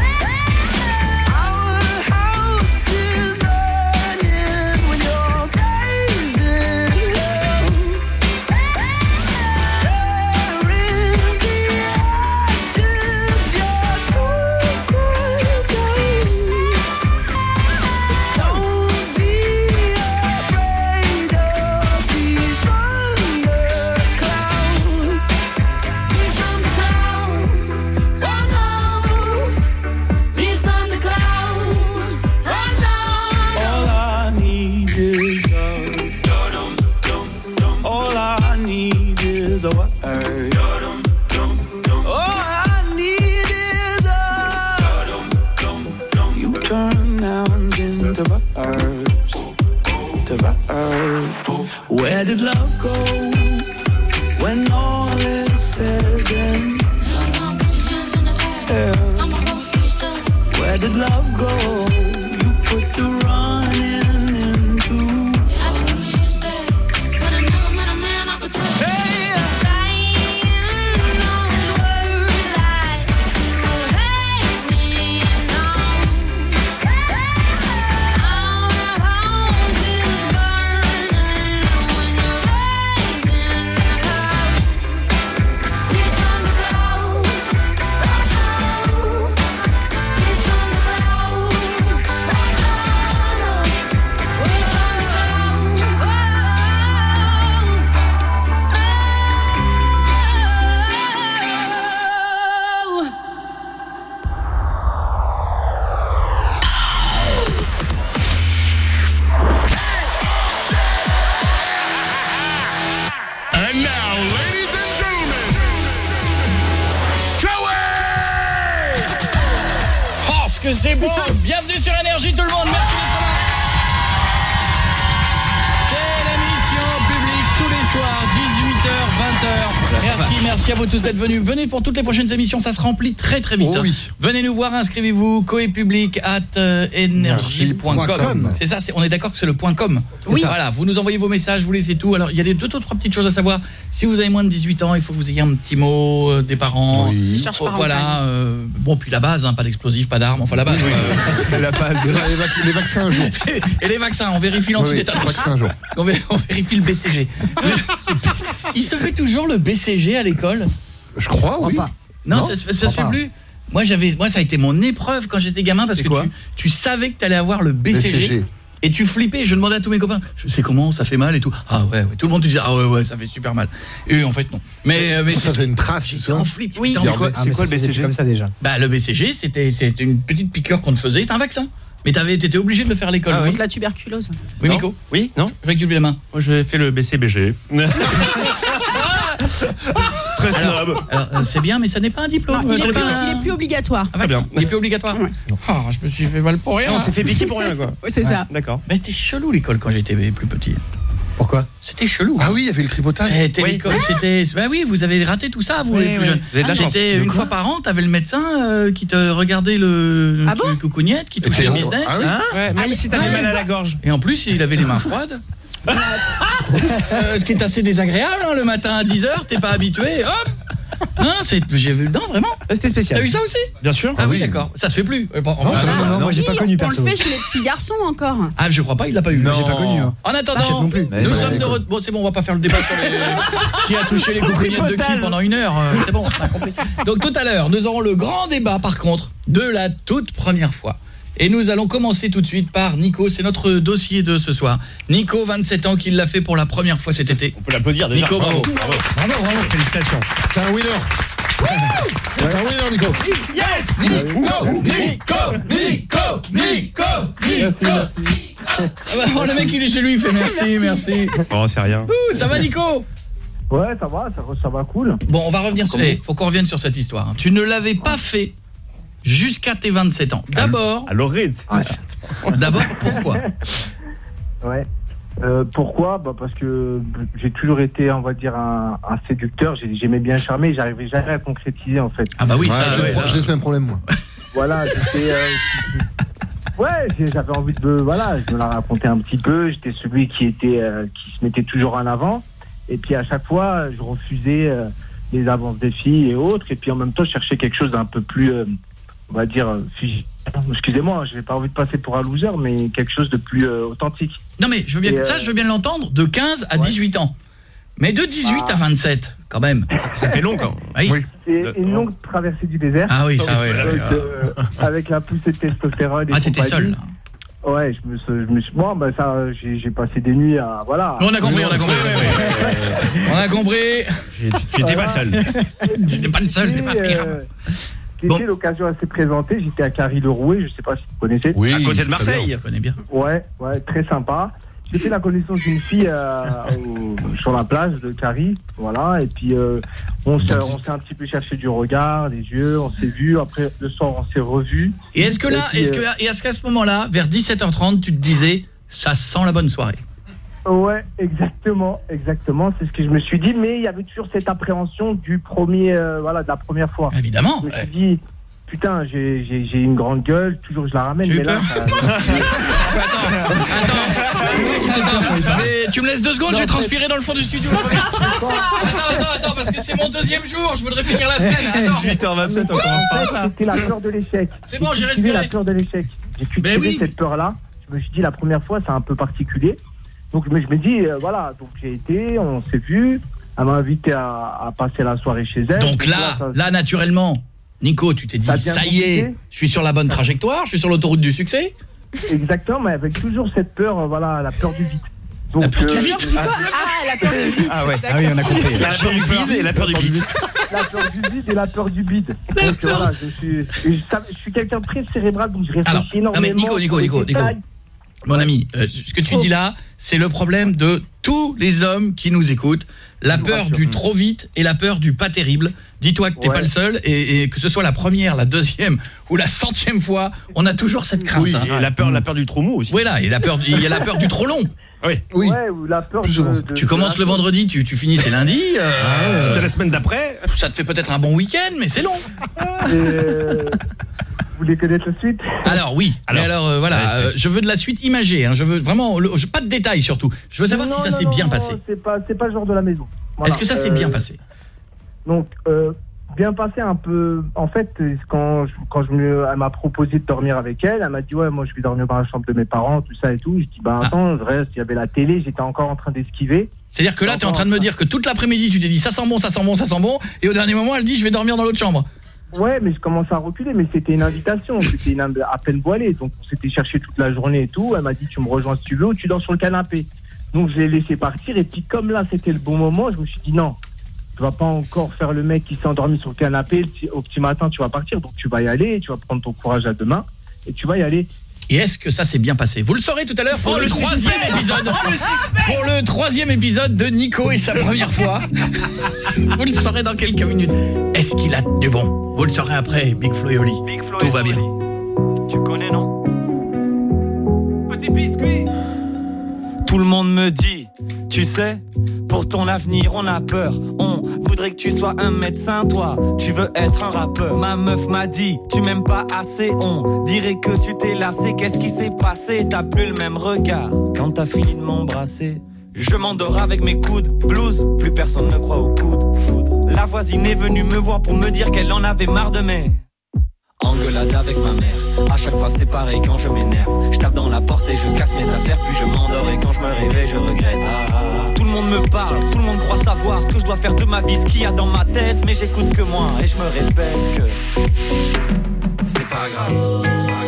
Our house is burning when your days in hell. There in the ashes, your secrets are. Don't be afraid of these thunderclouds. These thunderclouds, oh no. These thunderclouds, oh no. All I need is love. All I need is a word. All I need is a. You turn nouns into to verbs, to verbs. Where did love go when all is said and done? Yeah. Where did love go? You put the running into. Asking me to stay, but I never met a man I could trust. Hey! Que c'est beau. Bienvenue sur Énergie tout le monde, merci d'être là. C'est l'émission publique tous les soirs, dix-huit heures, vingt heures. Merci, merci à vous tous d'être venus. Venez pour toutes les prochaines émissions, ça se remplit très très vite. Oh oui. Venez nous voir, inscrivez-vous, coepublic arobase énergie point com. C'est ça, c'est, on est d'accord que c'est le point .com. Oui. Voilà, vous nous envoyez vos messages, vous laissez tout. Alors, il y a des deux, deux trois petites choses à savoir. Si vous avez moins de dix-huit ans, il faut que vous ayez un petit mot euh, des parents. Oui. Oh, voilà, euh, bon, puis la base, hein, pas d'explosifs, pas d'armes, enfin la base. Euh, la base, les, vac- les vaccins un jour. Et les vaccins, on vérifie l'antitétanus. Oui, vaccin un jour. On, vé- on vérifie le B C G. Il se fait toujours le B C G à l'école ? Je crois, oui. Pas. Non, non, ça, ça, ça se fait plus. Moi, j'avais, moi, ça a été mon épreuve quand j'étais gamin parce c'est que tu, tu savais que tu allais avoir le B C G. B C G. Et tu flippais, je demandais à tous mes copains, je sais comment, ça fait mal et tout. Ah ouais, ouais. Tout le monde te disait, ah ouais, ouais, ça fait super mal. Et en fait, non. Mais, mais ça faisait une trace, c'est ça. En flip. Oui, c'est quoi, ah, c'est quoi le B C G comme ça déjà? Bah, le B C G, c'était, c'était une petite piqûre qu'on te faisait, c'était un vaccin. Mais t'avais, t'étais obligé de le faire à l'école. Ah, oui. Contre la tuberculose. Oui, non. Nico. Oui, non. Recule les mains. Moi, j'ai fait le B C B G. Très snob. Alors, alors euh, c'est bien, mais ça n'est pas un diplôme. Non, il, est est pas plus, un... il est plus obligatoire. Ah, bien. Il est plus obligatoire. Ouais. Oh, je me suis fait mal pour rien. Non, on s'est fait piquer pour rien, quoi. Oui, c'est ouais. ça. D'accord. Mais c'était chelou l'école quand j'étais plus petit. Pourquoi? C'était chelou. Ah oui, il y avait le tripotage. C'était oui. l'école, c'était bah oui, vous avez raté tout ça vous oui, les plus oui. jeunes. Vous avez de la chance. C'était une fois par an, tu avais le médecin euh, qui te regardait le ah bon coucougnette, qui touchait le business. Ah oui hein ouais, même ah, si t'avais ouais. mal à la gorge. Et en plus, il avait les mains froides. euh, ce qui est assez désagréable hein, le matin à dix heures, t'es pas habitué. Hop. Non, non, c'est j'ai vu non vraiment. C'était spécial. T'as eu ça aussi? Bien sûr. Ah oui, d'accord. Ça se fait plus. Euh, bon, non, non, non, non, moi j'ai pas connu perso. On le fait chez les petits garçons encore. Ah, je crois pas, il l'a pas eu. Non, j'ai pas connu. Hein. En attendant, non plus. nous sommes de retour. Bon, c'est bon, on va pas faire le débat sur les qui a touché les coucougnettes de qui pendant une heure. C'est bon, on a compris. Donc tout à l'heure, nous aurons le grand débat par contre de la toute première fois. Et nous allons commencer tout de suite par Nico, c'est notre dossier de ce soir. Nico, vingt-sept ans, qui l'a fait pour la première fois cet été. On peut l'applaudir déjà. Nico, bravo. Bravo, bravo, bravo. Félicitations. T'es un winner. T'es un winner, Nico. Yes, Nico, Nico, Nico, Nico, Nico. Ah bah, oh, le mec, il est chez lui, il fait merci, merci. Oh, c'est rien. Ouh, ça va, Nico? Ouais, ça va, ça, ça va cool. Bon, on va revenir sur... Il faut qu'on revienne sur cette histoire. Hein. Tu ne l'avais pas fait jusqu'à tes vingt-sept ans. D'abord... Alors, Red. D'abord, pourquoi? Ouais. Euh, pourquoi bah parce que j'ai toujours été, on va dire, un, un séducteur. J'aimais bien charmer, j'arrivais jamais à concrétiser, en fait. Ah bah oui, ouais, ça... J'ai ouais, ouais, ce même problème, moi. Voilà, j'étais... Euh, ouais, j'avais envie de... Voilà, je me la racontais un petit peu. J'étais celui qui était euh, qui se mettait toujours en avant. Et puis, à chaque fois, je refusais euh, les avances des filles et autres. Et puis, en même temps, je cherchais quelque chose d'un peu plus... Euh, on va dire, excusez-moi, je n'ai pas envie de passer pour un loser, mais quelque chose de plus euh, authentique. Non mais je veux bien et ça, euh... je veux bien l'entendre, de quinze à dix-huit ans. Mais de dix-huit ah. à vingt-sept, quand même. Ça fait long, quand même. Oui. C'est une longue traversée du désert. Ah oui, ça, oui. Avec, euh, avec la poussée de testostérone. Ah, t'étais seul, là. Ouais, je me, je me suis... Bon, bah ça, j'ai, j'ai passé des nuits à... Voilà. On a compris, on a compris. On a compris. Tu n'étais pas seul. Tu n'étais pas le seul, c'est pas pire. C'était bon. L'occasion assez présentée, j'étais à Carry-le-Rouet, je sais pas si vous connaissez. Oui, à côté de Marseille. Je connais bien. Ouais, ouais, très sympa. j'ai fait la connaissance d'une fille euh, au- sur la plage de Carie, voilà, et puis euh, on s'est on s'est un petit peu cherché du regard, des yeux, on s'est vu, après le soir on s'est revus. Et est-ce que là, puis, est-ce que euh, et est-ce qu'à ce moment-là, vers dix-sept heures trente, tu te disais ça sent la bonne soirée? Ouais, exactement, exactement, c'est ce que je me suis dit, mais il y avait toujours cette appréhension du premier, euh, voilà, de la première fois. Évidemment. Je me suis dit, putain, j'ai j'ai j'ai une grande gueule, toujours je la ramène, mais là. ça- Attends, mais tu me laisses deux secondes, je vais transpirer dans le fond du studio. Attends, attends, attends, parce que c'est mon deuxième jour, je voudrais finir la semaine. Attends. dix-huit heures vingt-sept, on commence par ça. C'était la peur de l'échec. C'est bon, j'ai cultivé respiré. la peur de l'échec. J'ai cultivé oui. cette peur-là. Je me suis dit, la première fois, c'est un peu particulier. Donc, mais je me dis, euh, voilà, donc j'ai été, on s'est vu. Elle m'a invité à, à passer la soirée chez elle. Donc là, ça- là naturellement, Nico, tu t'es dit Ça a bien ça y est, compliqué. je suis sur la bonne trajectoire, je suis sur l'autoroute du succès. Exactement, mais avec toujours cette peur, euh, voilà, la peur du vide. Donc, La peur du euh, vide Ah, la peur du vide. Ah ouais. Ah oui, on a compris. La peur du vide et la peur du vide. la peur du vide et la peur du bide. Donc voilà, je suis, et je, je suis quelqu'un de très cérébral, donc je réfléchis Alors, non mais énormément. Nico, Nico, sur les Nico, Nico. détails. Mon ami, euh, ce que tu dis là, c'est le problème de tous les hommes qui nous écoutent. La peur du trop vite et la peur du pas terrible. Dis-toi que t'es Ouais. pas le seul et, et que ce soit la première, la deuxième ou la centième fois, on a toujours cette crainte. Oui, hein. et la peur, la peur du trop mou aussi. Voilà, et la peur, il y a la peur du trop long. Oui. Oui. Ouais, ou la peur Plus de, souvent. de- Tu de commences la- le vendredi, tu, tu finis c'est lundi. euh, De la semaine d'après. ça te fait peut-être un bon week-end, mais c'est long. Et, euh, vous voulez connaître la suite? Alors oui, alors, mais alors euh, voilà, euh, je veux de la suite imagée, hein, je veux vraiment, le, je- pas de détails surtout. Je veux savoir Non, si ça non, s'est non, bien non, passé. C'est pas, c'est pas le genre de la maison. Voilà. Est-ce que ça s'est Euh, bien passé? Donc, euh, bien passé un peu. En fait, euh, quand, je, quand je me, elle m'a proposé de dormir avec elle, elle m'a dit ouais, moi je vais dormir dans la chambre de mes parents, tout ça et tout. Je dis bah Ah. attends, je reste. Il y avait la télé, j'étais encore en train d'esquiver. C'est-à-dire que là, tu es en train de me dire que toute l'après-midi, tu t'es dit ça sent bon, ça sent bon, ça sent bon, et au dernier moment, elle dit je vais dormir dans l'autre chambre. Ouais, mais je commence à reculer, mais c'était une invitation, c'était une in- à peine voilée, donc on s'était cherché toute la journée et tout. Elle m'a dit tu me rejoins si tu veux ou tu dors sur le canapé. Donc je l'ai laissé partir et puis comme là c'était le bon moment, je me suis dit non, tu vas pas encore faire le mec qui s'est endormi sur le canapé, le petit- au petit matin tu vas partir, donc tu vas y aller, tu vas prendre ton courage à deux mains et tu vas y aller. Et est-ce que ça s'est bien passé? Vous le saurez tout à l'heure pour Oh, le le troisième suspense épisode. Oh, le suspense Pour le troisième épisode de Nico et sa première fois. Vous le saurez dans quelques minutes. Est-ce qu'il a du bon? Vous le saurez après, Big Flo et Oli. Tout va bien. Tu connais, non? Petit biscuit. Tout le monde me dit, tu sais, pour ton avenir on a peur. On voudrait que tu sois un médecin, toi, tu veux être un rappeur. Ma meuf m'a dit, tu m'aimes pas assez, on dirait que tu t'es lassé. Qu'est-ce qui s'est passé? T'as plus le même regard quand t'as fini de m'embrasser. Je m'endors avec mes coudes, blues, plus personne ne croit aux coudes, foudre. La voisine est venue me voir pour me dire qu'elle en avait marre de mes engueulade avec ma mère. À chaque fois c'est pareil quand je m'énerve. Je tape dans la porte et je casse mes affaires. Puis je m'endors et quand je me réveille je regrette. Ah, ah, ah. Tout le monde me parle, tout le monde croit savoir ce que je dois faire de ma vie, ce qu'il y a dans ma tête. Mais j'écoute que moi et je me répète que c'est pas grave.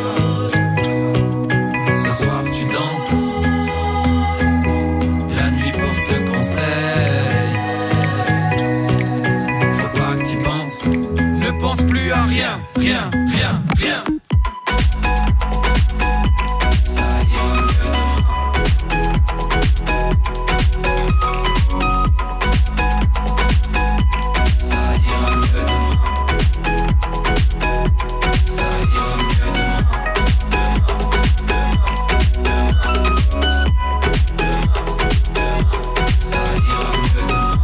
Ce soir tu danses, la nuit porte conseil. Faut pas que tu penses, ne pense plus à rien, rien, rien, rien. Ça ira mieux demain. Ça ira mieux demain. Ça ira mieux demain. Demain, demain, demain, demain. Ça ira mieux demain.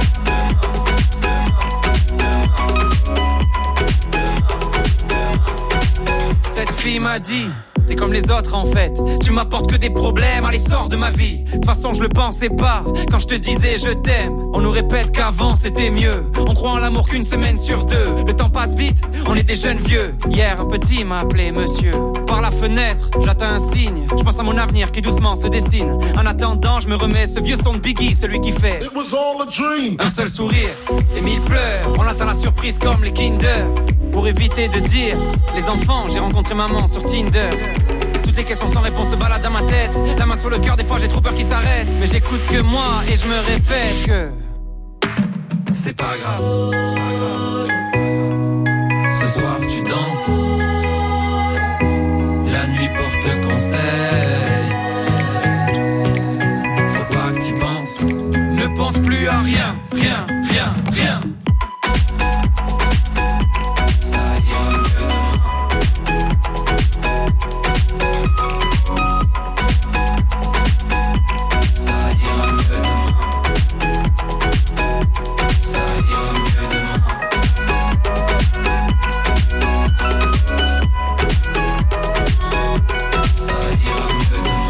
Cette fille m'a dit, t'es comme les autres en fait. Tu m'apportes que des problèmes, allez sors de ma vie. De toute façon je le pensais pas, quand je te disais je t'aime. On nous répète qu'avant c'était mieux. On croit en l'amour qu'une semaine sur deux. Le temps passe vite, on est des jeunes vieux. Hier un petit m'a appelé monsieur. Par la fenêtre, j'attends un signe. Je pense à mon avenir qui doucement se dessine. En attendant je me remets ce vieux son de Biggie, celui qui fait It was all a dream. Un seul sourire et mille pleurs. On attend la surprise comme les Kinder. Pour éviter de dire les enfants, j'ai rencontré maman sur Tinder. Toutes les questions sans réponse se baladent dans ma tête. La main sur le cœur, des fois j'ai trop peur qu'il s'arrête. Mais j'écoute que moi et je me répète que c'est pas grave. Ce soir tu danses, la nuit porte conseil. t'y penses. Ne pense plus à rien, rien, rien, rien. Ça ira mieux demain. Ça ira mieux demain. Ça ira mieux demain. Ça ira mieux demain.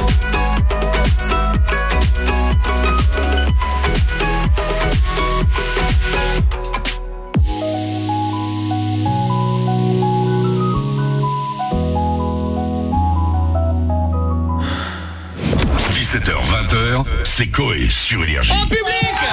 dix-sept heures vingt, c'est Coé sur Énergie. En public.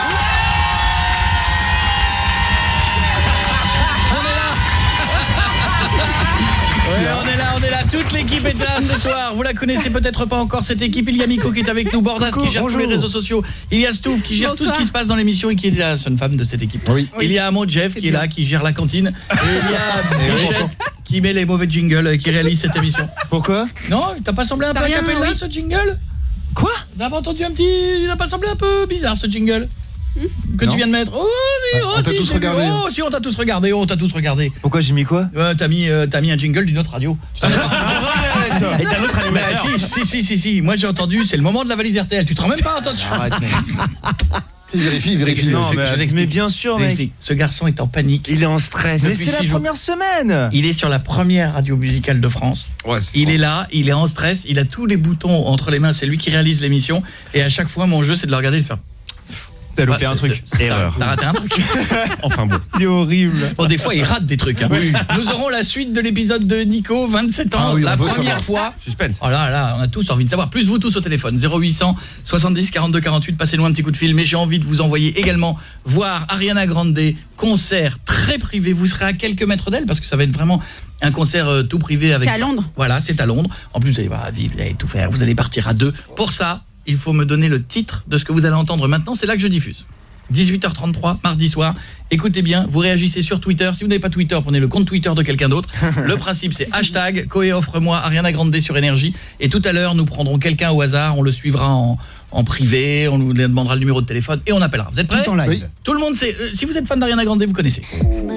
Ouais, on est là, on est là, toute l'équipe est là ce soir. Vous la connaissez peut-être pas encore cette équipe. Il y a Miko qui est avec nous, Bordas qui gère tous les réseaux sociaux. Il y a Stouff qui gère Bonsoir. Tout ce qui se passe dans l'émission et qui est la seule femme de cette équipe. Oui. Il y a Amo Jeff qui est là, qui gère la cantine. Et il y a Bichette qui met les mauvais jingles, qui réalise cette émission. Pourquoi? Non, t'as pas semblé un peu a cappella oui. ce jingle? Quoi? T'as pas entendu un petit... Il a pas semblé un peu bizarre ce jingle que non. Tu viens de mettre. Oh, si, oh, on t'a si, tous regardé. Oh, si on t'a tous regardé, on t'a tous regardé. Pourquoi j'ai mis quoi? euh, T'as mis, euh, t'as mis un jingle d'une autre radio. Arrête. Et t'as l'autre animateur. Bah, si, si, si, si, si. Moi j'ai entendu, c'est le moment de la valise R T L. Tu te rends même pas entendu. Arrête, mais... Vérifie, vérifie. Non, mais, je vous explique. mais bien sûr, mec. Ce garçon est en panique. Il est en stress. Mais c'est la jours. première semaine. Il est sur la première radio musicale de France. Ouais, est il bon. est là, il est en stress, il a tous les boutons entre les mains, c'est lui qui réalise l'émission. Et à chaque fois, mon jeu, c'est de le regarder et de faire... T'as loupé un truc. Erreur. T'as raté un truc. Enfin bon. Il est horrible. Bon, des fois, il rate des trucs. Hein. Oui. Nous aurons la suite de l'épisode de Nico, vingt-sept ans, ah oui, la première fois. Suspense. Oh là là, on a tous envie de savoir. Plus vous tous au téléphone. zéro huit cent soixante-dix quarante-deux quarante-huit. Passez-nous un petit coup de fil. Mais j'ai envie de vous envoyer également voir Ariana Grande, concert très privé. Vous serez à quelques mètres d'elle parce que ça va être vraiment un concert euh, tout privé. Avec. C'est à Londres. Voilà, c'est à Londres. En plus, vous allez, bah, vous allez tout faire. Vous allez partir à deux. Pour ça, il faut me donner le titre de ce que vous allez entendre maintenant. C'est là que je diffuse. dix-huit heures trente-trois, mardi soir. Écoutez bien, vous réagissez sur Twitter. Si vous n'avez pas Twitter, prenez le compte Twitter de quelqu'un d'autre. Le principe, c'est hashtag Coé offre-moi Ariana Grande sur Énergie. Et tout à l'heure, nous prendrons quelqu'un au hasard. On le suivra en, en privé. On nous demandera le numéro de téléphone et on appellera. Vous êtes prêts? Tout en live. Oui. Tout le monde sait. Euh, si vous êtes fan d'Ariana Grande, vous connaissez.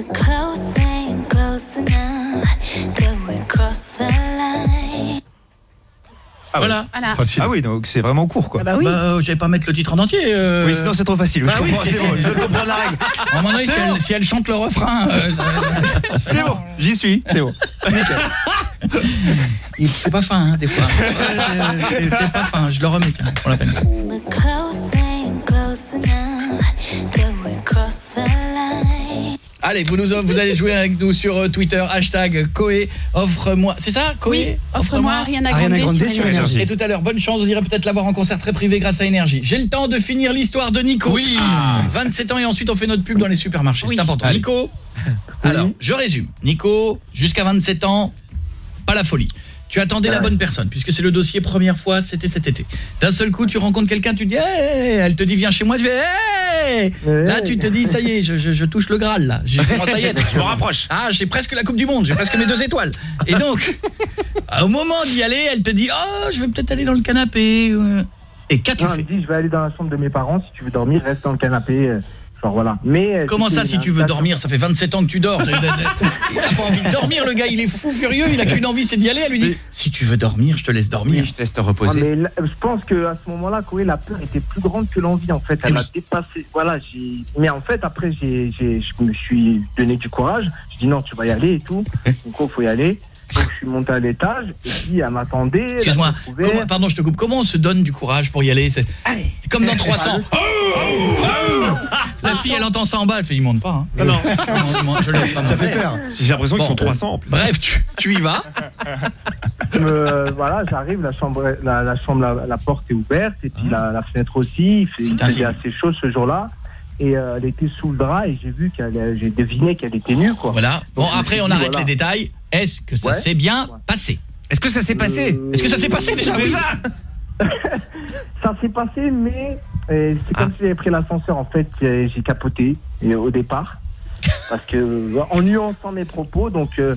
Ah voilà. voilà. Ah oui, donc c'est vraiment court quoi. Ah bah oui. Bah, euh, je vais pas mettre le titre en entier. Euh... Oui, sinon c'est trop facile. Bah je oui, comprends, c'est, c'est bon, c'est... je comprends la règle. À un moment donné, si, bon. elle, si elle chante le refrain, euh, ça... c'est bon, j'y suis, c'est bon. Il c'est pas fin hein, des fois. Euh, c'est, c'est pas fin, je le remets hein, pour la peine. Allez, vous, nous, vous allez jouer avec nous sur euh, Twitter, hashtag Coé, offre-moi. C'est ça, Coé oui, offre-moi Ariana Grande, Ariana Grande sur, sur Énergie. Énergie. Et tout à l'heure, bonne chance, vous irez peut-être la voir en concert très privé grâce à Énergie. J'ai le temps de finir l'histoire de Nico. Oui. Ah, vingt-sept ans et ensuite on fait notre pub dans les supermarchés. Oui. C'est important. Allez. Nico, alors, oui. je résume. Nico, jusqu'à vingt-sept ans, pas la folie. Tu attendais ouais. la bonne personne, puisque c'est le dossier première fois, c'était cet été. D'un seul coup, tu rencontres quelqu'un, tu dis hey! Elle te dit viens chez moi, tu fais hey! hey! Là, tu te dis ça y est, je, je, je touche le Graal là. Je commence à y être. Je me rapproche. Ah, j'ai presque la Coupe du Monde, j'ai presque mes deux étoiles. Et donc, au moment d'y aller, elle te dit oh, je vais peut-être aller dans le canapé. Et qu'as-tu non, fait? Elle me dit je vais aller dans la chambre de mes parents, si tu veux dormir, reste dans le canapé. Genre voilà. Mais comment ça si tu veux dormir? Ça fait vingt-sept ans que tu dors. Il a pas envie de dormir le gars, il est fou furieux, il a qu'une envie c'est d'y aller. Elle lui dit si tu veux dormir, je te laisse dormir. Oui, je te laisse te reposer. Ouais, mais là, je pense que à ce moment-là, Coé, la peur était plus grande que l'envie en fait, elle oui. a dépassé. Voilà, j'ai mais en fait après j'ai j'ai je me suis donné du courage. Je dis non, tu vas y aller et tout. Donc il faut y aller. Donc je suis monté à l'étage et puis elle m'attendait. Excuse-moi, comment, pardon, je te coupe. Comment on se donne du courage pour y aller? C'est comme dans trois cents. Oh, oh, oh. La fille, elle entend ça en bas, elle fait il monte pas. Hein. Non, non. non, je laisse pas. Ça fait peur. J'ai l'impression bon, qu'ils sont trois cents. En plus. Bref, tu, tu y vas. Euh, voilà, j'arrive, la chambre, la, la chambre, la, la porte est ouverte et puis mmh. la, la fenêtre aussi. Il, fait, il faisait assez chaud ce jour-là. Et euh, elle était sous le drap et j'ai vu qu'elle, j'ai deviné qu'elle était nue quoi. Voilà. Bon donc, après on dit, arrête voilà. les détails. Est-ce que ça ouais. s'est bien ouais. passé? Est-ce que ça s'est passé euh... Est-ce que ça s'est passé déjà? Déjà ça s'est passé mais euh, c'est comme ah. si j'avais pris l'ascenseur en fait. J'ai, j'ai capoté et, au départ parce que en nuançant mes propos donc. Euh,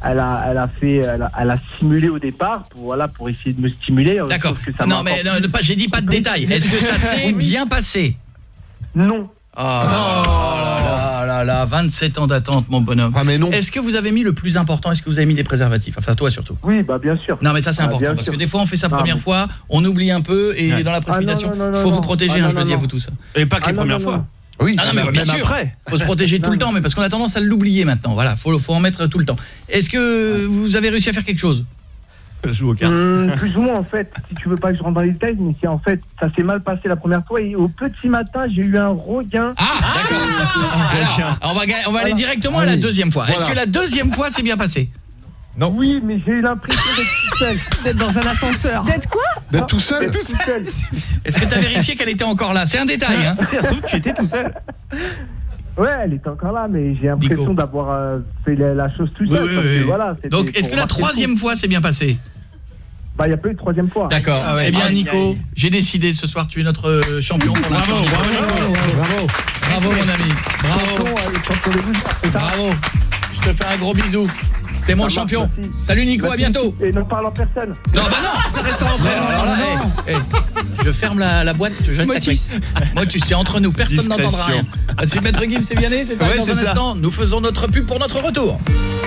elle a, elle a fait, elle a, elle a simulé au départ pour, voilà, pour essayer de me stimuler. D'accord. Sauf que ça Non, m'a mais encore non, pas, j'ai dit pas de détails. Est-ce que ça s'est Oui. bien passé? Non. Oh là là là là, vingt-sept ans d'attente, mon bonhomme. Ah mais non. Est-ce que vous avez mis le plus important? Est-ce que vous avez mis des préservatifs? Enfin, toi surtout. Oui, bah bien sûr. Non, mais ça c'est Ah, important bien parce sûr. que des fois on fait sa Ah, première mais- fois, on oublie un peu et Ouais. dans la précipitation, Ah, non, non, non, faut non, vous protéger, ah, hein, non, je le non, dis à non. vous tous. Et pas que Ah, les non, premières non, fois. non. Oui, Ah non, mais même bien même sûr. après. Faut se protéger tout le Non, temps, mais parce qu'on a tendance à l'oublier maintenant. Voilà, faut faut en mettre tout le temps. Est-ce que vous avez réussi à faire quelque chose? Je joue aux cartes. Hum, plus ou moins en fait, si tu veux pas que je rentre dans les détails, mais c'est en fait, ça s'est mal passé la première fois et au petit matin, j'ai eu un regain. Ah, d'accord. Alors, on va ga- on va aller Voilà. directement à la Allez. deuxième fois. Est-ce Voilà. que la deuxième fois s'est bien passée? Non. Oui, mais j'ai eu l'impression d'être tout seul. D'être dans un ascenseur. D'être quoi? D'être tout seul. D'être tout seul. Est-ce que tu as vérifié qu'elle était encore là? C'est un détail, hein. Si, ça se trouve, tu étais tout seul. Ouais, elle était encore là, mais j'ai l'impression Nico. d'avoir euh, fait la, la chose tout Oui, seul. oui, parce que, oui. voilà, c'était Donc, est-ce pour que la marquer le troisième coup. fois s'est bien passée? Bah, il n'y a pas eu de troisième fois. D'accord. Ah ouais. Eh bien, Aïe, Nico, aïe. j'ai décidé ce soir, tu es notre euh, champion pour l'instant. Bravo, bravo, Bravo. Bravo, mon ami. Bravo. Champion, euh, champion des bouches. Bravo. Je te fais un gros bisou. T'es mon Ça marche, champion. merci. Salut Nico, à Merci. bientôt. Et ne parle en personne. Non, bah non, ça reste entre nous. Alors là, hey, hey, je ferme la, la boîte, je jette la clé. Moi, tu sais, entre nous, personne Discrétion. n'entendra rien. Ah, c'est Maître Gims, c'est Vianney, c'est ça? Ouais, Dans c'est un ça. instant, nous faisons notre pub pour notre retour.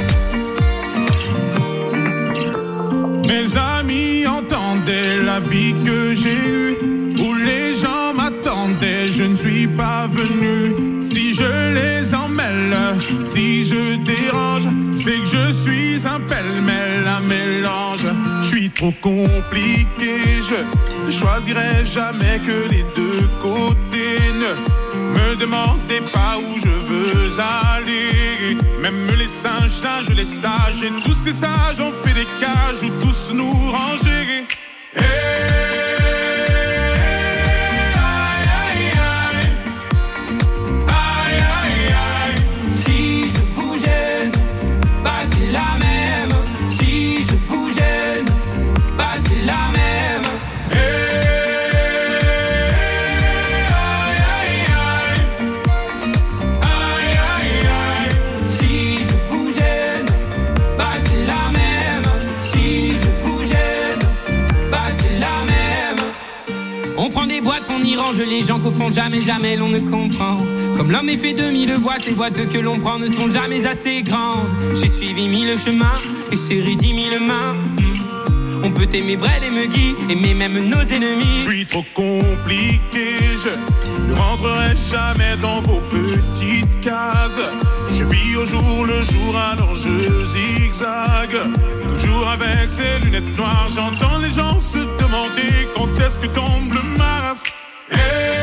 Mes amis entendaient la vie que j'ai eue, où les gens m'attendaient, je ne suis pas venu. Si je les emmêle, si je dérange, c'est que je suis un pêle-mêle, un mélange. Je suis trop compliqué, je choisirai jamais que les deux côtés. Ne me demandez pas où je veux aller. Même les singes, sages, les sages, et tous ces sages ont fait des cages où tous nous ranger. Hey, aïe, aïe, aïe. Aïe, aïe, aïe. Si je vous gêne, bah c'est la même. Si je vous gêne, bah c'est la même. Si je vous gêne, bah c'est la même. Si je vous gêne, bah c'est la même. On prend des boîtes, on y range les gens qu'au fond jamais, jamais l'on ne comprend. Comme l'homme est fait de mille bois, ces boîtes que l'on prend ne sont jamais assez grandes. J'ai suivi mille chemins et serré dix mille mains. On peut aimer Brel et Meggy, aimer même nos ennemis. Je suis trop compliqué, je ne rentrerai jamais dans vos petites cases. Je vis au jour le jour, alors je zigzague. Toujours avec ces lunettes noires, j'entends les gens se demander quand est-ce que tombe le masque. Hey,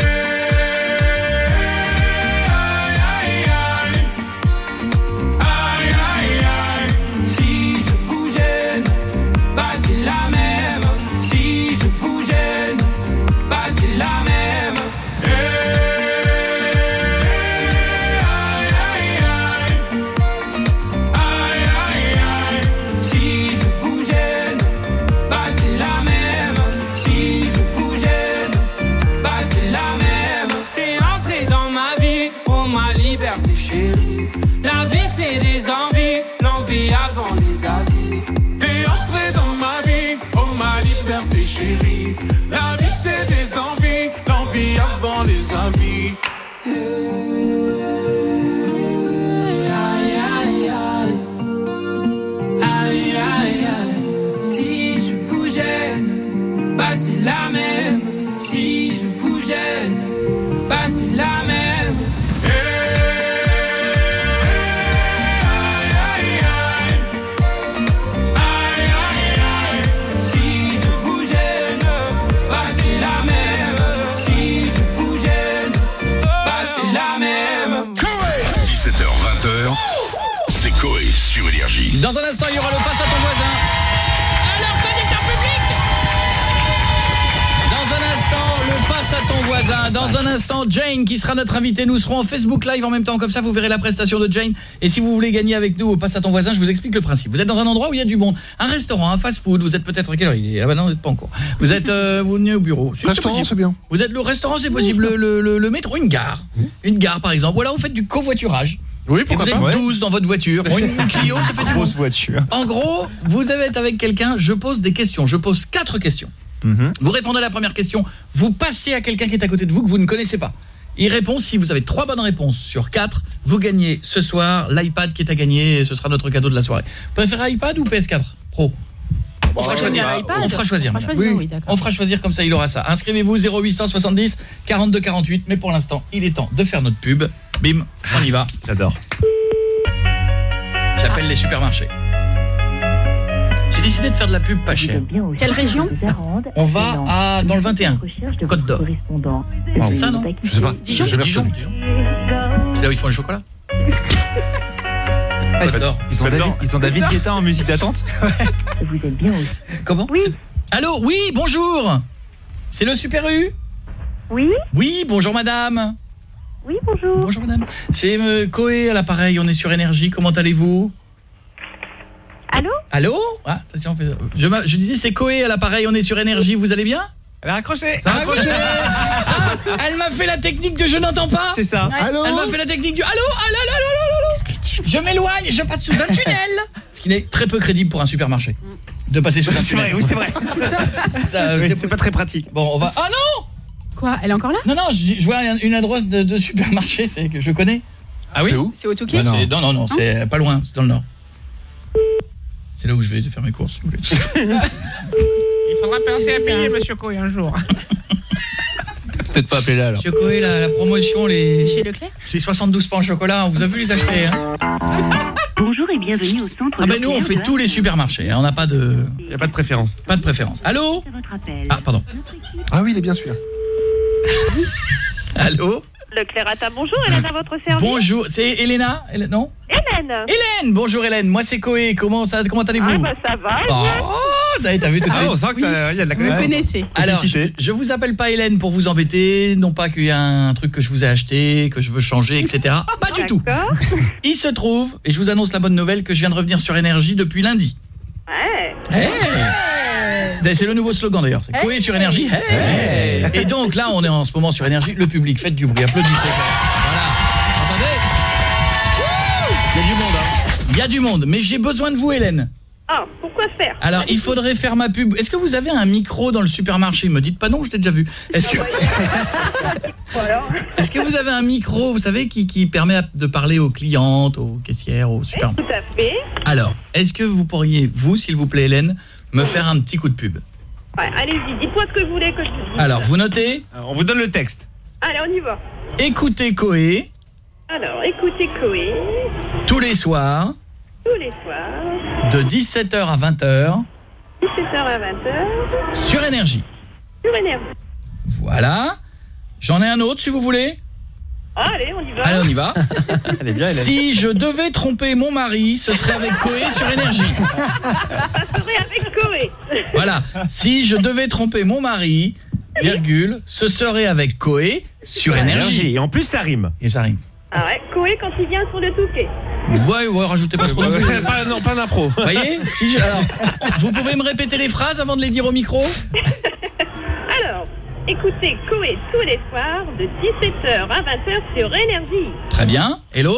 aïe, aïe, aïe. Aïe, aïe, aïe. Si je vous gêne, bah c'est la même. Si je vous gêne, bah c'est la même. Si je vous gêne, bah c'est la même. Si je vous gêne, bah c'est la même. T'es entré dans ma vie, oh ma liberté chérie. La vie c'est des envies, l'envie avant les avis. T'es entré dans ma vie, oh ma liberté chérie. La vie c'est des envies, l'envie avant les avis. Aïe aïe aïe. Aïe aïe aïe. Si je vous gêne, bah c'est la même. Si je vous gêne, bah c'est la même. Si je vous gêne, bah c'est la même. Si je vous gêne, bah c'est la même. dix-sept heures vingt, c'est Coé sur Énergie. Dans un instant, il y aura le passe à ton voisin. Alors, connecteur public. Dans un instant, le passe à ton voisin. Dans un instant, Jane qui sera notre invitée. Nous serons en Facebook Live en même temps. Comme ça, vous verrez la prestation de Jane. Et si vous voulez gagner avec nous au passe à ton voisin, je vous explique le principe. Vous êtes dans un endroit où il y a du monde. Un restaurant, un fast-food. Vous êtes peut-être... À quelle heure il est? Ah bah non, vous n'êtes pas encore. Vous êtes... Euh, vous venez au bureau. Si, Restaurant, possible. c'est bien. Vous êtes le restaurant, c'est possible. Le, le, le, le métro, une gare. Une gare, par exemple. Voilà, vous faites du covoiturage. Oui, pourquoi pas. Vous êtes douze dans votre voiture. Bon, une Clio, ça fait du grosse monde. voiture. En gros, vous devez être avec quelqu'un, je pose des questions. Je pose quatre questions. Mm-hmm. Vous répondez à la première question, vous passez à quelqu'un qui est à côté de vous que vous ne connaissez pas. Il répond, si vous avez trois bonnes réponses sur quatre, vous gagnez ce soir l'iPad qui est à gagner et ce sera notre cadeau de la soirée. Vous préférez iPad ou P S quatre Pro ? On fera, oh, choisir. On fera choisir. On fera choisir. Oui. Oui, on fera choisir comme ça, il aura ça. Inscrivez-vous zéro huit cent soixante-dix quarante-deux quarante-huit. Mais pour l'instant, il est temps de faire notre pub. Bim, on y va. J'adore. J'appelle les supermarchés. J'ai décidé de faire de la pub pas chère. Quelle région ? On va à dans le vingt et un. Côte d'Or. C'est ça, non ? Je sais pas. Dijon. Dijon. Dijon. C'est là où ils font le chocolat. Ah, ils, sont David, ils sont David Guetta en musique d'attente. Vous êtes bien aussi. Comment ? Oui. Allô, oui, bonjour. C'est le Super U ? Oui. Oui, bonjour madame. Oui, bonjour. Bonjour madame. C'est euh, Coé à l'appareil, on est sur Énergie, comment allez-vous ? Allô ? Allô ? Ah, attention, je, je disais c'est Coé à l'appareil, on est sur Énergie, vous allez bien ? Elle a raccroché. Ça a raccroché. Ah, elle m'a fait la technique de je n'entends pas. C'est ça. Ouais. Allô ? Elle m'a fait la technique du allô, allô, allô, allô, allô. Je m'éloigne, je passe sous un tunnel. Ce qui n'est très peu crédible pour un supermarché. De passer sous un tunnel. Oui, c'est vrai. Ça, oui, c'est pas très pratique. Bon, on va. Ah non ! Quoi ? Elle est encore là ? Non, non, je, je vois une adresse de, de supermarché, c'est que je connais. Ah oui ? C'est où ? C'est au Touquet ? Non, non, non, non c'est pas loin, c'est dans le nord. C'est là où je vais faire mes courses, si vous voulez. Il faudra penser à payer Monsieur Coé un jour. Peut-être pas appeler là alors. Monsieur Coé, la, la promotion, les... C'est chez Leclerc ? C'est soixante-douze pains au chocolat, on vous a vu les acheter hein. Bonjour et bienvenue au centre. Ah ben nous on fait tous les supermarchés, hein, on n'a pas de... Il n'y a pas de préférence. Pas de préférence. Allô ? Ah pardon. Ah oui, il est bien celui-là. Allô ? Leclerc à ta bonjour, Hélène à votre service. Bonjour, c'est Elena, Hélène, non ? Hélène. Hélène, bonjour Hélène, moi c'est Coé, comment ça comment allez-vous ? Ah bah ça va. Oh, ça y est, t'as vu tout de suite. Ah, on sent qu'il oui. y a de la connaissance. Vous connaissez. Alors, je, je vous appelle pas Hélène pour vous embêter, non pas qu'il y a un truc que je vous ai acheté, que je veux changer, et cetera. Pas du tout. Il se trouve, et je vous annonce la bonne nouvelle, que je viens de revenir sur Énergie depuis lundi. Ouais. Hey. C'est le nouveau slogan d'ailleurs, c'est Coé hey. Sur Énergie. Hey. Hey. Et donc là, on est en ce moment sur Énergie, le public, faites du bruit, applaudissez. Voilà. Entendez ? Il y a du monde, hein. Il y a du monde, mais j'ai besoin de vous Hélène. Ah, pourquoi faire ? Alors, il faudrait faire ma pub. Est-ce que vous avez un micro dans le supermarché ? Me dites pas non, je l'ai déjà vu. Est-ce que Est-ce que vous avez un micro, vous savez, qui, qui permet de parler aux clientes, aux caissières, aux supermarchés ? Tout à fait. Alors, est-ce que vous pourriez, vous, s'il vous plaît Hélène, me faire un petit coup de pub ? Ouais, allez-y, dites-moi ce que vous voulez que je vous dise. Alors, vous notez ? Alors, on vous donne le texte. Allez, on y va. Écoutez Coé. Alors, écoutez Coé. Tous les soirs. Tous les soirs. De dix-sept heures à vingt heures. dix-sept heures à vingt heures. Sur Énergie. Sur Énergie. Voilà. J'en ai un autre si vous voulez. Allez, on y va. Allez, on y va. Elle est bien, Hélène. Si je devais tromper mon mari, ce serait avec Coé sur Énergie. Ça serait avec Coé. Voilà. Si je devais tromper mon mari, virgule, ce serait avec Coé sur Énergie. Et en plus, ça rime. Et ça rime. Ah ouais, Coé quand il vient sur le Touquet. Ouais, ouais, rajoutez pas trop de bruit. Pas, non, pas d'impro. Vous voyez si je, alors, vous pouvez me répéter les phrases avant de les dire au micro ? Alors, écoutez Coé tous les soirs de dix-sept heures à vingt heures sur Énergie. Très bien. Et l'autre ?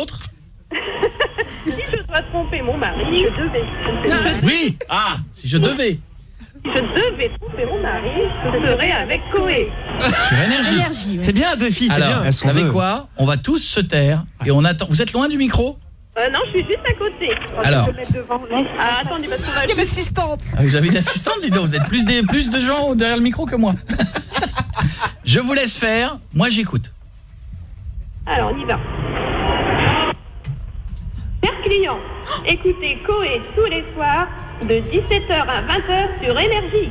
Si je dois tromper mon mari, je devais. Oui. Ah, si je devais. Si je devais tromper mon mari, ce serait avec Coé. Sur Énergie. Énergie, ouais. C'est bien deux filles, c'est alors, bien. Vous savez quoi ? On va tous se taire et on attend. Vous êtes loin du micro ? Euh, non, je suis juste à côté. Alors. Je vais me mettre devant. Ah, attendez, parce qu'on va... Il y a l'assistante. Ah, vous avez une assistante, dis donc. Vous êtes plus, des, plus de gens derrière le micro que moi. Je vous laisse faire. Moi, j'écoute. Alors, on y va. Chers clients, écoutez Coé tous les soirs de dix-sept heures à vingt heures sur Énergie.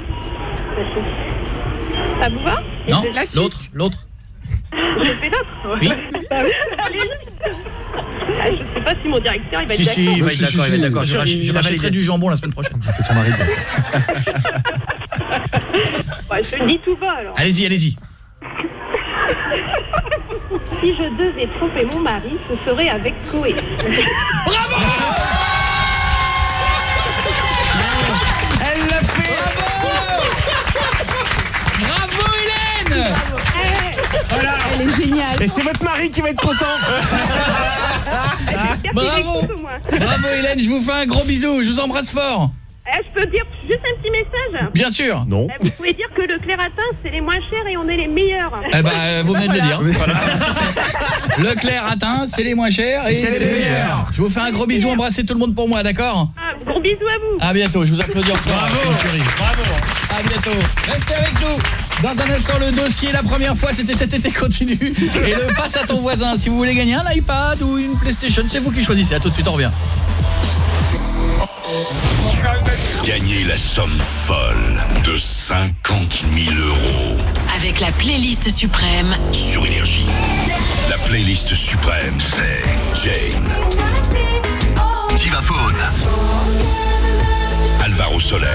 Ça vous va ? Non, l'autre, l'autre. Je fais l'autre. Oui. Bah oui. Ah, je sais pas si mon directeur il va si, être si, d'accord. il va être d'accord, il va être d'accord. Je, rach je rachèterai du jambon la semaine prochaine. C'est son mari. Ouais, je le dis tout bas alors. Allez-y, allez-y. Si je devais tromper mon mari, ce serait avec Coé. Bravo! Elle l'a fait. Bravo, Bravo Hélène. Voilà. Elle est géniale. Et c'est votre mari qui va être content. J'espère Bravo. qu'il écoute au moins. Bravo Hélène, je vous fais un gros bisou, je vous embrasse fort. Eh, je peux dire juste un petit message? Bien sûr. Non. Eh, vous pouvez dire que le Clairetin, c'est les moins chers et on est les meilleurs. Eh ben, vous venez de le dire. Voilà. Leclerc atteint, c'est les moins chers et C'est les meilleurs. Je vous fais un gros bisou, embrassez tout le monde pour moi, d'accord? Ah, gros bisous à vous. À bientôt, je vous applaudis encore. Bravo. Bravo. À bientôt. Restez avec nous. Dans un instant, le dossier, la première fois, c'était cet été continu. Et le passe à ton voisin. Si vous voulez gagner un iPad ou une PlayStation, c'est vous qui choisissez. À tout de suite, on revient. Gagnez la somme folle de cinquante mille euros Avec la playlist suprême sur Énergie. La playlist suprême, c'est Jane, Divaphone, Alvaro Soler,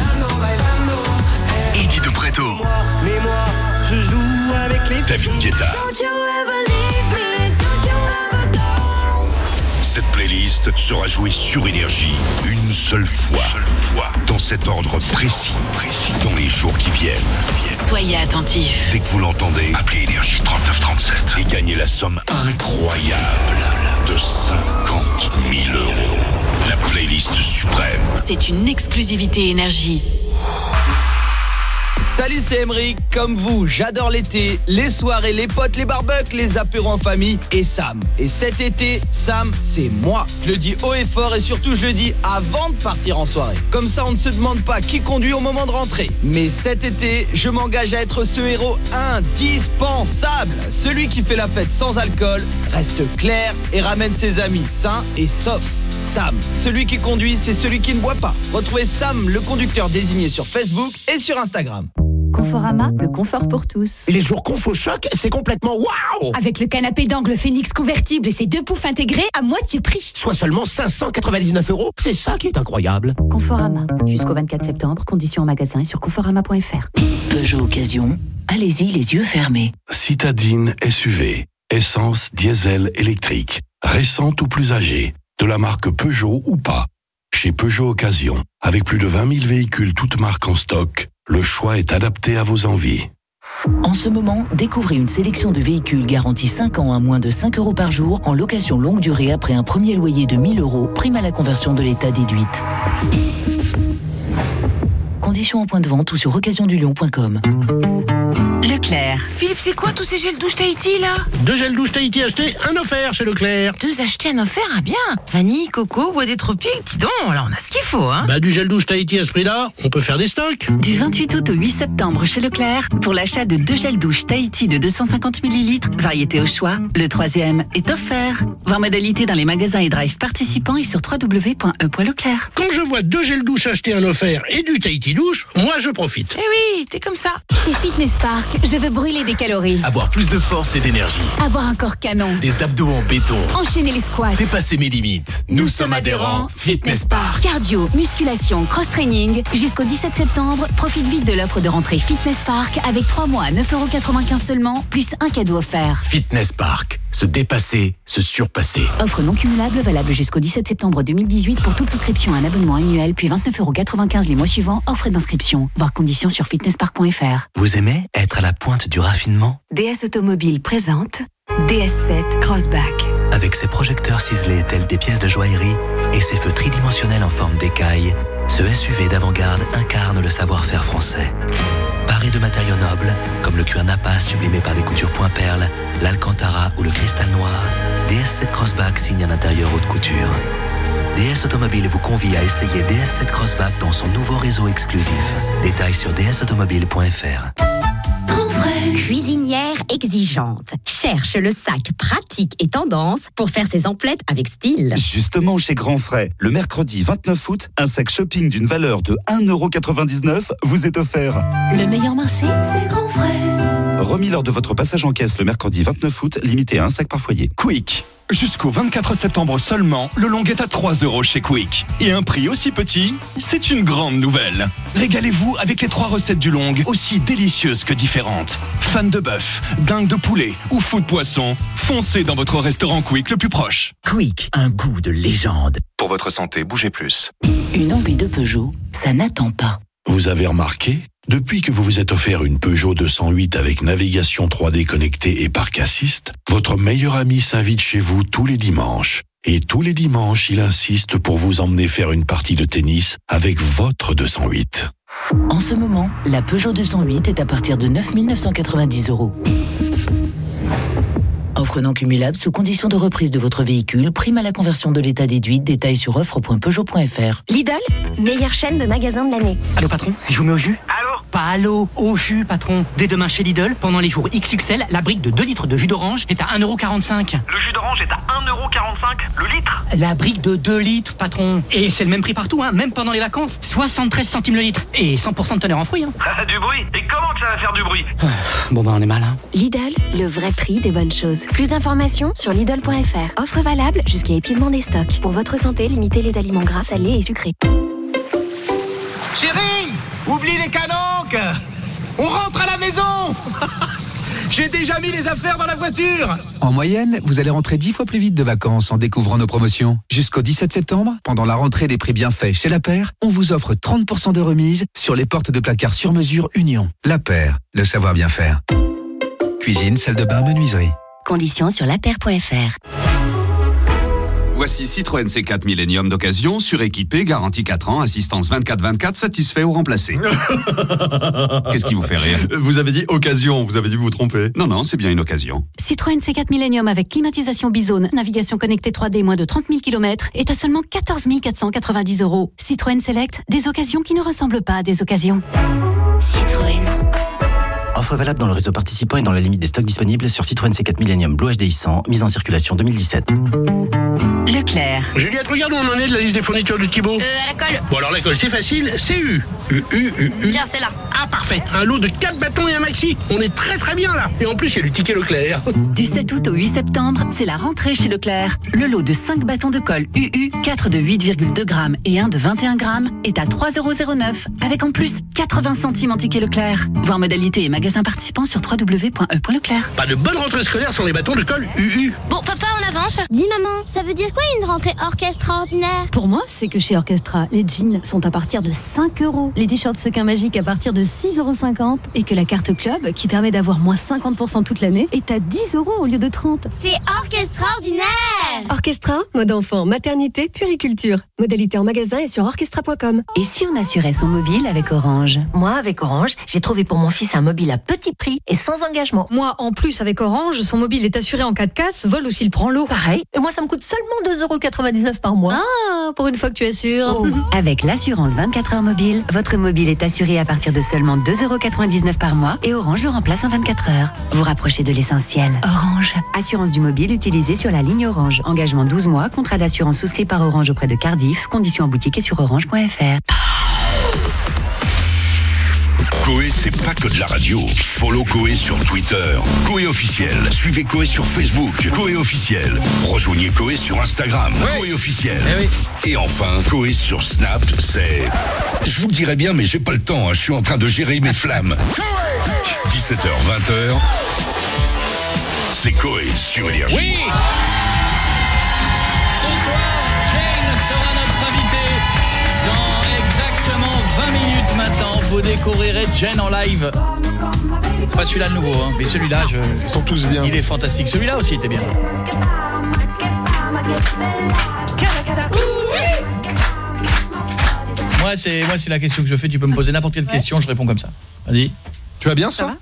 Eddie De Pretto, Mais moi, je joue avec les David Guetta. Cette playlist sera jouée sur Énergie une seule fois, dans cet ordre précis, dans les jours qui viennent. Soyez attentifs. Dès que vous l'entendez, appelez Énergie trente-neuf trente-sept et gagnez la somme incroyable de cinquante mille euros. La playlist suprême. C'est une exclusivité énergie. Salut, c'est Emeric. Comme vous, j'adore l'été, les soirées, les potes, les barbecues, les apéros en famille et Sam. Et cet été, Sam, c'est moi. Je le dis haut et fort et surtout je le dis avant de partir en soirée. Comme ça, on ne se demande pas qui conduit au moment de rentrer. Mais cet été, je m'engage à être ce héros indispensable. Celui qui fait la fête sans alcool, reste clair et ramène ses amis sains et saufs. Sam, celui qui conduit, c'est celui qui ne boit pas. Retrouvez Sam, le conducteur désigné sur Facebook et sur Instagram. Conforama, le confort pour tous. Les jours Confo Choc, c'est complètement waouh. Avec le canapé d'angle Phoenix convertible et ses deux poufs intégrés à moitié prix. Soit seulement cinq cent quatre-vingt-dix-neuf euros. C'est ça qui est incroyable. Conforama, jusqu'au vingt-quatre septembre, conditions en magasin et sur conforama point f r. Peugeot Occasion, allez-y les yeux fermés. Citadine S U V, essence, diesel, électrique, récente ou plus âgée, de la marque Peugeot ou pas. Chez Peugeot Occasion, avec plus de vingt mille véhicules toutes marques en stock, le choix est adapté à vos envies. En ce moment, découvrez une sélection de véhicules garantis cinq ans à moins de cinq euros par jour en location longue durée après un premier loyer de mille euros, prime à la conversion de l'État déduite. Conditions en point de vente ou sur occasion du lion point com. Leclerc. Philippe, c'est quoi tous ces gels douche Tahiti là? Deux gels douche Tahiti achetés, un offert chez Leclerc. Deux achetés, un offert, ah bien. Vanille, coco, bois des tropiques, dis donc, là on a ce qu'il faut, hein. Bah du gel douche Tahiti à ce prix-là, on peut faire des stocks. Du vingt-huit août au huit septembre chez Leclerc, pour l'achat de deux gels douche Tahiti de deux cent cinquante millilitres, variété au choix, le troisième est offert. Voir modalité dans les magasins et drive participants et sur w w w point e point leclerc. Quand je vois deux gels douche achetés, un offert et du Tahiti douche, moi je profite. Eh oui, t'es comme ça. Chez Fitness Park, je veux brûler des calories, Avoir plus de force et d'énergie. avoir un corps canon, Des abdos en béton. enchaîner les squats. Dépasser mes limites. Nous, sommes adhérents Fitness Park. Cardio, musculation, cross-training. Jusqu'au dix-sept septembre, profite vite de l'offre de rentrée Fitness Park avec trois mois à neuf euros quatre-vingt-quinze seulement, plus un cadeau offert. Fitness Park. Se dépasser, se surpasser. Offre non cumulable valable jusqu'au dix-sept septembre deux mille dix-huit pour toute souscription à un abonnement annuel, puis vingt-neuf euros quatre-vingt-quinze les mois suivants, hors frais d'inscription. Voir conditions sur fitness park point f r. Vous aimez être à la pointe du raffinement? D S Automobile présente D S sept Crossback. Avec ses projecteurs ciselés tels des pièces de joaillerie et ses feux tridimensionnels en forme d'écaille, ce S U V d'avant-garde incarne le savoir-faire français. Paré de matériaux nobles, comme le cuir Napa sublimé par des coutures point perle, l'alcantara ou le cristal noir, D S sept Crossback signe un intérieur haute couture. D S Automobile vous convie à essayer D S sept Crossback dans son nouveau réseau exclusif. Détails sur d s automobile point f r. Cuisinière exigeante cherche le sac pratique et tendance pour faire ses emplettes avec style. Justement, chez Grand Frais, le mercredi vingt-neuf août, un sac shopping d'une valeur de un euro quatre-vingt-dix-neuf vous est offert. Le meilleur marché, c'est Grand Frais. Remis lors de votre passage en caisse le mercredi vingt-neuf août, limité à un sac par foyer. Quick. Jusqu'au vingt-quatre septembre seulement, le long est à trois euros chez Quick. Et un prix aussi petit, c'est une grande nouvelle. Régalez-vous avec les trois recettes du long, aussi délicieuses que différentes. Fans de bœuf, dingue de poulet ou fou de poisson, foncez dans votre restaurant Quick le plus proche. Quick, un goût de légende. Pour votre santé, bougez plus. Une envie de Peugeot, ça n'attend pas. Vous avez remarqué? Depuis que vous vous êtes offert une Peugeot deux cent huit avec navigation trois D connectée et parc assist, votre meilleur ami s'invite chez vous tous les dimanches. Et tous les dimanches, il insiste pour vous emmener faire une partie de tennis avec votre deux cent huit. En ce moment, la Peugeot deux cent huit est à partir de neuf mille neuf cent quatre-vingt-dix euros. Offre non cumulable sous condition de reprise de votre véhicule, prime à la conversion de l'état déduite, détails sur offre point peugeot point f r. Lidl, meilleure chaîne de magasins de l'année. Allô patron, je vous mets au jus? Allô? Pas allô, au jus patron. Dès demain chez Lidl, pendant les jours X X L, la brique de deux litres de jus d'orange est à un euro quarante-cinq. Le jus d'orange est à un euro quarante-cinq le litre? La brique de deux litres patron. Et c'est le même prix partout, hein, même pendant les vacances. soixante-treize centimes le litre. Et cent pour cent de teneur en fruits. Hein. Du bruit? Et comment que ça va faire du bruit? Bon ben on est mal. Hein. Lidl, le vrai prix des bonnes choses. Plus d'informations sur Lidl point f r. Offre valable jusqu'à épuisement des stocks. Pour votre santé, limitez les aliments gras, salés et sucrés. Chérie, oublie les calanques. On rentre à la maison. J'ai déjà mis les affaires dans la voiture. En moyenne, vous allez rentrer dix fois plus vite de vacances en découvrant nos promotions. Jusqu'au dix-sept septembre, pendant la rentrée des prix bien faits chez La Paire, on vous offre trente pour cent de remise sur les portes de placard sur mesure Union. La Paire, le savoir bien faire. Cuisine, salle de bain, menuiserie. Conditions sur la paire point f r. Voici Citroën C quatre Millennium d'occasion, suréquipé, garantie quatre ans, assistance vingt-quatre vingt-quatre, satisfait ou remplacé. Qu'est-ce qui vous fait rire? Vous avez dit occasion, vous avez dû vous tromper. Non, non, c'est bien une occasion. Citroën C quatre Millennium avec climatisation bizone, navigation connectée trois D, moins de trente mille kilomètres est à seulement quatorze mille quatre cent quatre-vingt-dix euros. Citroën Select, des occasions qui ne ressemblent pas à des occasions. Citroën. Offre valable dans le réseau participant et dans la limite des stocks disponibles sur Citroën C quatre Millennium Blue H D I cent, mise en circulation deux mille dix-sept. Leclerc. Juliette, regarde où on en est de la liste des fournitures de Thibaut. Euh, à la colle. Bon alors la colle, c'est facile, c'est U. U, U, U, U. Tiens, c'est là. Ah parfait, un lot de quatre bâtons et un maxi. On est très très bien là. Et en plus, il y a du ticket Leclerc. Du sept août au huit septembre, c'est la rentrée chez Leclerc. Le lot de cinq bâtons de colle U U, quatre de huit virgule deux grammes et un de vingt et un grammes est à trois euros zéro neuf, avec en plus quatre-vingts centimes en ticket Leclerc. Voir modalité et magasins participants sur w w w point e point leclerc. Pas de bonne rentrée scolaire sans les bâtons de colle U U. Bon, papa, on avance. Dis maman, ça veut dire quoi une rentrée orchestraordinaire? Pour moi, c'est que chez Orchestra, les jeans sont à partir de cinq euros, les t-shirts sequins magiques à partir de six euros cinquante et que la carte club, qui permet d'avoir moins cinquante pour cent toute l'année, est à dix euros au lieu de trente. C'est orchestraordinaire! Orchestra, mode enfant, maternité, puériculture. Modalité en magasin et sur orchestra point com. Et si on assurait son mobile avec Orange? Moi, avec Orange, j'ai trouvé pour mon fils un mobile à petit prix et sans engagement. Moi, en plus, avec Orange, son mobile est assuré en cas de casse, vol ou s'il prend l'eau. Pareil, et moi, ça me coûte seulement deux euros quatre-vingt-dix-neuf par mois. Ah, pour une fois que tu assures. Oh. Avec l'assurance vingt-quatre heures mobile, votre mobile est assuré à partir de seulement deux euros quatre-vingt-dix-neuf par mois et Orange le remplace en vingt-quatre heures. Vous rapprochez de l'essentiel. Orange. Assurance du mobile utilisée sur la ligne Orange. Engagement douze mois, contrat d'assurance souscrit par Orange auprès de Cardiff. Conditions en boutique et sur orange point f r. Coé, c'est pas que de la radio. Follow Coé sur Twitter. Coé officiel. Suivez Coé sur Facebook. Coé officiel. Rejoignez Coé sur Instagram. Oui. Coé officiel. Eh oui. Et enfin, Coé sur Snap, c'est... Je vous le dirais bien, mais j'ai pas le temps. Hein. Je suis en train de gérer mes flammes. dix-sept heures, vingt heures. C'est Coé sur Énergie. Oui. Ce soir, Jane sera notre invitée. Dans exactement vingt minutes maintenant, vous découvrirez Jane en live. C'est pas celui-là le nouveau, hein, mais celui-là, je... Ils sont tous bien. Il est fantastique. Celui-là aussi était bien. Moi, c'est moi, c'est la question que je fais. Tu peux me poser n'importe quelle ouais. question, je réponds comme ça. Vas-y. Tu vas bien, ça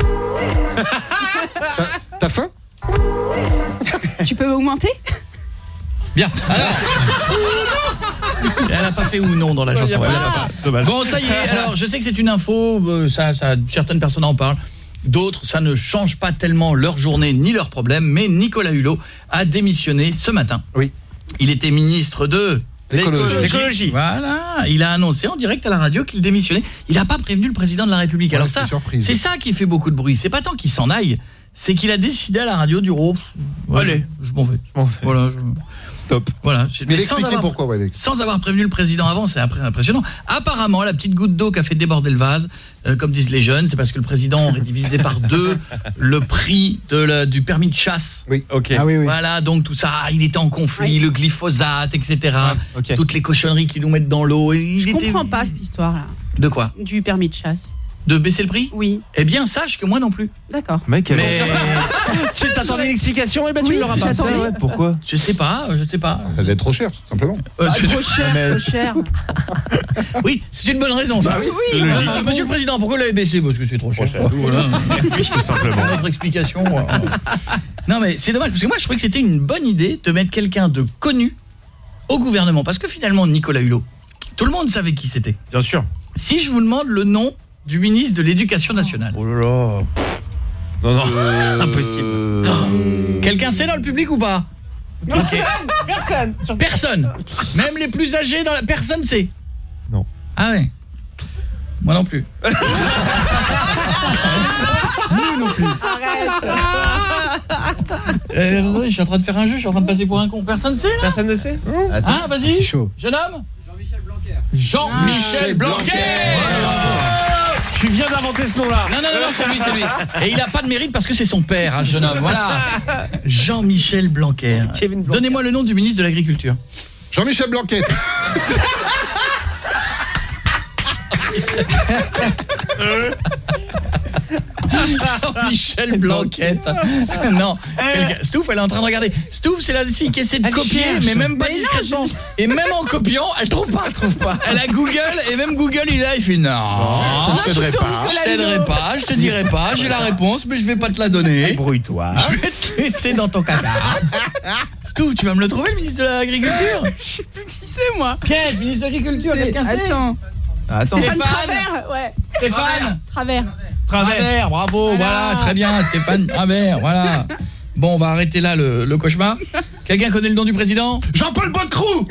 T'as, t'as faim? Tu peux augmenter? Bien. Alors, elle n'a pas fait ou non dans la chanson. Ah, bon, ça y est. Alors, je sais que c'est une info. Euh, ça, ça, certaines personnes en parlent. D'autres, ça ne change pas tellement leur journée ni leurs problèmes. Mais Nicolas Hulot a démissionné ce matin. Oui. Il était ministre de... L'écologie. L'écologie. Voilà, il a annoncé en direct à la radio qu'il démissionnait. Il n'a pas prévenu le président de la République. Ouais, alors ça, surprise. C'est ça qui fait beaucoup de bruit. C'est pas tant qu'il s'en aille, c'est qu'il a décidé à la radio du oh, ouais, allez, je m'en vais. Je m'en vais. Voilà, je... Stop. Voilà. Mais expliquez pourquoi, ouais, sans avoir prévenu le président avant, c'est impressionnant. Apparemment, la petite goutte d'eau qui a fait déborder le vase, euh, comme disent les jeunes, c'est parce que le président aurait divisé par deux le prix de la, du permis de chasse. Oui, ok. Ah, oui, oui. Voilà, donc tout ça, il était en conflit, oui. Le glyphosate, et cetera. Ah, okay. Toutes les cochonneries qu'ils nous mettent dans l'eau. Je était... comprends pas cette histoire-là. De quoi? Du permis de chasse. De baisser le prix? Oui. Eh bien, sache que moi non plus. D'accord. Mec, elle... Mais tu t'attendais une explication et ben tu Oui, l'auras pas. j'attendais. ouais, pourquoi? Je sais pas, je sais pas. Ça doit être trop cher, tout simplement. Euh, Ah, c'est- trop cher, Mais- trop cher. Oui, c'est une bonne raison ça. Bah oui, c'est logique. Euh, Monsieur le Président, pourquoi vous l'avez baissé? Parce que c'est trop cher. Tout, voilà. Tout simplement. Notre explication. euh, Non mais c'est dommage parce que moi je trouvais que c'était une bonne idée de mettre quelqu'un de connu au gouvernement parce que finalement Nicolas Hulot, tout le monde savait qui c'était. Bien sûr. Si je vous demande le nom du ministre de l'Éducation nationale. Oh là là. Non, non. Euh... Impossible. Quelqu'un sait dans le public ou pas? Personne, personne. Personne. Même les plus âgés dans la personne sait. Non. Ah ouais. Moi non plus. Nous non plus. Euh, attendez, je suis en train de faire un jeu, je suis en train de passer pour un con. Personne sait là? Personne ne sait. Ah, vas-y. C'est chaud. Jeune homme? Jean-Michel Blanquer. Jean-Michel Blanquer. Tu viens d'inventer ce nom-là. Non, non, non, non, c'est lui, c'est lui. Et il a pas de mérite parce que c'est son père, hein, ce jeune homme. Voilà. Jean-Michel Blanquer. Blanquer. Donnez-moi le nom du ministre de l'Agriculture. Jean-Michel Blanquette. Jean-Michel Blanquette. Non. Quelqu'un- Stouff, elle est en train de regarder. Stouff, c'est la fille qui essaie de Elle copier, cherche. mais même pas Mais non, discrètement. Et même en copiant, elle trouve pas. Elle trouve pas. Elle a Google, et même Google, il est là, il fait non. je t'aiderai suis sur pas. Nicolas Je t'aiderai pas, je te dirai pas, j'ai la réponse, mais je vais pas te la donner. Brouille-toi. Je vais te laisser dans ton caca. Stouff, tu vas me le trouver, le ministre de l'Agriculture? Je sais plus qui c'est, moi. Quel ministre de l'Agriculture? Quelqu'un sait? Attends. Attends. Stéphane Stéphane. Travers, ouais. Stéphane Travers. Travers, bravo, voilà, très bien, Stéphane Travers, voilà. Bon, on va arrêter là le, le cauchemar. Quelqu'un connaît le nom du président? Jean-Paul Bottecroux.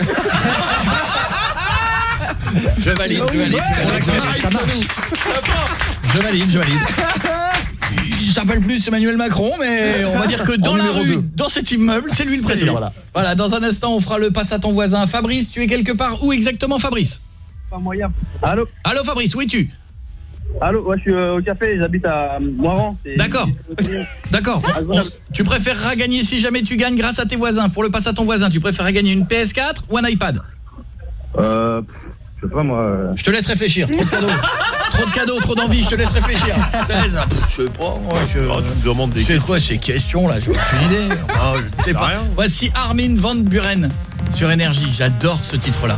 Je valide, je valide, c'est bon, excellent. Je valide, je valide. Il s'appelle plus Emmanuel Macron, mais on va dire que dans En la numéro rue, deux. dans cet immeuble, c'est lui le président. Voilà. Voilà, dans un instant, on fera le passe à ton voisin. Fabrice, tu es quelque part où exactement, Fabrice? Pas moyen. Allô? Allô, Fabrice, où es-tu? Allô, ouais, je suis euh, au café, j'habite à Moiran. D'accord. D'accord. Bon, tu préféreras gagner, si jamais tu gagnes grâce à tes voisins, pour le passe à ton voisin, tu préféreras gagner une P S quatre ou un iPad? Euh, je sais pas moi. euh, Je te laisse réfléchir, trop de cadeaux. Trop de cadeaux, trop d'envie, je te laisse réfléchir. Je te laisse, pff, je sais pas, moi, je... Oh, tu me demandes des C'est quoi ces questions là? J'ai aucune idée. Oh, je sais pas. rien. Voici Armin van Buren sur Énergie. J'adore ce titre-là.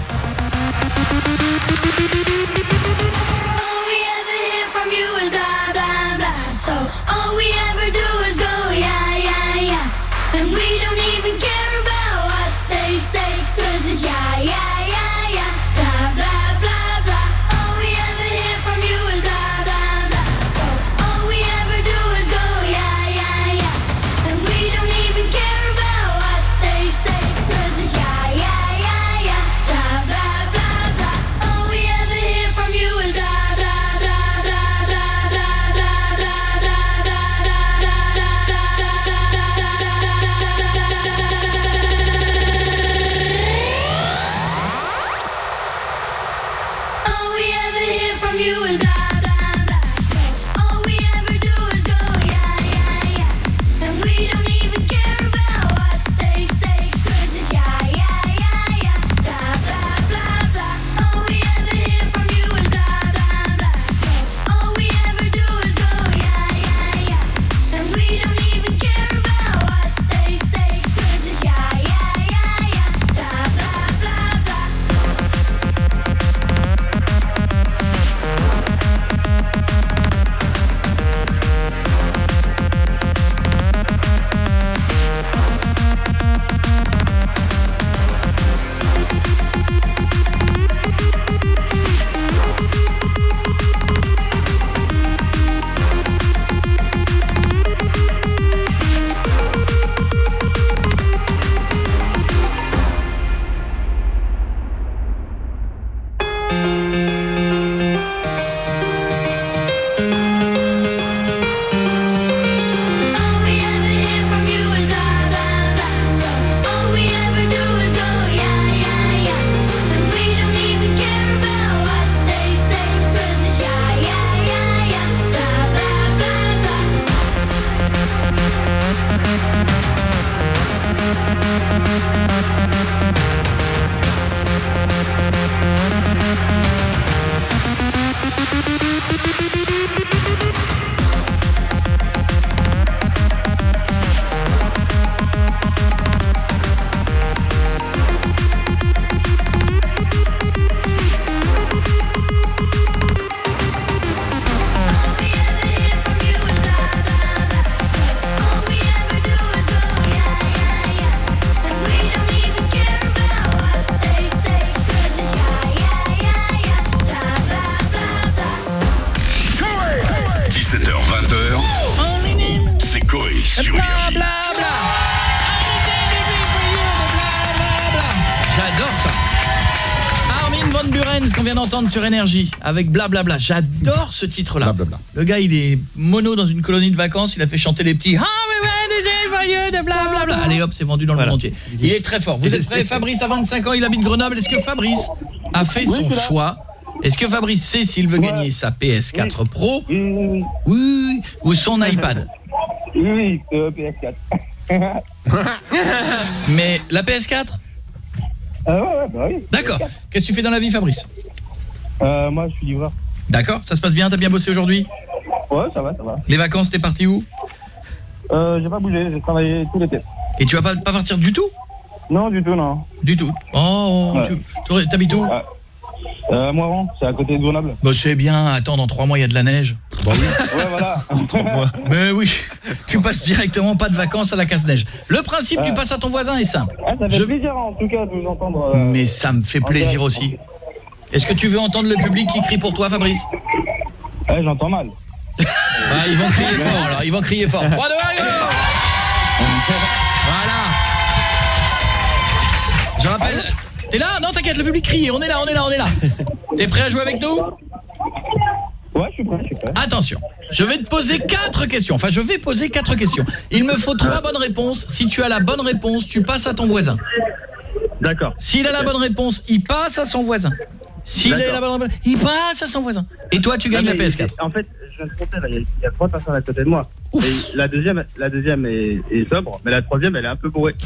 ce qu'on vient d'entendre sur Énergie avec Blablabla. J'adore ce titre-là. Blablabla. Le gars, il est mono dans une colonie de vacances, il a fait chanter les petits. Ah mais ouais, des joyeux de blablabla. Allez hop, c'est vendu dans le Voilà. monde entier. Il est très fort. Vous êtes prêts? Fabrice a vingt-cinq ans, il habite Grenoble. Est-ce que Fabrice a fait son choix? Est-ce que Fabrice sait s'il veut gagner sa P S quatre Pro oui, ou son iPad? Oui, oui, euh, P S quatre. Mais la P S quatre? Euh, ouais, ouais, bah oui. D'accord. Qu'est-ce que tu fais dans la vie, Fabrice? Euh, moi, je suis livreur. D'accord, ça se passe bien, t'as bien bossé aujourd'hui? Ouais, ça va, ça va. Les vacances, t'es parti où? Euh, j'ai pas bougé, j'ai travaillé tout l'été. Et tu vas pas, pas partir du tout? Non, du tout, non. Du tout. Oh, Ouais. tu t'aurais- t'habites où? Ouais. Euh, Moiron, c'est à côté de Grenoble. Bah c'est bien, attends, dans trois mois il y a de la neige. Bah oui. Ouais, voilà. Mais oui, tu passes directement pas de vacances à la casse-neige. Le principe, Ouais. tu passes à ton voisin est simple. Ah, ça fait Je- plaisir en tout cas de vous entendre. euh, Mais ça me fait en plaisir direct. aussi. Est-ce que tu veux entendre le public qui crie pour toi, Fabrice? Ouais, j'entends mal. Ah, ils vont crier fort alors, ils vont crier fort. trois, deux, un, go! Voilà. Je rappelle... T'es là? Non, t'inquiète, le public crie. On est là, on est là, on est là. T'es prêt à jouer avec nous? Ouais, je suis prêt, je suis prêt. Attention, je vais te poser quatre questions. Enfin, je vais poser quatre questions. Il me faut trois bonnes réponses. Si tu as la bonne réponse, tu passes à ton voisin. D'accord. S'il a la bonne réponse, il passe à son voisin. S'il a la bonne réponse, il passe à son voisin. Et toi, tu gagnes Non, la mais P S quatre. En fait, je viens de compter, là, il y a- il y a trois personnes à côté de moi. Et la deuxième, la deuxième est, est sobre, mais la troisième, elle est un peu bourrée.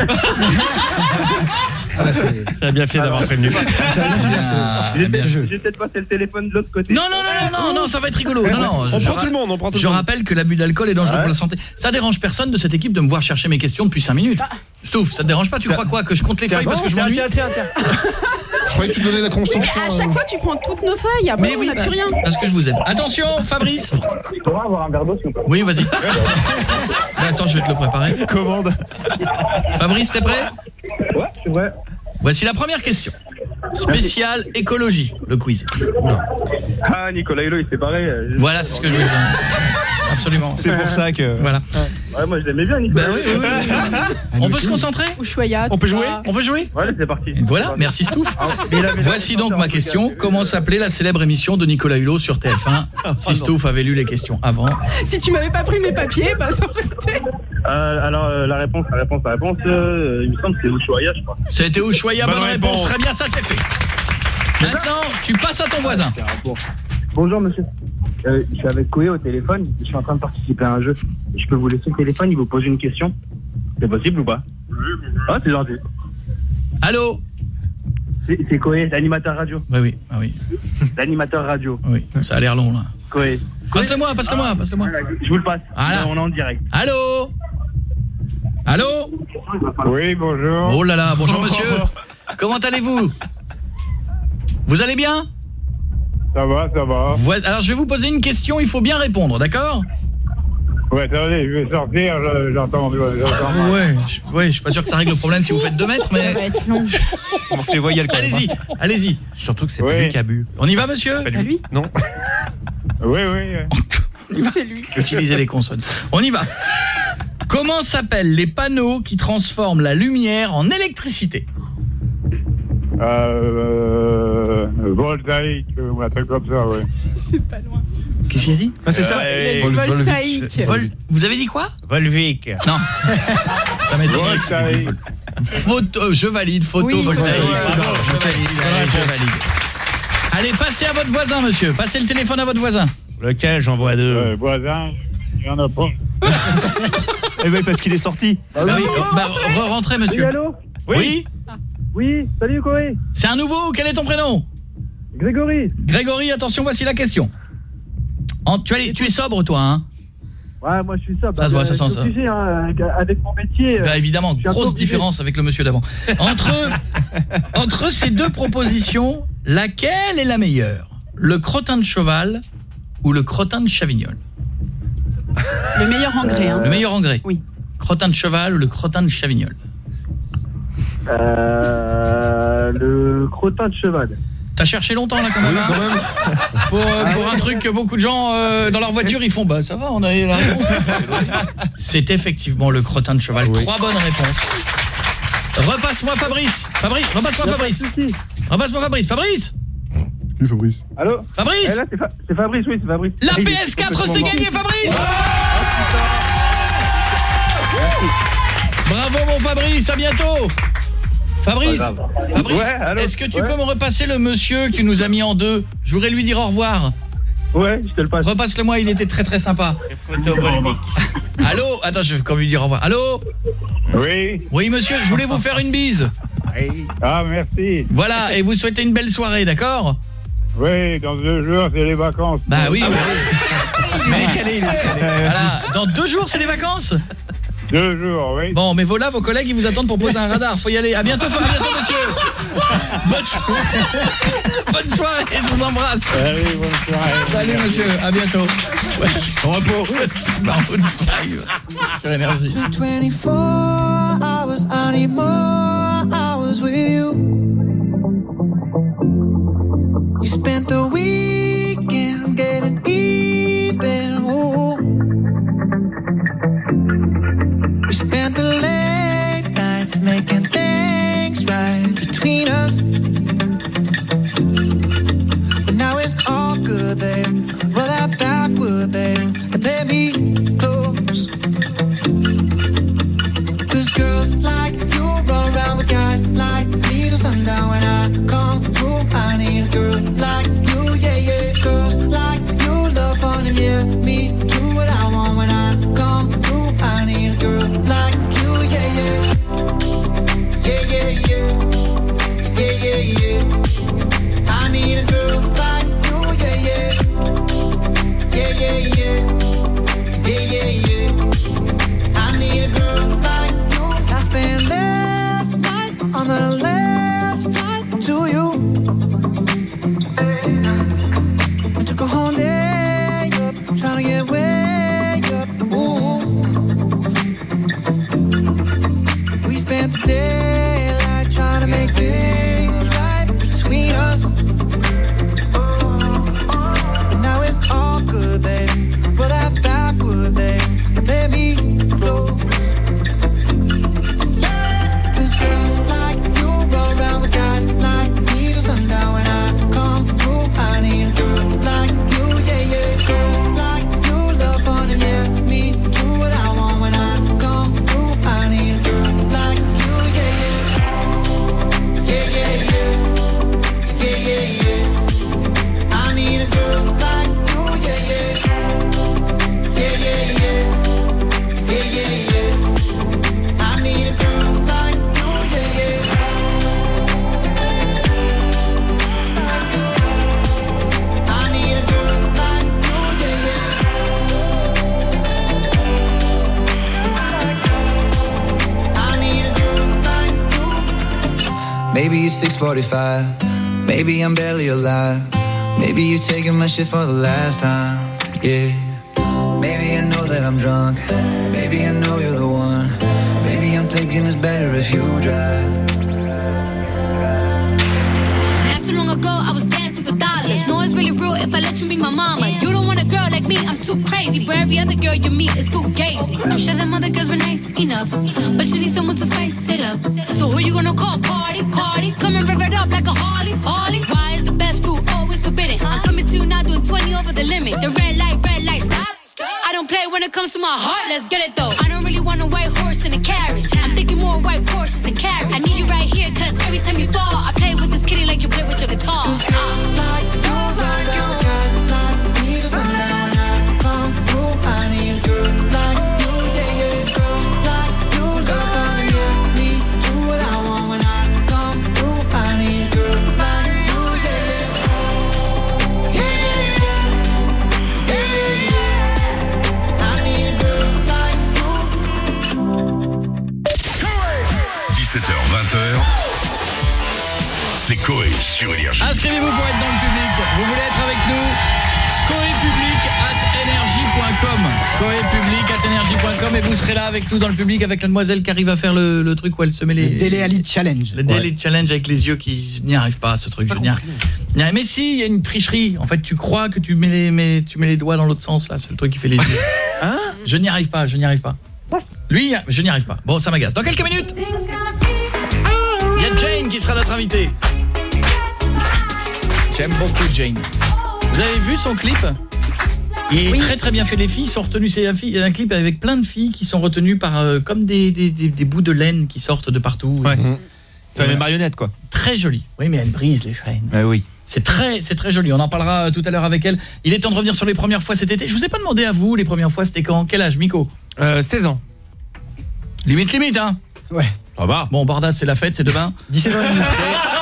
Ça a bien fait d'avoir prévenu. J'ai j'ai peut-être passé le téléphone de l'autre côté. Non, non, non, non, non, non, ça va être rigolo. Non, non, On je prend ra- tout le monde, on prend tout Je le monde. rappelle que l'abus d'alcool est dangereux Ouais. pour la santé. Ça dérange personne de cette équipe de me voir chercher mes questions depuis cinq minutes. Sauf, ça te dérange pas? Tu crois quoi? Que je compte les feuilles parce que je tiens, m'ennuie? tiens, tiens, tiens. Je croyais que tu donnais la constance. Mais à chaque fois, tu prends toutes nos feuilles. Après, Mais on oui, n'a bah, plus rien. parce que je vous aime. Attention, Fabrice. Je pourrais avoir un verre d'eau, s'il vous plaît. Oui, vas-y. Bah, attends, je vais te le préparer. Commande. Fabrice, t'es prêt? Ouais, je suis prêt. Voici la première question. Spécial écologie, le quiz. Ah, Nicolas Hulot, il s'est barré. euh, je- Voilà, c'est ce que je voulais dire. Absolument. C'est pour ça que... Voilà. Ouais, moi, je l'aimais bien, Nicolas. Bah oui, oui, oui. On peut se concentrer? Ushuaïa, On peut tout jouer? ça. On peut jouer? Ouais, c'est parti. Et voilà, merci Stouff. Mais il avait Voici l'air donc ma question. Comment s'appelait la célèbre émission de Nicolas Hulot sur T F un? Si Stouff avait lu les questions avant. Si tu m'avais pas pris mes papiers, bah ça aurait été. Euh, alors, euh, la réponse, la réponse, la réponse, euh, il me semble que c'est Ushuaïa, je crois. Ça a été Ushuaïa, bonne, Bonne réponse. réponse. Très bien, ça c'est fait. Maintenant, tu passes à ton voisin. Bon. Bonjour, monsieur. Euh, je suis avec Koé au téléphone. Je suis en train de participer à un jeu. Je peux vous laisser le téléphone, il vous pose une question. C'est possible ou pas? Ah, c'est gentil. Allô? C'est c'est Koé, l'animateur radio. Bah oui, bah oui. L'animateur radio. Oui, ça a l'air long là. Koé. Passe-le-moi, passe-le-moi, passe-le-moi. Je vous le passe. Voilà. On est en direct. Allô? Allô? Oui, bonjour. Oh là là, bonjour monsieur. Comment allez-vous? Vous allez bien? Ça va, ça va. Voi- Alors je vais vous poser une question, il faut bien répondre, d'accord? Ouais, attendez, je vais sortir, j'entends. Ouais, je, ouais, je suis pas sûr que ça règle le problème si vous faites deux mètres, Ça va mais... être long. On manque les voyelles quand même. Allez-y, allez-y. Surtout que c'est pas Oui. lui qui a bu. On y va monsieur? C'est pas lui. Non. Oui, oui. C'est lui. Utilisez les consonnes. On y va. Comment s'appellent les panneaux qui transforment la lumière en électricité? Euh, voltaïque, ou un truc comme ça, ouais. C'est pas loin. Qu'est-ce qu'il a dit? Ah, c'est ça. Il a dit Vol- voltaïque. Vol- Vous avez dit quoi? Volvic. Non. Ça m'étonnerait. Voltaïque. Photo, euh, je valide, photovoltaïque. Oui, C'est bravo. bon, je valide, allez, je valide. Allez, passez à votre voisin, monsieur. Passez le téléphone à votre voisin. Lequel? J'en vois deux. Euh, voisin, il y en a pas. Eh oui, parce qu'il est sorti. Bah oui, bah, re-rentrez, monsieur. allô? Oui, Oui, salut Koé. c'est un nouveau. Quel est ton prénom? Grégory. Grégory, attention, voici la question. En, tu, es, tu es sobre, toi, hein? Ouais, moi je suis ça. Ça se voit, ça sent ça. Obligé, hein, avec mon métier. Bah évidemment, je suis un peu grosse obligé. différence avec le monsieur d'avant. Entre, entre ces deux propositions, laquelle est la meilleure? Le crottin de cheval ou le crottin de chavignol? Le meilleur engrais. Hein. Le meilleur engrais? Oui. Crottin de cheval ou le crottin de chavignol? Euh, le crottin de cheval. T'as cherché longtemps là quand même, hein Quand même. pour, euh, pour un truc que beaucoup de gens euh, dans leur voiture ils font bah ça va, on a eu la réponse. C'est effectivement le crottin de cheval. Trois bonnes réponses. Repasse-moi Fabrice. Fabrice, repasse-moi Fabrice. Repasse-moi Fabrice. Fabrice. Oui, Fabrice. Allô Fabrice Eh, là, c'est, Fa- c'est Fabrice, oui, c'est Fabrice. La Il P est S quatre, complètement c'est mort. gagné, Fabrice. Bravo mon Fabrice, à bientôt. Fabrice, Pas grave. Fabrice, Ouais, allô est-ce que tu Ouais. peux me repasser le monsieur qui nous a mis en deux? Je voudrais lui dire au revoir. Ouais, je te le passe. Repasse-le moi, il était très très sympa. Allô? Attends, je vais quand même lui dire au revoir. Allô? Oui. Oui monsieur, je voulais vous faire une bise. Ah, merci. Voilà, et vous souhaitez une belle soirée, d'accord? Oui, dans deux jours, c'est les vacances. Bah oui, Ah, oui. Il est calé, il est calé. Voilà, dans deux jours c'est les vacances? Deux jours, oui. Bon, mais voilà, vos collègues, ils vous attendent pour poser un radar. Faut y aller. À bientôt, à bientôt, monsieur. Bonne, so- bonne soirée, je vous embrasse. Allez, bonne soirée. Salut, monsieur. À bientôt. Ouais, Au repos. Maroon five sur Énergie. twenty-four hours, I need more hours with you. You spent the weekend getting even. Ooh. We spent the late nights making things right between us. But now it's all good, babe. Roll that backward, babe, and play me close. Cause girls like you run around with guys like me till sundown. When I come through, I need a girl like you, yeah, yeah. Girls like you love fun and yeah, me do what I want. When I come through, I need a girl like you, yeah, yeah. Yeah, yeah, yeah. Yeah, yeah, yeah. I need a girl like you, yeah, yeah. Yeah, yeah, yeah. Yeah, yeah, yeah. I need a girl like you. I spent last night on the last flight to you. I took a whole day up, trying to get way up. Ooh. We spent the daylight trying to make things right between us. But now it's all good, babe. Roll that backward, babe, and let me close. Cause girls like you roll around with guys like me till sundown. When I come through, I need a girl like you, yeah, yeah. Girls like you love fun and yeah, me do what I want. When I come through, I need a girl like you, yeah, yeah. Yeah, yeah, yeah. Yeah, yeah, yeah. I need a girl like you, yeah, yeah. Yeah, yeah, yeah. Yeah, yeah, yeah. I need a girl like you, yeah, yeah. I need a girl like you, yeah, yeah. I need a girl like you. Maybe it's six forty-five. Maybe I'm barely alive. Maybe you're taking my shit for the last time. Yeah. Maybe I know that I'm drunk. Maybe I know you're the one. Maybe I'm thinking it's better if you drive. Not too long ago, I was dancing for dollars. No, it's really real if I let you be my mama. You don't want a girl like me, I'm too crazy. Where every other girl you meet is fugazi. I'm sure them other girls were nice enough, but you need someone to spice it up. So who you gonna call? Cardi, Cardi. Come and rev it up like a Harley, Harley. Why is the best food always forbidden? I'm coming to you now doing twenty over the limit. The red light, red light, stop. I don't play when it comes to my heart, let's get it though. I don't really want a white horse in a carriage. I'm thinking more white horses and carriage. I need you right here, cause every time you fall, I play with this kitty like you play with your guitar. Cause girls like you, like you, guys like me till sundown. When I come through, I need a girl like you, yeah, yeah. Girls like you love fun and yeah, me do what I want. When I come through, I need a girl like you, yeah, yeah. Yeah, yeah, yeah. Yeah, yeah, yeah. I need a girl like you. dix-sept heures vingt, c'est Coé sur Énergie. Inscrivez-vous pour être dans le public. Vous voulez être avec nous? coépublic arobase énergie point com. coépublic arobase énergie point com et vous serez là avec nous dans le public avec la demoiselle qui arrive à faire le, le truc où elle se met les... Le Daily Ali Challenge. Le Daily Challenge avec les yeux qui... Je n'y arrive pas à ce truc. Je n'y arrive... Mais si, il y a une tricherie. En fait, tu crois que tu mets les, mais, tu mets les doigts dans l'autre sens, là. C'est le truc qui fait les yeux. Hein? Je n'y arrive pas, je n'y arrive pas. Lui, je n'y arrive pas. Bon, ça m'agace. Dans quelques minutes, il y a Jane qui sera notre invitée. J'aime beaucoup Jane. Vous avez vu son clip ? Il est oui. très très bien fait. Les filles sont retenues. C'est un, un clip avec plein de filles qui sont retenues par euh, comme des, des, des, des bouts de laine qui sortent de partout. Ouais. Mmh. T'as des marionnettes quoi. Très joli. Oui, mais elle brise les chaînes. Ah oui. C'est très c'est très joli. On en parlera tout à l'heure avec elle. Il est temps de revenir sur les premières fois cet été. Je vous ai pas demandé à vous les premières fois, c'était quand ? Quel âge, Miko ? euh, seize ans. Limite limite hein. Ouais. Ça va. Bon, Bordas, c'est la fête, c'est demain. dix-sept ans et demi.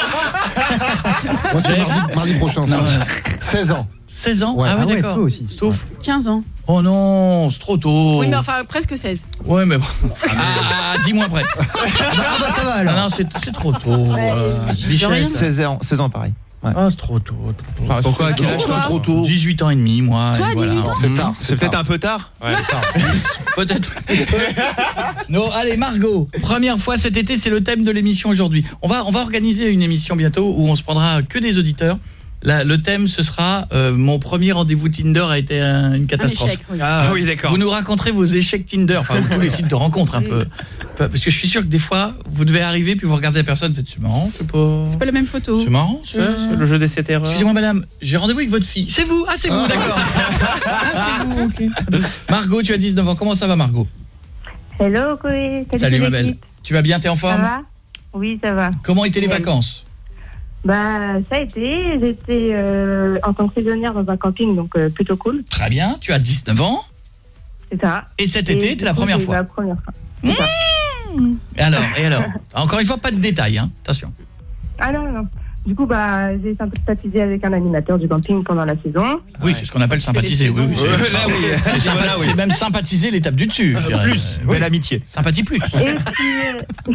Moi c'est mardi, mardi prochain. Non, seize ans. seize ans ouais. Ah, ah oui, ouais, d'accord. toi aussi. Stouff. quinze ans. Oh non, c'est trop tôt. Oui, mais enfin presque seize. Ouais, mais bon. Ah, dix mois après. Ah bah ça va alors. Non, non, c'est c'est trop tôt. Ouais, euh, seize ans, seize ans pareil. Ouais. Ah, c'est trop tôt. Trop tôt. Ah, pourquoi quel âge trop, trop tôt dix-huit ans et demi, moi. Toi, voilà. dix-huit ans C'est tard. C'est peut-être un peu tard. Ouais, tard. Peut-être. Non, allez Margot, première fois cet été, c'est le thème de l'émission aujourd'hui. On va on va organiser une émission bientôt où on se prendra que des auditeurs. Là, le thème ce sera euh, mon premier rendez-vous Tinder a été un, une catastrophe. Un échec, oui. Ah oui, d'accord. Vous nous raconterez vos échecs Tinder, enfin tous les sites de rencontres un peu. Parce que je suis sûr que des fois vous devez arriver puis vous regardez la personne, vous faites c'est marrant, c'est pas C'est pas la même photo. C'est marrant, c'est ouais, c'est le jeu des sept erreurs. Excusez-moi madame, j'ai rendez-vous avec votre fille. C'est vous. Ah c'est vous, ah. D'accord. Ah c'est vous. OK. Margot, tu as dix-neuf ans. Comment ça va Margot ? Hello Chloé. Salut, Salut ma belle. Tu vas bien, t'es en forme ? Ça va ? Oui, ça va. Comment étaient les vacances ? Bah, ça a été. J'étais euh, en tant que saisonnière dans un camping, donc euh, plutôt cool. Très bien. Tu as dix-neuf ans ? C'est ça. Et cet été, t'es la première fois ? La première fois. Mmh. Et alors, et alors ? Encore une fois, pas de détails, hein. Attention. Ah non, non. Du coup, bah, j'ai sympathisé avec un animateur du camping pendant la saison. Oui, c'est ce qu'on appelle sympathiser. Oui, oui, c'est, euh, là, oui. c'est, sympa- voilà, oui. C'est même sympathiser l'étape du dessus. Je dirais. Plus, oui. Belle amitié. Sympathie plus. Et puis...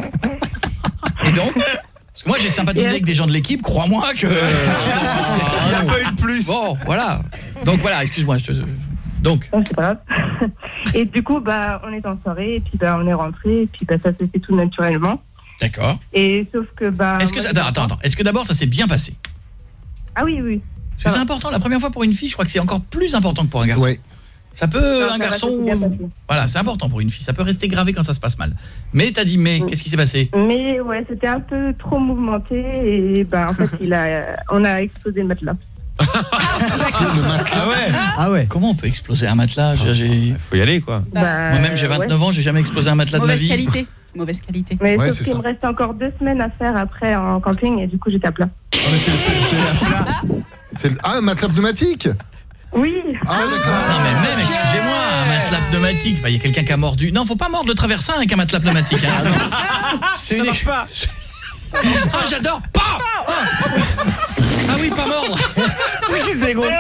Et donc ? Parce que moi, j'ai sympathisé avec des gens de l'équipe, crois-moi que... Il n'y a pas eu de plus. Bon, voilà. Donc voilà, excuse-moi, je te... Donc. Non, c'est pas grave. Et du coup, bah, on est en soirée, et puis bah, on est rentré, et puis bah, ça s'est fait tout naturellement. D'accord. Et sauf que bah. Est-ce que ça... attends, attends, attends. Est-ce que d'abord ça s'est bien passé ? Ah oui, oui. Parce que c'est important. La première fois pour une fille, je crois que c'est encore plus important que pour un garçon. Ouais. Ça peut non, un ça garçon. Va, voilà, c'est important pour une fille. Ça peut rester gravé quand ça se passe mal. Mais t'as dit mais, oui. Qu'est-ce qui s'est passé ? Mais ouais, c'était un peu trop mouvementé et bah en fait il a, on a explosé le matelas. le matelas. Ah ouais. Ah ouais. Comment on peut exploser un matelas ? J'ai... Faut y aller quoi. Bah, moi-même j'ai vingt-neuf ouais. ans, j'ai jamais explosé un matelas Mauvaise de ma vie. Qualité. Mauvaise qualité. Mais ouais, sauf qu'il me reste encore deux semaines à faire après en camping et du coup j'étais à plat. Ah, mais c'est, c'est, c'est à plat. C'est, ah, un matelas pneumatique ? Oui. Ah d'accord. Non mais même, excusez-moi, un matelas pneumatique, il y a quelqu'un qui a mordu. Non, faut pas mordre le traversin avec un matelas pneumatique. Hein. C'est une ex... pas. Ah, j'adore. Pas. Ah oui, pas mordre. C'est qui se dégonfle.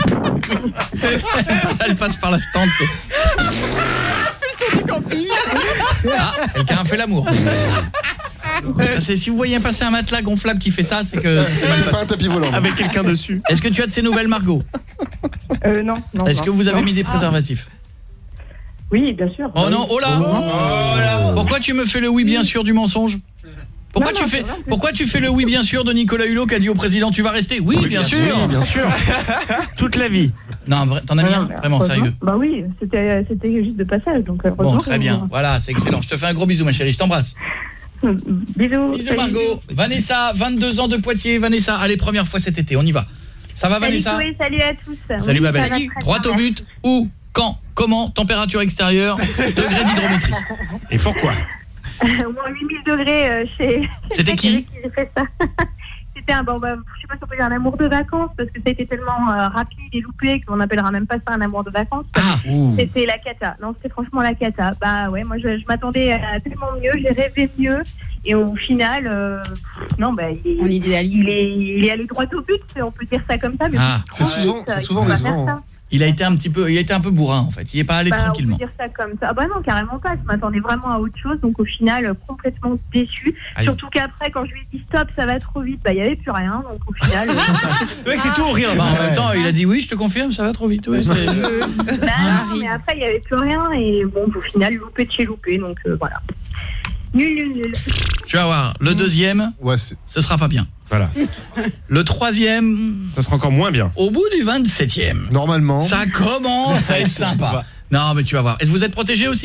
Elle passe par la tente. Elle fait le tour du camping. Ah, quelqu'un a fait l'amour. C'est, si vous voyez passer un matelas gonflable qui fait ça, c'est que c'est, c'est pas un tapis volant. Avec quelqu'un dessus. Est-ce que tu as de ces nouvelles, Margot ? Euh non, non. Est-ce non, que vous avez non. mis des préservatifs ? Oui, bien sûr. Oh non, oh là. Oh là. Pourquoi tu me fais le oui bien sûr du mensonge ? Pourquoi non, tu non, fais vrai, pourquoi tu fais le oui bien sûr de Nicolas Hulot qui a dit au président tu vas rester ? Oui, oui bien, bien sûr. Oui, bien sûr. Toute la vie. Non, vrai, t'en as mis un vraiment sérieux. Bah oui, c'était c'était juste de passage donc bon, très bien. On... Voilà, c'est excellent. Je te fais un gros bisou ma chérie, je t'embrasse. Bisous. Bisous Margot. Bisous. Vanessa, vingt-deux ans de Poitiers. Vanessa, allez, première fois cet été, on y va. Ça va salut Vanessa ? Oui, salut à tous. Salut oui, ma belle. Droit au but, où, quand, comment, température extérieure, degré d'hydrométrie. Et pourquoi ? Au moins huit mille degrés euh, chez... C'était qui, qui fait ça. C'était un, bon, bah, je sais pas si on peut dire un amour de vacances, parce que ça a été tellement euh, rapide et loupé qu'on n'appellera même pas ça un amour de vacances. Ah, c'était la cata. Non, c'était franchement la cata. Bah ouais, moi je, je m'attendais à tellement mieux, j'ai rêvé mieux. Et au final, euh, non, bah, il, on idéalise. Il est, il est allé droit au but, on peut dire ça comme ça. Mais ah, c'est souvent, c'est souvent les gens. Il a été un petit peu, il a été un peu bourrin en fait. Il est pas allé bah, tranquillement. On peut dire ça comme ça. Ah bah non, carrément pas. Je m'attendais vraiment à autre chose, donc au final complètement déçu. Aïe. Surtout qu'après, quand je lui ai dit stop, ça va trop vite, bah il y avait plus rien. Donc au final. Le mec, c'est tout ou rien. Bah, en même temps, il a dit oui, je te confirme, ça va trop vite. Ouais, c'est... euh, bah, non, mais après il y avait plus rien et bon, au final, loupé de chez loupé, donc euh, voilà. Nul, nul, nul. Tu vas voir, le deuxième, ouais, c'est... ce sera pas bien. Voilà. Le troisième, ça sera encore moins bien. Au bout du vingt-septième, normalement, ça commence à être sympa. Non, mais tu vas voir. Est-ce que vous êtes protégés aussi ?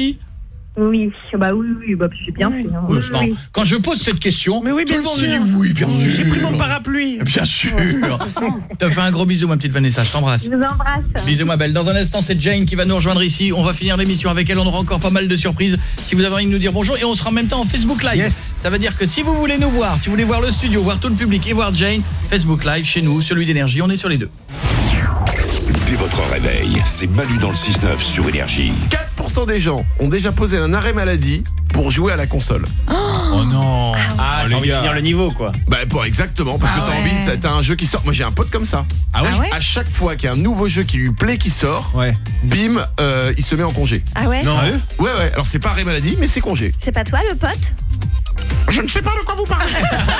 Oui, bah oui, oui, bah j'ai bien fait. Hein. Oui, Oui, c'est marrant. oui. Quand je pose cette question, Mais oui, tout bien le monde sûr. me dit oui, bien sûr. J'ai pris mon parapluie. Bien sûr. T'as fait un gros bisou, ma petite Vanessa, je t'embrasse. Je vous embrasse. Bisous ma belle. Dans un instant, c'est Jane qui va nous rejoindre ici. On va finir l'émission avec elle. On aura encore pas mal de surprises. Si vous avez envie de nous dire bonjour, et on sera en même temps en Facebook Live. Yes. Ça veut dire que si vous voulez nous voir, si vous voulez voir le studio, voir tout le public et voir Jane, Facebook Live chez nous, celui d'Énergie, on est sur les deux. Dès votre réveil, c'est Manu dans le six neuf sur Énergie. quatre pour cent des gens ont déjà posé un arrêt maladie pour jouer à la console. Oh non. Ah, t'as envie de finir le niveau, quoi. Bah bon, exactement, parce Ah que t'as ouais. envie, t'as, t'as un jeu qui sort. Moi j'ai un pote comme ça. Ah ouais, Ah ouais À chaque fois qu'il y a un nouveau jeu qui lui plaît qui sort, Ouais. bim, euh, il se met en congé. Ah ouais? Non. Sérieux Ouais ouais, alors c'est pas arrêt maladie, mais c'est congé. C'est pas toi le pote? Je ne sais pas de quoi vous parlez.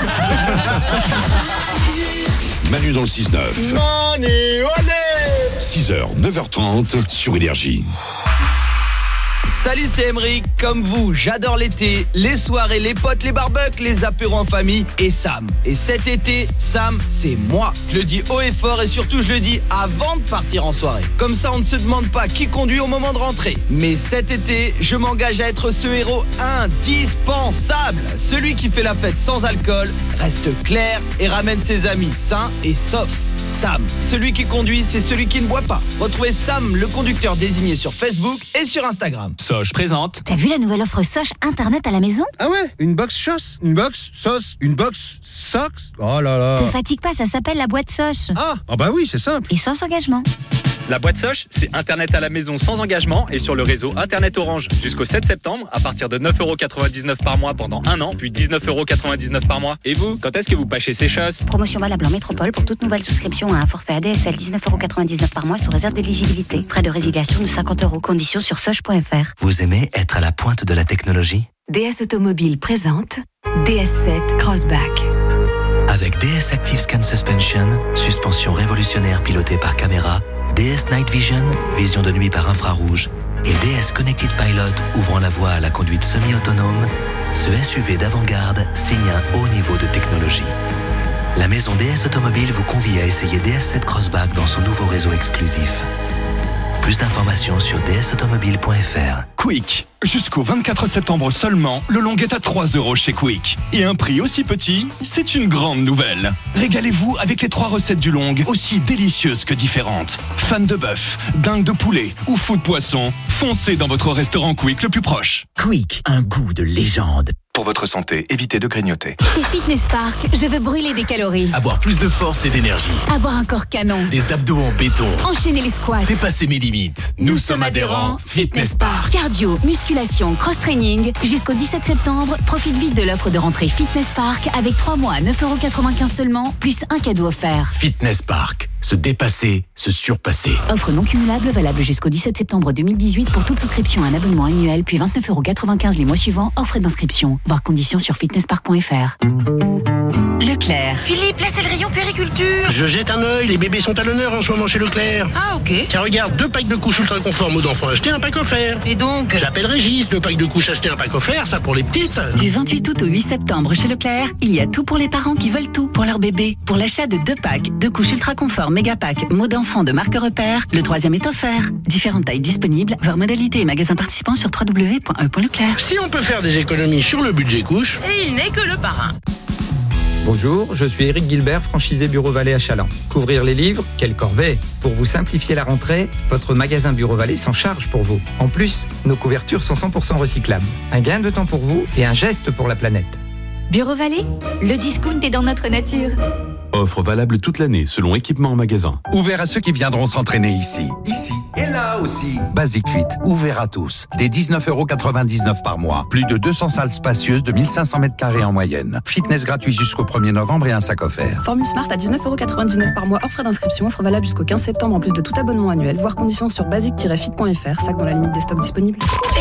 Manu dans le six neuf. Manu, allez. six heures, neuf heures trente sur Énergie. Salut, c'est Emeric. Comme vous, j'adore l'été, les soirées, les potes, les barbecues, les apéros en famille et Sam. Et cet été, Sam, c'est moi. Je le dis haut et fort et surtout, je le dis avant de partir en soirée. Comme ça, on ne se demande pas qui conduit au moment de rentrer. Mais cet été, je m'engage à être ce héros indispensable. Celui qui fait la fête sans alcool, reste clair et ramène ses amis sains et saufs. Sam, celui qui conduit, c'est celui qui ne boit pas. Retrouvez Sam, le conducteur désigné sur Facebook et sur Instagram. Soch présente. T'as vu la nouvelle offre Soch Internet à la maison? Ah ouais, une box sauce, une box sauce, une box socks. Oh là là. Te fatigue pas, ça s'appelle la boîte Soch. Ah, ah bah oui, c'est simple. Et sans engagement. La boîte Soch, c'est Internet à la maison sans engagement et sur le réseau Internet Orange. Jusqu'au sept septembre, à partir de neuf euros quatre-vingt-dix-neuf par mois pendant un an, puis dix-neuf euros quatre-vingt-dix-neuf par mois. Et vous, quand est-ce que vous pâchez ces choses? Promotion valable en métropole pour toute nouvelle souscription à un forfait A D S L dix-neuf euros quatre-vingt-dix-neuf par mois sous réserve d'éligibilité. Frais de résiliation de cinquante euros. Conditions sur soch point f r. Vous aimez être à la pointe de la technologie? D S Automobile présente D S sept Crossback. Avec D S Active Scan Suspension, suspension révolutionnaire pilotée par caméra, D S Night Vision, vision de nuit par infrarouge, et D S Connected Pilot ouvrant la voie à la conduite semi-autonome, ce S U V d'avant-garde signe un haut niveau de technologie. La maison D S Automobile vous convie à essayer D S sept Crossback dans son nouveau réseau exclusif. Plus d'informations sur d s automobile point f r. Quick. Jusqu'au vingt-quatre septembre seulement, le long est à trois euros chez Quick. Et un prix aussi petit, c'est une grande nouvelle. Régalez-vous avec les trois recettes du long, aussi délicieuses que différentes. Fan de bœuf, dingue de poulet ou fou de poisson, foncez dans votre restaurant Quick le plus proche. Quick, un goût de légende. Pour votre santé, évitez de grignoter. Chez Fitness Park, je veux brûler des calories. Avoir plus de force et d'énergie. Avoir un corps canon. Des abdos en béton. Enchaîner les squats. Dépasser mes limites. Nous, sommes adhérents Fitness Park. Cardio, musculation, cross-training. Jusqu'au dix-sept septembre, profite vite de l'offre de rentrée Fitness Park avec trois mois à neuf euros quatre-vingt-quinze seulement, plus un cadeau offert. Fitness Park. Se dépasser, se surpasser. Offre non cumulable valable jusqu'au dix-sept septembre deux mille dix-huit pour toute souscription à un abonnement annuel, puis vingt-neuf euros quatre-vingt-quinze les mois suivants, hors frais d'inscription. Voir conditions sur fitnesspark point f r. Leclerc. Philippe, là c'est le rayon périculture. Je jette un œil, les bébés sont à l'honneur en ce moment chez Leclerc. Ah ok. Tiens, regarde, deux packs de couches ultra confort mode enfant acheté, un pack offert. Et donc? J'appelle Régis, deux packs de couches acheté, un pack offert, ça pour les petites. Du vingt-huit août au huit septembre chez Leclerc, il y a tout pour les parents qui veulent tout pour leur bébé. Pour l'achat de deux packs, deux couches ultra confort méga pack mode enfant de marque repère, le troisième est offert. Différentes tailles disponibles, voir modalités et magasins participants sur w w w point e point leclerc. Si on peut faire des économies sur le budget couche. Et il n'est que le parrain. Bonjour, je suis Éric Gilbert, franchisé Bureau Vallée à Chaland. Couvrir les livres, quelle corvée! Pour vous simplifier la rentrée, votre magasin Bureau Vallée s'en charge pour vous. En plus, nos couvertures sont cent pour cent recyclables. Un gain de temps pour vous et un geste pour la planète. Bureau Vallée, le discount est dans notre nature. Offre valable toute l'année selon équipement en magasin. Ouvert à ceux qui viendront s'entraîner ici. Ici et là aussi. Basic Fit, ouvert à tous. Des dix-neuf euros quatre-vingt-dix-neuf par mois. Plus de deux cents salles spacieuses de mille cinq cents mètres carrés en moyenne. Fitness gratuit jusqu'au premier novembre et un sac offert. Formule Smart à dix-neuf euros quatre-vingt-dix-neuf par mois hors frais d'inscription. Offre valable jusqu'au quinze septembre en plus de tout abonnement annuel. Voir conditions sur basic tiret fit point f r. Sac dans la limite des stocks disponibles.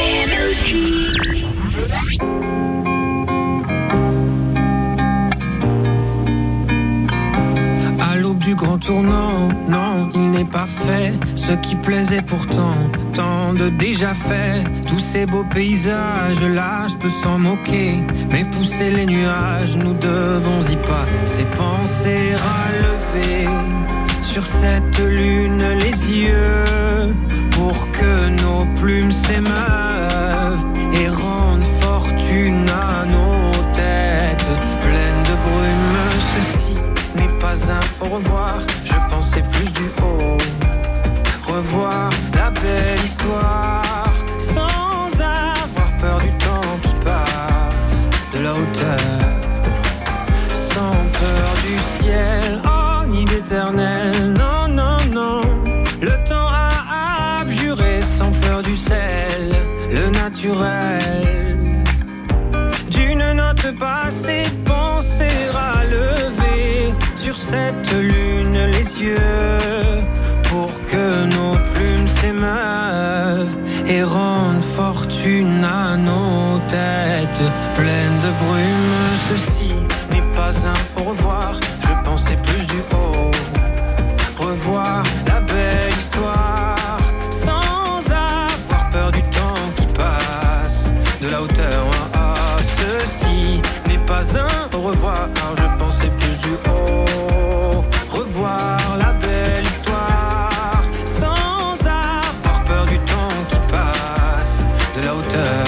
À l'aube du grand tournant, non, il n'est pas fait ce qui plaisait pourtant, tant de déjà fait. Tous ces beaux paysages, là, je peux s'en moquer, mais pousser les nuages, nous devons y pas. Ces pensées ralevées sur cette lune, les yeux, pour que nos plumes s'émeuvent. s'émeuvent et rendent fortune à nos têtes pleines de brume. Ceci n'est pas un au revoir, je pensais plus du haut. Revoir la belle histoire sans avoir peur du temps qui passe, de la hauteur, sans peur du ciel, oh ni d'éternel, non, non, non. Le temps a abjuré sans peur du sel, le naturel. D'une note passée, penser à lever sur cette lune les yeux pour que nos plumes s'émeuvent et rendent fortune à nos têtes pleines de brume. Ceci n'est pas un au revoir, je pensais plus du haut. Revoir la belle histoire sans avoir peur du temps qui passe, de la hauteur. Ah, ah. Ceci n'est pas un au revoir, je pensais plus du haut. Revoir la belle histoire sans avoir peur du temps qui passe, de la hauteur.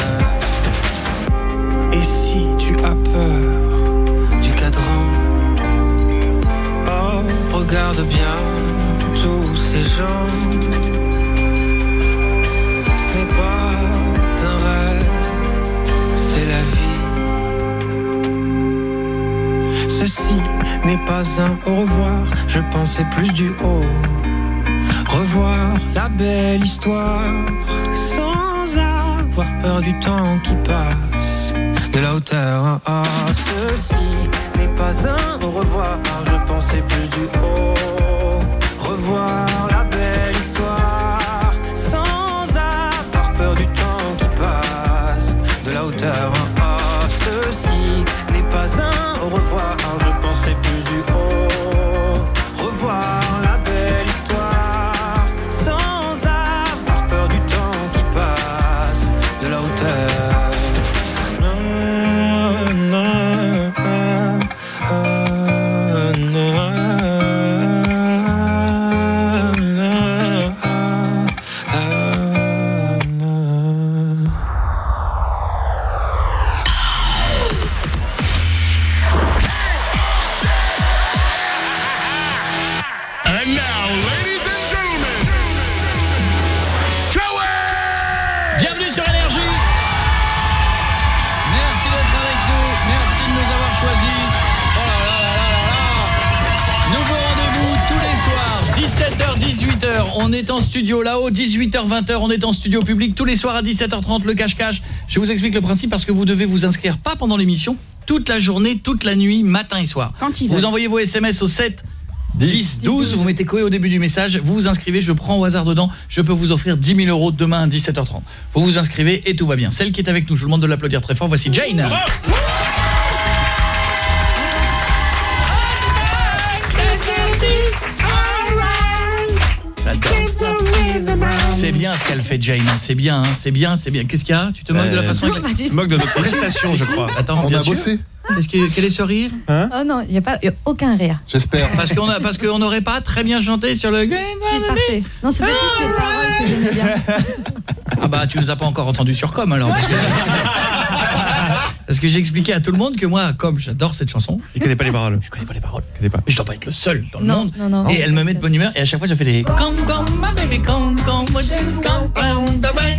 Et si tu as peur du cadran, oh, regarde bien tous ces gens. Ce n'est pas un rêve, c'est la vie. Ceci n'est pas un au revoir, je pensais plus du haut. Revoir la belle histoire sans avoir peur du temps qui passe, de la hauteur. Ah, ah. Ceci n'est pas un au revoir, je pensais plus du haut. Revoir la belle histoire sans avoir peur du temps qui passe, de la hauteur. Ah, ah. Ceci n'est pas un au revoir, je pensais plus du haut. Revoir la belle histoire sans avoir peur du temps qui passe, de la hauteur. Non, non, ah, ah, non. dix-sept heures dix-huit heures, on est en studio là-haut, dix-huit heures vingt heures, on est en studio public tous les soirs à dix-sept heures trente, le cache-cache. Je vous explique le principe parce que vous devez vous inscrire pas pendant l'émission, toute la journée, toute la nuit, matin et soir. Quand il vous veut. envoyez vos S M S au sept dix douze, vous mettez Coé au début du message, vous vous inscrivez, je prends au hasard dedans, je peux vous offrir dix mille euros demain à dix-sept heures trente. Vous vous inscrivez et tout va bien. Celle qui est avec nous, je vous demande de l'applaudir très fort, voici Jane. C'est bien ce qu'elle fait, Jane, c'est bien, hein, c'est bien, c'est bien. Qu'est-ce qu'il y a? Tu te moques euh, de la façon... Tu te moques de notre prestation, je crois. Attends, on bien a sûr. bossé. Est-ce que, quel est ce rire hein? Oh non, il n'y a, pas, y a aucun rire. J'espère. Parce qu'on a, parce qu'on n'aurait pas très bien chanté sur le... C'est parfait. Non, c'était plus les paroles que j'aimais bien. Ah bah, tu nous as pas encore entendu sur Com, alors. Parce que, parce que j'ai expliqué à tout le monde que moi, comme j'adore cette chanson... Il connaît pas les paroles. Je connais pas les paroles. Je connais pas. Mais je dois pas être le seul dans le non, monde. Non, non, et elle me met de bonne humeur et à chaque fois je fais les come come my baby come come come come the rain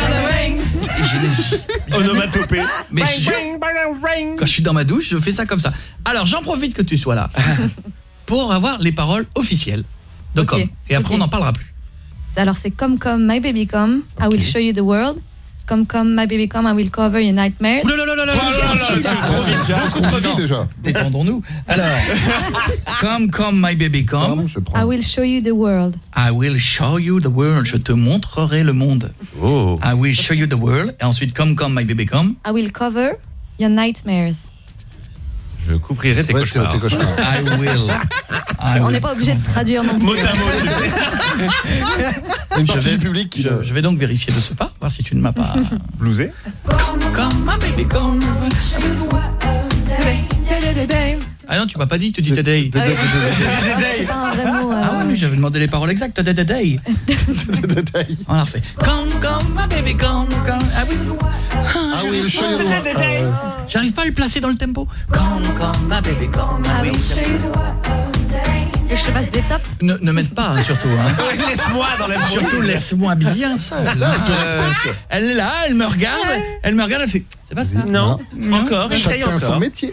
the onomatopée. Mais je, quand je suis dans ma douche, je fais ça comme ça. Alors j'en profite que tu sois là pour avoir les paroles officielles de okay. Com. Et après okay. on n'en parlera plus. Alors c'est come come my baby come, okay. I will show you the world. Come come my baby come, I will cover your nightmares. Non non non non non. C'est ce qu'on dit déjà. Détendons-nous. Alors come come my baby come, je prends. I will show you the world. I will show you the world. Je te montrerai le monde. Oh. I will show you the world. Et ensuite come come my baby come. I will cover your nightmares. Je couvrirai tes ouais, cauchemars. Tes cauchemars. I will. I On will. n'est pas obligé de traduire non plus. Mot à mot, tu sais. Une Je partie vais, du public qui... je, je vais donc vérifier de ce pas, voir si tu ne m'as pas... Blousé. Come, come, my baby, come. Ah non, tu m'as pas dit, tu dis Day. Ah oui, c'est pas un vrai mot. euh, Ah ouais, mais j'avais demandé les paroles exactes. Day. On la refait. Come, come, my baby, come, come. Ah oui. Ah oui, le show you the world. J'arrive pas à le placer dans le tempo. Come, come, my baby, come. Ah oui. Et que je te fasse des tops. Ne, ne m'aide pas, hein, surtout. Hein. Laisse-moi dans la Surtout, laisse-moi bien seul. Euh, elle est là, elle me regarde, elle me regarde, elle fait, c'est pas ça. Non, Non. encore, essaye Chacun son encore. métier.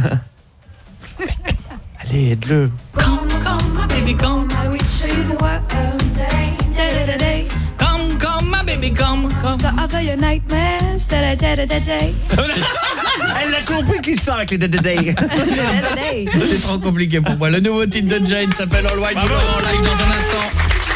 Allez, aide-le. Come, come, my baby, come. Come, come, my baby, come, come. Elle a compris qu'il sort avec les Day. C'est trop compliqué pour moi. Le nouveau titre de Jane s'appelle All White. Vous l'aurez en live dans un instant.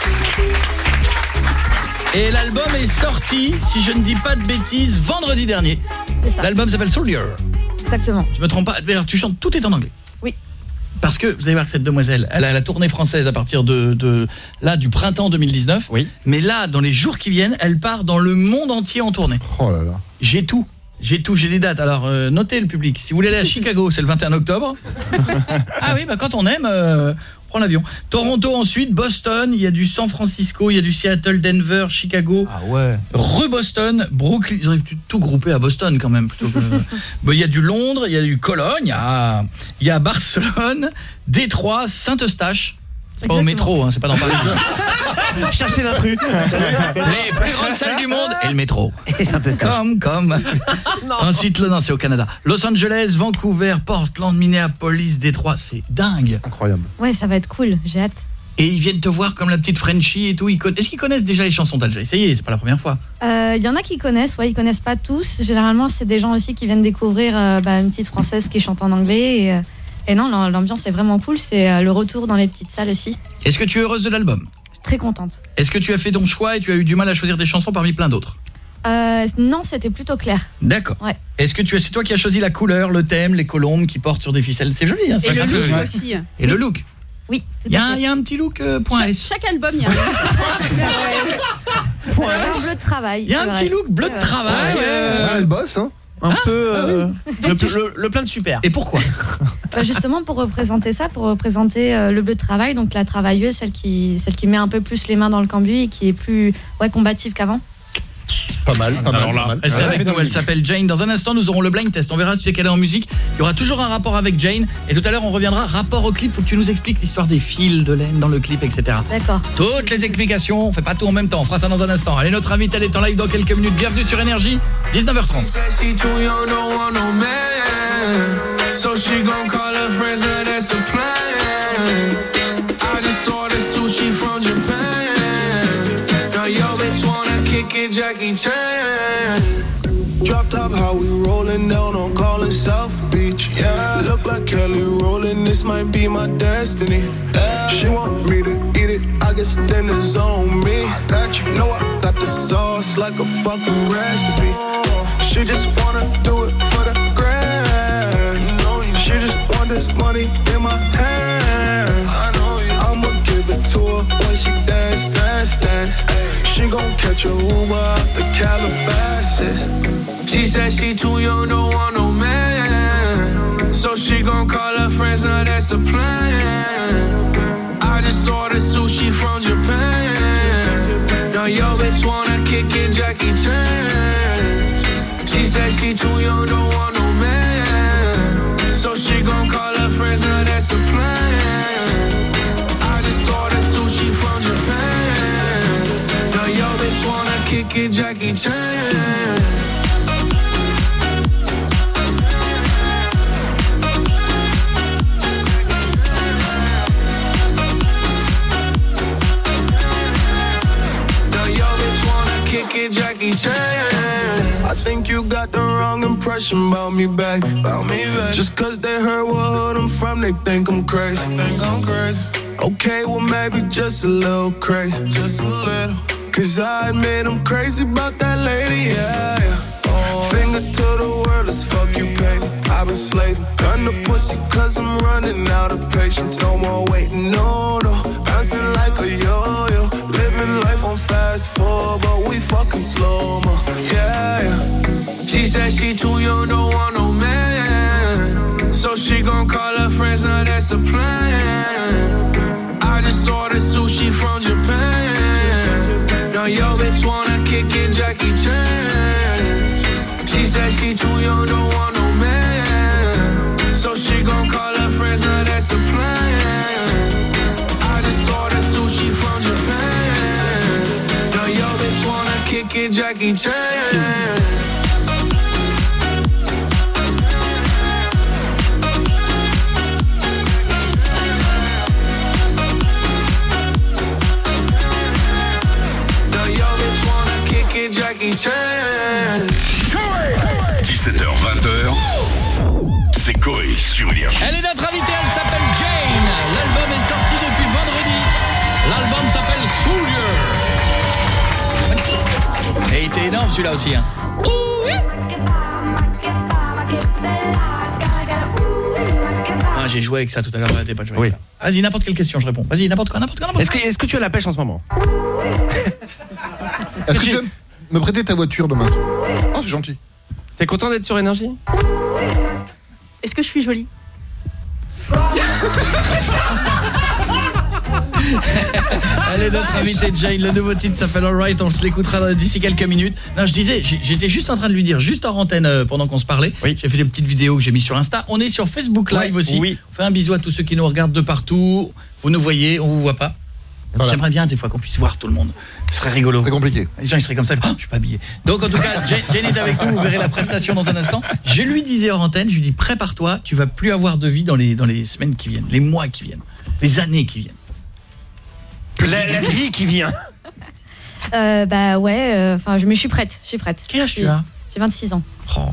Et l'album est sorti, si je ne dis pas de bêtises, vendredi dernier. L'album s'appelle Soldier. Exactement. Je me trompe pas. Mais alors tu chantes, tout est en anglais. Oui. Parce que vous allez voir que cette demoiselle, elle a la tournée française à partir de, de là du printemps deux mille dix-neuf. Oui. Mais là, dans les jours qui viennent, elle part dans le monde entier en tournée. Oh là là. J'ai tout. J'ai tout, j'ai des dates. Alors, euh, notez le public. Si vous voulez aller à Chicago, c'est le vingt et un octobre. Ah oui, bah quand on aime, euh, on prend l'avion. Toronto ensuite, Boston, il y a du San Francisco, il y a du Seattle, Denver, Chicago. Ah ouais. Re-Boston, Brooklyn. Ils auraient pu tout grouper à Boston quand même. Plutôt que... bon, il y a du Londres, il y a du Cologne, il y a, il y a Barcelone, Détroit, Saint-Eustache. C'est pas au métro, hein, c'est pas dans Paris. Cherchez l'intrus. Les plus grandes salles du monde et le métro. Et Saint-Eustache. Comme, comme. Ensuite, là, non, c'est au Canada. Los Angeles, Vancouver, Portland, Minneapolis, Détroit, c'est dingue. Incroyable. Ouais, ça va être cool, j'ai hâte. Et ils viennent te voir comme la petite Frenchie et tout. Ils conna... Est-ce qu'ils connaissent déjà les chansons? T'as déjà essayé, c'est pas la première fois. Il euh, y en a qui connaissent, ouais, ils connaissent pas tous. Généralement, c'est des gens aussi qui viennent découvrir euh, bah, une petite française qui chante en anglais. Et, euh, et non, l'ambiance est vraiment cool. C'est euh, le retour dans les petites salles aussi. Est-ce que tu es heureuse de l'album? Très contente. Est-ce que tu as fait ton choix et tu as eu du mal à choisir des chansons parmi plein d'autres? euh, Non, c'était plutôt clair. D'accord. Ouais. Est-ce que tu as, c'est toi qui as choisi la couleur, le thème, les colombes qui portent sur des ficelles? C'est joli, hein, ça. Et le look ouais. aussi. Et le look. Oui. Il y, y a un petit look euh, point chaque, S. chaque album, il y a un C'est un bleu de travail. Il y a un vrai. petit look bleu de travail. Ouais, euh... ouais, elle bosse, hein. Un Ah, peu euh, ah oui. le, Donc, le, le plein de super. Et pourquoi? Bah justement pour représenter ça, pour représenter euh, le bleu de travail, donc la travailleuse, celle qui, celle qui met un peu plus les mains dans le cambouis et qui est plus ouais, combative qu'avant. Pas mal, pas mal, pas mal. Restez avec nous, elle s'appelle Jane. Dans un instant, nous aurons le blind test. On verra si tu es calé en musique. Il y aura toujours un rapport avec Jane. Et tout à l'heure, on reviendra rapport au clip. Faut que tu nous expliques l'histoire des fils de laine dans le clip, et cetera. D'accord. Toutes les explications. On fait pas tout en même temps. On fera ça dans un instant. Allez, notre invitée, elle est en live dans quelques minutes. Bienvenue sur Énergie. dix-neuf heures trente. So she gon' call her friends, now that's a plan. I just ordered sushi from Japan. Now yo bitch wanna kick it, Jackie Chan. Drop top, how we rollin' down on call it South Beach. Yeah, look like Kelly rollin', this might be my destiny. Yeah. She want me to eat it, I guess dinner's on me. I got you, know I got the sauce like a fucking recipe. She just wanna do it for the grand. She just want this money in my hand. I know you. I'ma give it to her when she dance, dance, dance. She gon' catch a Uber out the Calabasas. She said she too young, don't want no man. So she gon' call her friends, now that's a plan. I just ordered sushi from Japan. Now yo bitch wanna kick it, Jackie Chan. She said she too young, don't want no man. So she gon' call her friends, now that's a plan. I just ordered sushi from Japan. Now yo bitch wanna kick it, Jackie Chan. Now yo bitch wanna kick it, Jackie Chan. I think you got the wrong impression about me back, about me back. Just cause they heard what hood I'm from, they think I'm crazy. They think I'm crazy. Okay, well maybe just a little crazy, just a little. Cause I admit I'm crazy about that lady, yeah, yeah. Oh. Finger to the world, as fuck you pay. I've been slaving, gun the pussy cause I'm running out of patience. No more waiting, no, no. Bouncing like a yo-yo. Living life on fast forward, but we fucking slow-mo, yeah, yeah. She said she too young, don't want no man. So she gon' call her friends, that's a plan. I just ordered sushi from Japan. Now yo bitch wanna kick it, Jackie Chan. She said she too young, don't want no man. So she gon' call her friends, now that's a plan. I just ordered sushi from Japan. Now yo bitch wanna kick it, Jackie Chan. Jackie Chan. dix-sept heures vingt, c'est Coé sur Énergie. Elle est notre invitée, elle s'appelle Jane. L'album est sorti depuis vendredi. L'album s'appelle Soldier. Et il était énorme celui-là aussi. Hein. Ah, j'ai joué avec ça tout à l'heure, j'arrêtais pas de jouer avec ça. Vas-y, n'importe quelle question, je réponds. Vas-y, n'importe quoi, n'importe quoi, n'importe quoi. Est-ce que, est-ce que tu as la pêche en ce moment? Est-ce que tu veux me prêter ta voiture demain? Oh, c'est gentil. T'es content d'être sur Énergie? Est-ce que je suis jolie? Elle est notre invitée Jane, le nouveau titre s'appelle Alright, on se l'écoutera d'ici quelques minutes. Non, je disais, j'étais juste en train de lui dire, juste hors antenne euh, pendant qu'on se parlait, oui. J'ai fait des petites vidéos que j'ai mis sur Insta, on est sur Facebook Live ouais, aussi, oui. On fait un bisou à tous ceux qui nous regardent de partout, vous nous voyez, on vous voit pas. Voilà. J'aimerais bien des fois qu'on puisse voir tout le monde. Ce serait rigolo. Ce serait compliqué. Les gens ils seraient comme ça, oh, je suis pas habillé. Donc en tout cas, Jane, Jane est avec nous, vous verrez la prestation dans un instant. Je lui disais hors antenne, je lui dis prépare-toi, tu vas plus avoir de vie dans les dans les semaines qui viennent, les mois qui viennent, les années qui viennent. La, la vie qui vient. Euh, bah ouais, enfin, euh, je me suis prête, je suis prête. Quel âge tu as? J'ai vingt-six ans. Oh.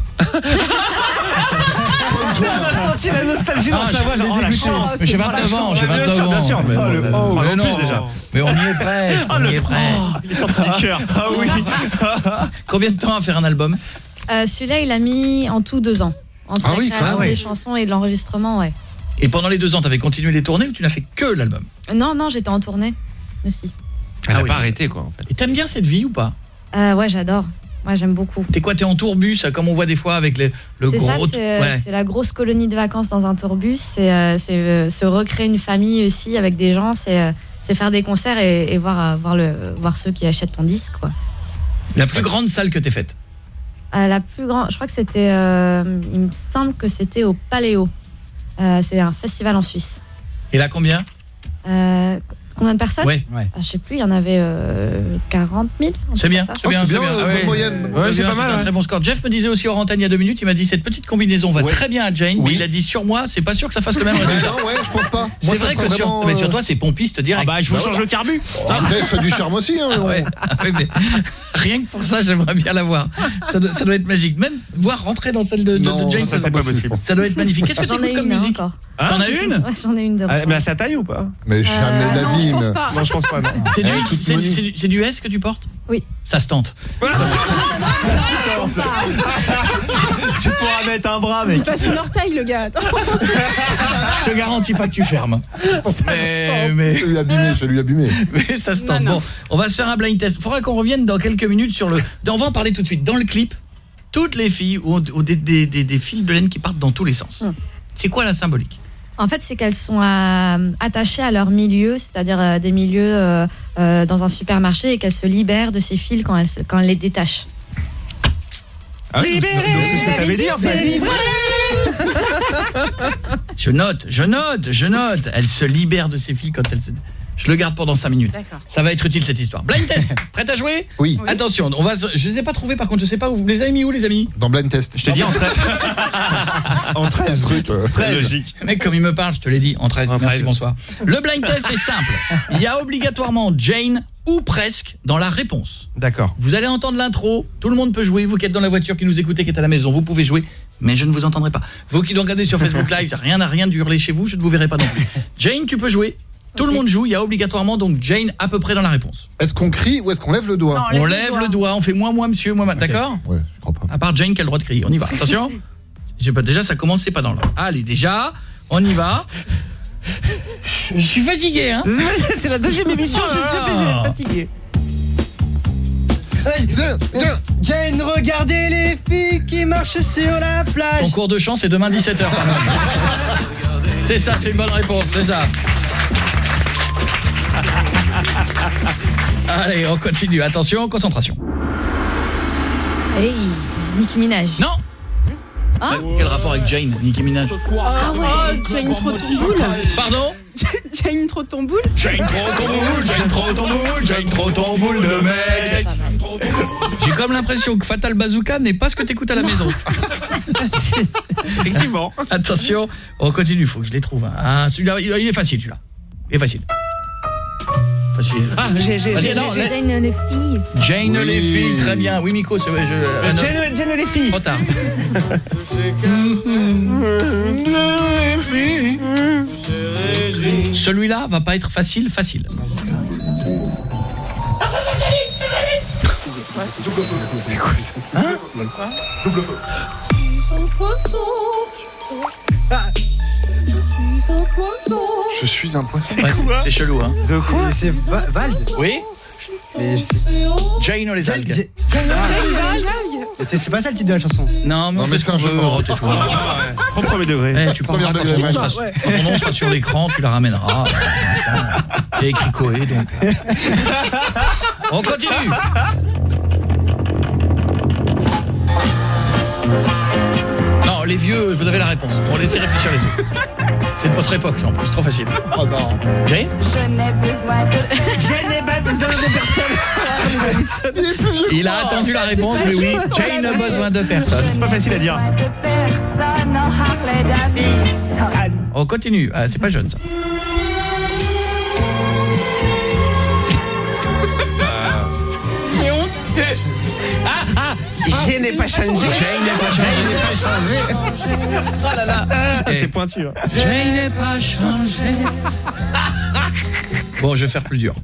On a senti la nostalgie dans ah, sa voix, genre oh, la chance. Mais j'ai vingt-neuf ans, j'ai vingt-neuf ans. Bien sûr, bien sûr. Mais, oh, oh, mais non, plus déjà. Mais on y est presque, on oh, y est presque. Oh, il est sorti du cœur. Ah oui. Combien de temps à faire un album? euh, Celui-là, il a mis en tout deux ans. Entre ah, la oui, création des ouais. chansons et de l'enregistrement, ouais. Et pendant les deux ans, t'avais continué les tournées ou tu n'as fait que l'album? Non, non, j'étais en tournée aussi. Elle n'a ah, oui, pas arrêté quoi en fait. Et t'aimes bien cette vie ou pas? euh, Ouais, j'adore. Moi, j'aime beaucoup. T'es quoi, t'es en tourbus, comme on voit des fois avec les, le c'est gros... Ça, c'est, ouais. c'est la grosse colonie de vacances dans un tourbus. C'est, euh, c'est euh, se recréer une famille aussi avec des gens. C'est, euh, c'est faire des concerts et, et voir, euh, voir, le, voir ceux qui achètent ton disque, quoi. La plus grande salle que t'aies faite? euh, La plus grande, je crois que c'était... Euh, il me semble que c'était au Paléo. Euh, c'est un festival en Suisse. Et là, combien? euh, Combien de personnes? Ouais, ouais. Ah, je sais plus, il y en avait euh, quarante mille. C'est bien, c'est bien, oh, c'est c'est bien, bien. euh, Ah, ouais. moyenne. Ouais, c'est, c'est bien, pas mal. C'est un ouais. très bon score. Jeff me disait aussi hors antenne il y a deux minutes, il m'a dit cette petite combinaison va ouais. très bien à Jane, oui. mais il a dit sur moi, c'est pas sûr que ça fasse le même résultat. Non, ouais, je pense pas. C'est moi, vrai que vraiment, sur, euh... mais sur toi, c'est pompiste direct. Ah bah, je vous bah, change voilà. le carbu. Après, ça a du charme aussi. Hein, ah ouais. Ah ouais, mais rien que pour ça, j'aimerais bien la voir. Ça, doit, ça doit être magique. Même voir rentrer dans celle de, de, non, de Jane, ça, ça, c'est pas possible. Ça doit être magnifique. Qu'est-ce que tu écoutes comme musique? Hein? T'en as une? Ouais, j'en ai une de. Ah, mais à sa taille ou pas? Mais jamais euh, de la non, vie. je pense pas. Non, je pense pas. Non. C'est du, c'est, du, c'est, du, c'est du S que tu portes? Oui. Ça se tente. Ça se tente. Tu pourras mettre un bras, mec. Il passe une orteil, le gars. Je te garantis pas que tu fermes. Mais, mais... Je vais lui abîmer, je vais lui abîmer. Mais ça se tente. Non, non. Bon, on va se faire un blind test. Il faudra qu'on revienne dans quelques minutes sur le... On va en parler tout de suite. Dans le clip, toutes les filles ont, ont des, des, des, des fils de laine qui partent dans tous les sens. Mm. C'est quoi la symbolique? En fait, c'est qu'elles sont euh, attachées à leur milieu, c'est-à-dire euh, des milieux euh, euh, dans un supermarché et qu'elles se libèrent de ces fils quand elles, quand elles les détachent. Ah oui, donc c'est ce que t'avais dit en fait. Je note, je note, je note. Elle se libère de ses fils quand elle se... Je le garde pendant cinq minutes. D'accord. Ça va être utile cette histoire. Blind test, prête à jouer? Oui. Attention, on va. Je les ai pas trouvés par contre, je sais pas où vous les avez mis où les amis? Dans blind test. Je te dis en treize. En treize trucs. Très logique. Mec, comme il me parle, je te l'ai dit en treize. En Merci, treize. Bonsoir. Le blind test est simple. Il y a obligatoirement Jane ou presque dans la réponse. D'accord. Vous allez entendre l'intro, tout le monde peut jouer, vous qui êtes dans la voiture, qui nous écoutez, qui êtes à la maison, vous pouvez jouer, mais je ne vous entendrai pas. Vous qui nous regardez sur Facebook Live, rien à rien de hurler chez vous, je ne vous verrai pas non plus. Jane, tu peux jouer. Tout okay. le monde joue, il y a obligatoirement donc Jane à peu près dans la réponse. Est-ce qu'on crie ou est-ce qu'on lève le doigt? Non, On, on lève, lève le, doigt. le doigt, on fait moi, moi, monsieur, moi, okay. D'accord? Ouais, je crois pas. À part Jane qui a le droit de crier, on y va. Attention. J'ai pas, déjà, ça commence, c'est pas dans l'ordre. Allez, déjà, on y va. Je suis fatigué, hein. C'est la deuxième émission, je suis fatigué. Jane, regardez les filles qui marchent sur la plage. Ton cours de chant, c'est demain dix-sept heures. C'est ça, c'est une bonne réponse, c'est ça. Allez, on continue. Attention, concentration. Hey, Nicki Minaj. Non. Ah. Quel rapport avec Jane, Nicki Minaj? Ah ouais, Jane trop ton boule. Pardon? Jane trop ton boule. Jane trop ton boule, Jane trop ton boule, Jane trop ton boule de mec. J'ai comme l'impression que Fatal Bazooka n'est pas ce que t'écoutes à la maison. Effectivement. Attention, on continue, faut que je les trouve. Ah, celui-là, il est facile, celui-là. Il est facile. Facile. Ah, j'ai, j'ai, j'ai, Jane les filles. Jane oui. les filles, très bien. Oui, Miko, c'est vrai. Je, euh, Jane, Jane les filles. Trop tard. Celui-là va pas être facile, facile. C'est quoi ça? Hein? Double feu. Ah. Je suis un poisson. Ouais, c'est, c'est chelou, hein. De quoi? C'est Va- Vald. Oui. Mais je sais... Jane les algues. Jane, c'est, c'est pas ça le titre de la chanson. Non, mais, non, mais c'est un jeu de mots. Prends premier degré. Eh, tu premier degré. Quand, ouais. sera, quand ton nom sera sur l'écran, tu la ramèneras. Il y a écrit Koé, donc. On continue. Non, les vieux, vous avez la réponse. On laissez réfléchir les autres. C'est de votre époque, ça, en plus, trop facile. Oh non. Jane? Je n'ai besoin de... Je n'ai pas besoin de personne. Il est plus vieux. Il a attendu la réponse, mais oui. Jane a besoin de personne. C'est pas facile à dire. On continue. Ah, c'est pas jeune, ça. J'ai honte. Ah, ah, je n'ai pas changé. Jane n'est pas changé. Je n'ai pas changé. Oh là là. Ah, c'est pointu. Hein. Jane n'est pas changé. Bon, je vais faire plus dur.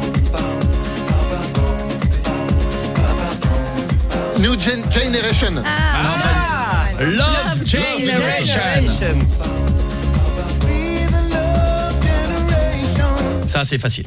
New Gen- Generation. Ah, non, pas du... Love, Love Generation. Generation. Ça, c'est facile.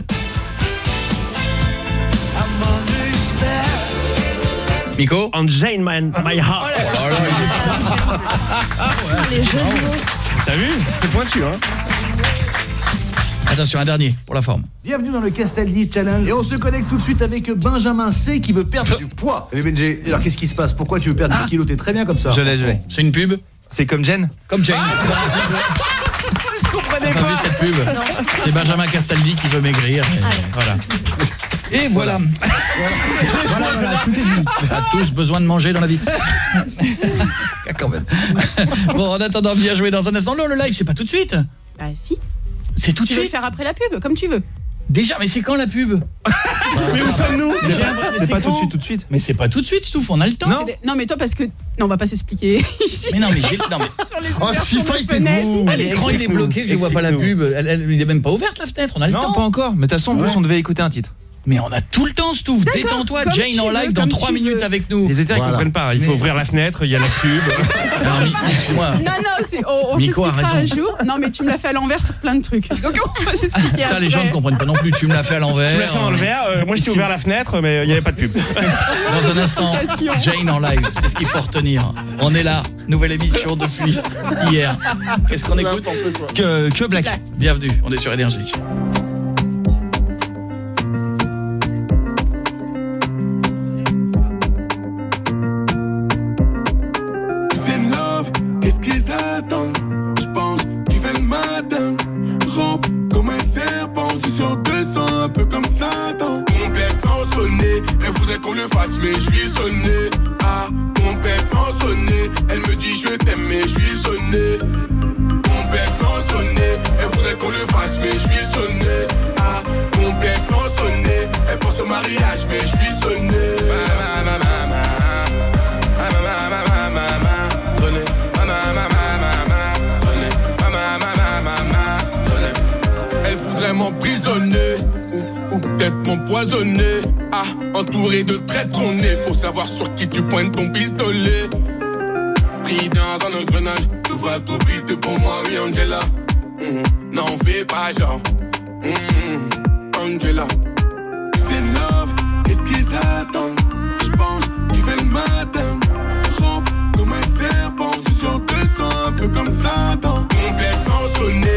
Miko? On Jane Man, my heart. Oh là là, il est Les jeux de mots. T'as vu? C'est pointu, hein. Attention, un dernier, pour la forme. Bienvenue dans le Castaldi Challenge. Et on se connecte tout de suite avec Benjamin C qui veut perdre du poids. Allez Benji, alors qu'est-ce qui se passe? Pourquoi tu veux perdre dix kilos? T'es très bien comme ça. Je l'ai, je l'ai. C'est une pub? C'est comme Jen? Comme Jane. Je comprenais pas. T'as vu cette pub? C'est Benjamin Castaldi qui veut maigrir. Et voilà. Et voilà. Voilà, voilà, tout est dit. On a tous besoin de manger dans la vie. Quand même. Bon, en attendant, bien joué dans un instant. Non, le live, c'est pas tout de suite. Bah si. C'est tout de suite. Tu veux le faire après la pub, comme tu veux. Déjà, mais c'est quand la pub? Mais où sommes-nous? C'est, c'est pas tout de suite, tout de suite. Mais c'est pas tout de suite, Stouff, on a le temps. Non, des... non mais toi parce que non, on va pas s'expliquer ici. Mais non, mais j'ai non mais oh, si fightez-vous. L'écran il est bloqué que je vois pas la pub. Elle, elle il est même pas ouverte la fenêtre, on a le non, temps. Non, pas encore. Mais de toute façon, en plus on devait écouter un titre. Mais on a tout le temps, Stouff. Détends-toi, Jane en live dans trois minutes avec nous. Les éthers, ils voilà. comprennent pas. Il faut mais... ouvrir la fenêtre, il y a la pub. Alors, excuse-moi. Non, non, c'est, on, on s'expliquera un jour. Non, mais tu me l'as fait à l'envers sur plein de trucs. Donc, on va s'expliquer Ça, après. les gens ne comprennent pas non plus. Tu me l'as fait à l'envers. Tu me l'as fait à l'envers. Euh, moi, je t'ai ouvert la fenêtre, mais il n'y avait pas de pub. Dans un instant, Jane en live. C'est ce qu'il faut retenir. On est là. Nouvelle émission depuis hier. Qu'est-ce qu'on écoute? Que, que Black. Black. Bienvenue. On est sur Énergie. Qu'est-ce qu'ils attendent? Je pense qu'il fait le matin. Rampe comme un serpent, je suis sur deux cents, un peu comme Satan. Complètement sonné, elle voudrait qu'on le fasse, mais je suis sonné. Ah, complètement sonné, elle me dit je t'aime, mais je suis sonné. Complètement sonné, elle voudrait qu'on le fasse, mais je suis sonné. Ah, complètement sonné, elle pense au mariage, mais je suis sonné. Ma, ma, ma, ma, ma, ma, ma, ma, ma, ma, ma. Elle voudrait m'emprisonner ou, ou peut-être m'empoisonner. Ah, entouré de traîtres on est. Faut savoir sur qui tu pointes ton pistolet. Pris dans un engrenage, tout va trop vite pour moi, oui Angela. Mmh, n'en fais pas genre mmh, Angela. C'est love, qu'est-ce qu'ils attendent? J'pense qu'il fait le matin. Rampe comme un serpent, je suis sur deux cents, un peu comme Satan. Complètement sonné,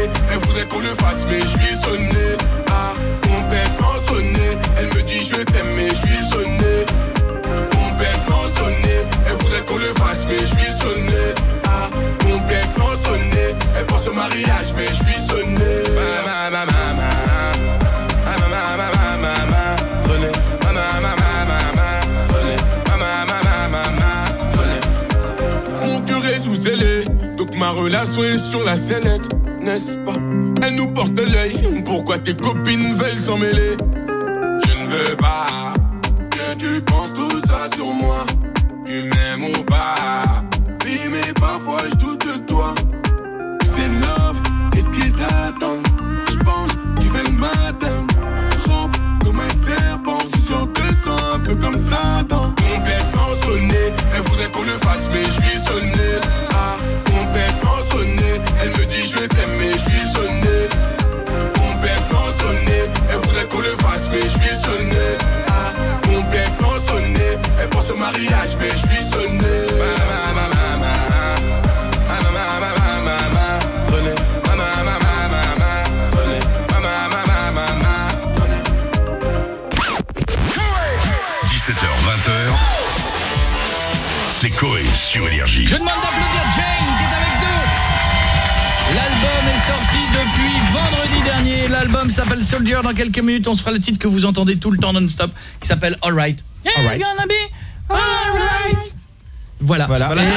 le fasse, mais je suis sonné. Ah, complètement sonné. Elle me dit je t'aime, mais je suis sonné. Complètement sonné. Elle voudrait qu'on le fasse, mais je suis sonné. Ah, complètement sonné. Elle pense au mariage, mais je suis sonné. Ma, ma, ma, ma, ma. Ma, ma, ma, ma, ma, ma. Sonné. Ma, ma, ma, ma, ma, ma. Sonné. Ma, ma, ma, ma, ma, ma. Sonné. Mon cœur est sous scellé, donc ma relation est sur la sellette, n'est-ce pas? Elle nous porte l'œil, pourquoi tes copines veulent s'en mêler? Je ne veux pas que tu penses tout ça sur moi. Tu m'aimes ou pas? Oui, mais parfois je doute de toi. C'est love, qu'est-ce qu'ils attendent? Je pense qu'ils veulent m'atteindre. Rampe comme un serpent, je suis sûr que sens un peu comme Satan. Complètement sonné, elle voudrait qu'on le fasse, mais je suis sonné. Ah, complètement sonné, elle me dit je t'aime, mais je suis sonné. Complètement sonné, elle voudrait qu'on le fasse, mais je suis sonné. Ah, complètement sonné, elle pense au mariage, mais je suis sonné. Ma, ma, ma, ma, ma, ma, ma, ma, ma, ma, sonné. Ma, ma, ma, ma, ma, ma, sonné. Ma, ma, ma, ma, ma, ma, sonné. dix-sept heures vingt, c'est Coé sur Énergie. Je demande d'applaudir Jane qui est avec nous. L'album est sorti depuis vendredi dernier. L'album s'appelle Soldier. Dans quelques minutes, on se fera le titre que vous entendez tout le temps non-stop, qui s'appelle All Right. Yeah, All right. Gonna be all right. Voilà. Voilà. voilà.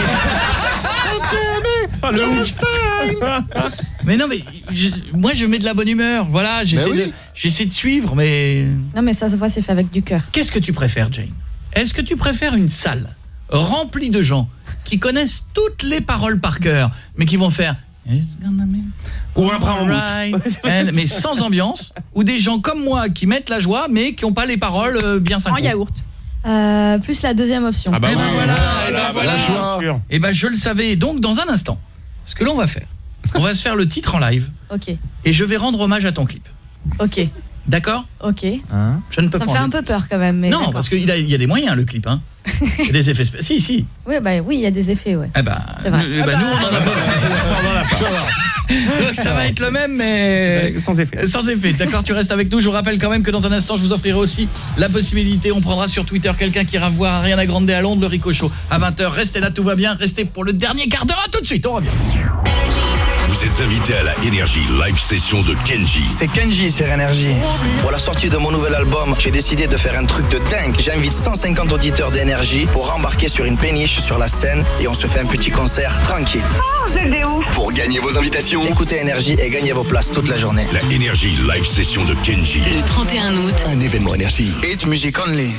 Oh, le mais non, mais je, moi je mets de la bonne humeur. Voilà, j'essaie oui. de, j'essaie de suivre, mais... Non, mais ça se voit, c'est fait avec du cœur. Qu'est-ce que tu préfères, Jane? Est-ce que tu préfères une salle remplie de gens qui connaissent toutes les paroles par cœur, mais qui vont faire... Ou un bras en mousse. And, mais sans ambiance, ou des gens comme moi qui mettent la joie mais qui n'ont pas les paroles euh, bien synchro. En yaourt. Euh, plus la deuxième option. Ah bah Et oui, ben voilà, voilà, et ben voilà. voilà. Et ben je le savais. Donc dans un instant, ce que l'on va faire, on va se faire le titre en live. Ok. Et je vais rendre hommage à ton clip. Ok. D'accord? Ok. Hein? Je ne peux ça pas. me fait un peu peur quand même. Mais non, d'accord. parce qu'il y a, y a des moyens le clip, hein. Il y a des effets spéciaux. Si, si. Oui, bah oui, il y a des effets, ouais. Eh ben, c'est vrai. eh ben, nous on en a pas. Donc ça va être le même, mais sans effet. Sans effet. D'accord, tu restes avec nous. Je vous rappelle quand même que dans un instant, je vous offrirai aussi la possibilité. On prendra sur Twitter quelqu'un qui ira voir Ariana Grande à Londres, le Rico Show à vingt heures. Restez là, tout va bien. Restez pour le dernier quart d'heure. À tout de suite. On revient. Vous êtes invité à la Énergie Live Session de Kenji. C'est Kenji sur Énergie. Pour la sortie de mon nouvel album, j'ai décidé de faire un truc de dingue. J'invite cent cinquante auditeurs d'Énergie pour embarquer sur une péniche sur la scène et on se fait un petit concert tranquille. Oh, c'est ouf. Pour gagner vos invitations, écoutez Énergie et gagnez vos places toute la journée. La Énergie Live Session de Kenji. Le trente et un août. Un événement Énergie. Hit music only.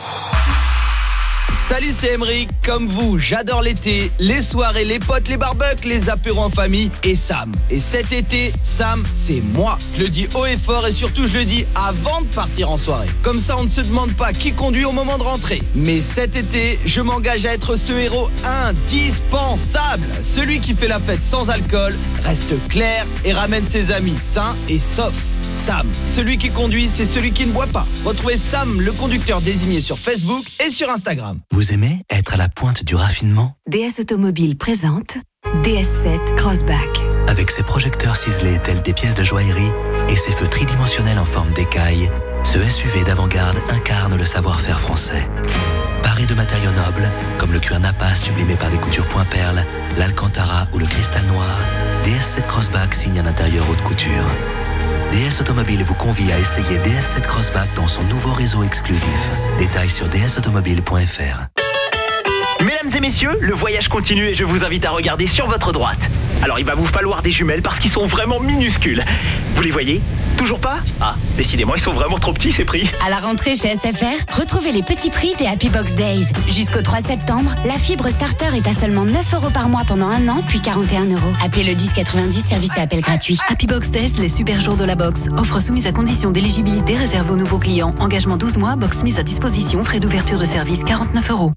Salut, c'est Emeric. Comme vous, j'adore l'été, les soirées, les potes, les barbecues, les apéros en famille et Sam. Et cet été, Sam, c'est moi. Je le dis haut et fort et surtout je le dis avant de partir en soirée. Comme ça, on ne se demande pas qui conduit au moment de rentrer. Mais cet été, je m'engage à être ce héros indispensable. Celui qui fait la fête sans alcool, reste clair et ramène ses amis sains et saufs. Sam, celui qui conduit, c'est celui qui ne boit pas. Retrouvez Sam, le conducteur désigné sur Facebook et sur Instagram. Vous aimez être à la pointe du raffinement? D S Automobile présente D S sept Crossback. Avec ses projecteurs ciselés tels des pièces de joaillerie et ses feux tridimensionnels en forme d'écaille, ce S U V d'avant-garde incarne le savoir-faire français. Paré de matériaux nobles, comme le cuir Napa sublimé par des coutures point perles, l'alcantara ou le cristal noir, D S sept Crossback signe un intérieur haute couture. D S Automobile vous convie à essayer D S sept Crossback dans son nouveau réseau exclusif. Détails sur d s automobile point f r. Mesdames et messieurs, le voyage continue et je vous invite à regarder sur votre droite. Alors il va vous falloir des jumelles parce qu'ils sont vraiment minuscules. Vous les voyez? Toujours pas? Ah, décidément, ils sont vraiment trop petits, ces prix. À la rentrée chez S F R, retrouvez les petits prix des Happy Box Days. Jusqu'au trois septembre, la fibre starter est à seulement neuf euros par mois pendant un an, puis quarante et un euros. Appelez le dix quatre-vingt-dix, service et appel gratuit. Happy Box Days, les super jours de la box. Offre soumise à condition d'éligibilité réservée aux nouveaux clients. Engagement douze mois, box mise à disposition, frais d'ouverture de service quarante-neuf euros.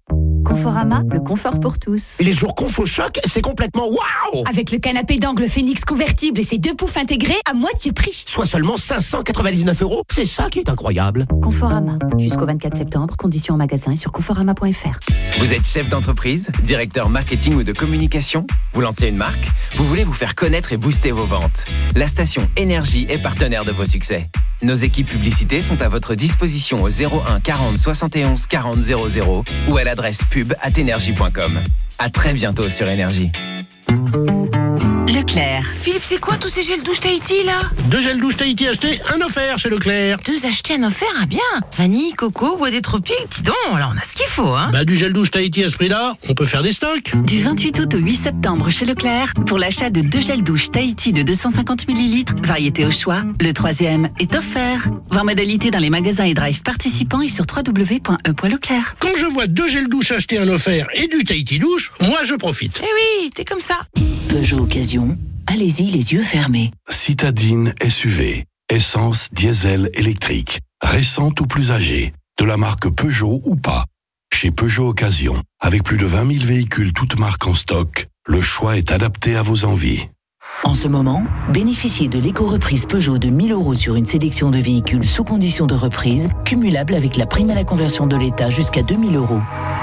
Conforama, le confort pour tous. Les jours Confo Choc, c'est complètement waouh! Avec le canapé d'angle Phoenix convertible et ses deux poufs intégrés à moitié prix. Soit seulement cinq cent quatre-vingt-dix-neuf euros. C'est ça qui est incroyable. Conforama, jusqu'au vingt-quatre septembre, conditions en magasin et sur conforama point f r. Vous êtes chef d'entreprise, directeur marketing ou de communication? Vous lancez une marque? Vous voulez vous faire connaître et booster vos ventes? La station Énergie est partenaire de vos succès. Nos équipes publicités sont à votre disposition au zéro un quarante soixante et onze quarante zéro zéro ou à l'adresse pub arobase énergie point com. À très bientôt sur Énergie. Leclerc. Philippe, c'est quoi tous ces gels douche Tahiti là? Deux gels douche Tahiti achetés, un offert chez Leclerc. Deux achetés, un offert, ah bien. Vanille, coco, bois des tropiques, dis donc, là on a ce qu'il faut, hein. Bah du gel douche Tahiti à ce prix-là, on peut faire des stocks. Du vingt-huit août au huit septembre chez Leclerc, pour l'achat de deux gels douche Tahiti de deux cent cinquante millilitres, variété au choix, le troisième est offert. Voir modalité dans les magasins et drive participants et sur w w w point e point leclerc. Quand je vois deux gels douche achetés, un offert et du Tahiti douche, moi je profite. Eh oui, t'es comme ça. Peugeot Occasion, allez-y les yeux fermés. Citadine S U V, essence, diesel, électrique, récente ou plus âgée, de la marque Peugeot ou pas. Chez Peugeot Occasion, avec plus de vingt mille véhicules toutes marques en stock, le choix est adapté à vos envies. En ce moment, bénéficiez de l'éco-reprise Peugeot de mille euros sur une sélection de véhicules sous condition de reprise, cumulable avec la prime à la conversion de l'État jusqu'à deux mille euros.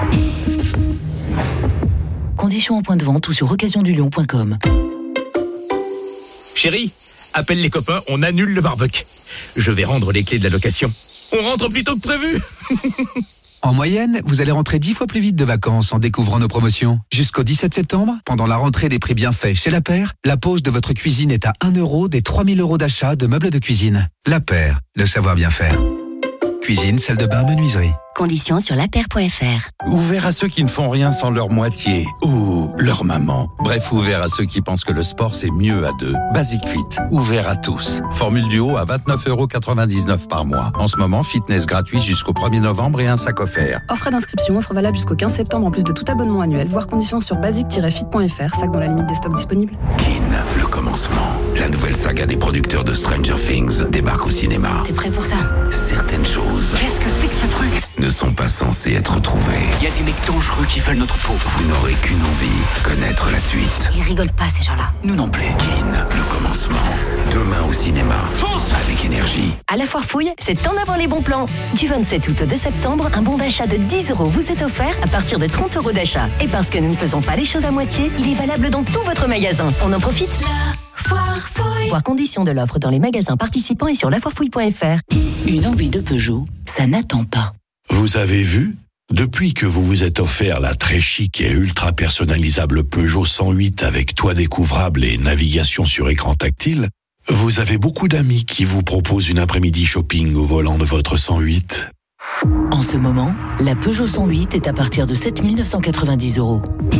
Conditions en point de vente ou sur occasion du lion point com. Chérie, appelle les copains, on annule le barbecue. Je vais rendre les clés de la location. On rentre plus tôt que prévu. En moyenne, vous allez rentrer dix fois plus vite de vacances en découvrant nos promotions. Jusqu'au dix-sept septembre, pendant la rentrée des prix bien faits chez La Paire, la pose de votre cuisine est à un euro des trois mille euros d'achat de meubles de cuisine. La Paire, le savoir bien faire. Cuisine, salle de bain, menuiserie. Conditions sur la paire point f r. Ouvert à ceux qui ne font rien sans leur moitié ou leur maman. Bref, ouvert à ceux qui pensent que le sport c'est mieux à deux. Basic Fit, ouvert à tous. Formule duo à vingt-neuf euros quatre-vingt-dix-neuf par mois. En ce moment, fitness gratuit jusqu'au premier novembre et un sac offert. Offre d'inscription, offre valable jusqu'au quinze septembre en plus de tout abonnement annuel. Voir conditions sur basic tiret fit point f r, sac dans la limite des stocks disponibles. Kin, le commencement. La nouvelle saga des producteurs de Stranger Things débarque au cinéma. T'es prêt pour ça? Certaines choses Qu'est-ce que c'est que ce truc? ne sont pas censées être trouvées. Il y a des mecs dangereux qui veulent notre peau. Vous n'aurez qu'une envie, connaître la suite. Ils rigolent pas ces gens-là. Nous non plus. Kin, le commencement. Demain au cinéma. Fonce avec Énergie. À la foire fouille, c'est en avant les bons plans. Du vingt-sept août au deux septembre, un bon d'achat de dix euros vous est offert à partir de trente euros d'achat. Et parce que nous ne faisons pas les choses à moitié, il est valable dans tout votre magasin. On en profite? La foire fouille. Voir conditions de l'offre dans les magasins participants et sur la foire fouille point f r. Une envie de Peugeot, ça n'attend pas. Vous avez vu? Depuis que vous vous êtes offert la très chic et ultra personnalisable Peugeot cent huit avec toit découvrable et navigation sur écran tactile, vous avez beaucoup d'amis qui vous proposent une après-midi shopping au volant de votre cent huit. En ce moment, la Peugeot cent huit est à partir de sept mille neuf cent quatre-vingt-dix euros.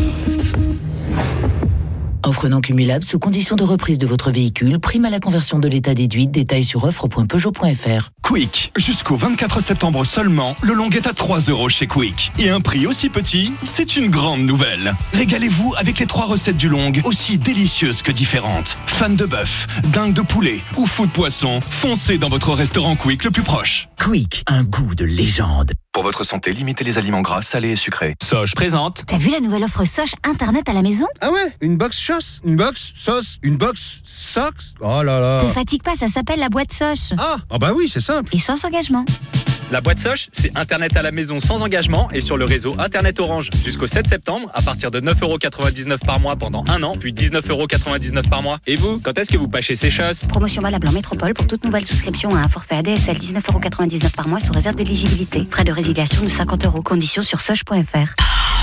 Offre non cumulable sous condition de reprise de votre véhicule, prime à la conversion de l'état déduite, détails sur offre point peugeot point f r. Quick, jusqu'au vingt-quatre septembre seulement, le long est à trois euros chez Quick. Et un prix aussi petit, c'est une grande nouvelle. Régalez-vous avec les trois recettes du long, aussi délicieuses que différentes. Fan de bœuf, dingue de poulet ou fou de poisson, foncez dans votre restaurant Quick le plus proche. Quick, un goût de légende. Pour votre santé, limitez les aliments gras, salés et sucrés. Soch présente. T'as vu la nouvelle offre Soch Internet à la maison? Ah ouais, une box sauce, une box sauce, une box socks. Oh là là. Te fatigue pas, ça s'appelle la boîte Soch. Ah, ah bah oui, c'est simple. Et sans engagement. La boîte Soch, c'est Internet à la maison sans engagement et sur le réseau Internet Orange jusqu'au sept septembre à partir de neuf euros quatre-vingt-dix-neuf par mois pendant un an, puis dix-neuf euros quatre-vingt-dix-neuf par mois. Et vous, quand est-ce que vous pâchez ces choses? Promotion valable en métropole pour toute nouvelle souscription à un forfait A D S L dix-neuf euros quatre-vingt-dix-neuf par mois sous réserve d'éligibilité. Frais de résiliation de cinquante euros. Conditions sur soch point f r.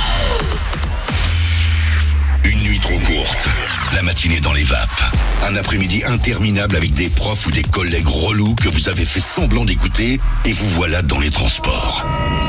Une nuit trop courte, la matinée dans les vapes, un après-midi interminable avec des profs ou des collègues relous que vous avez fait semblant d'écouter et vous voilà dans les transports.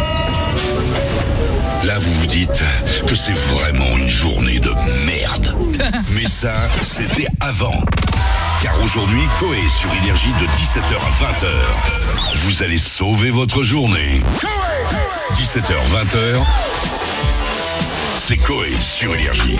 Là, vous vous dites que c'est vraiment une journée de merde. Mais ça, c'était avant. Car aujourd'hui, Coé sur Énergie de dix-sept heures à vingt heures. Vous allez sauver votre journée. dix-sept heures, vingt heures. C'est Coé sur Énergie.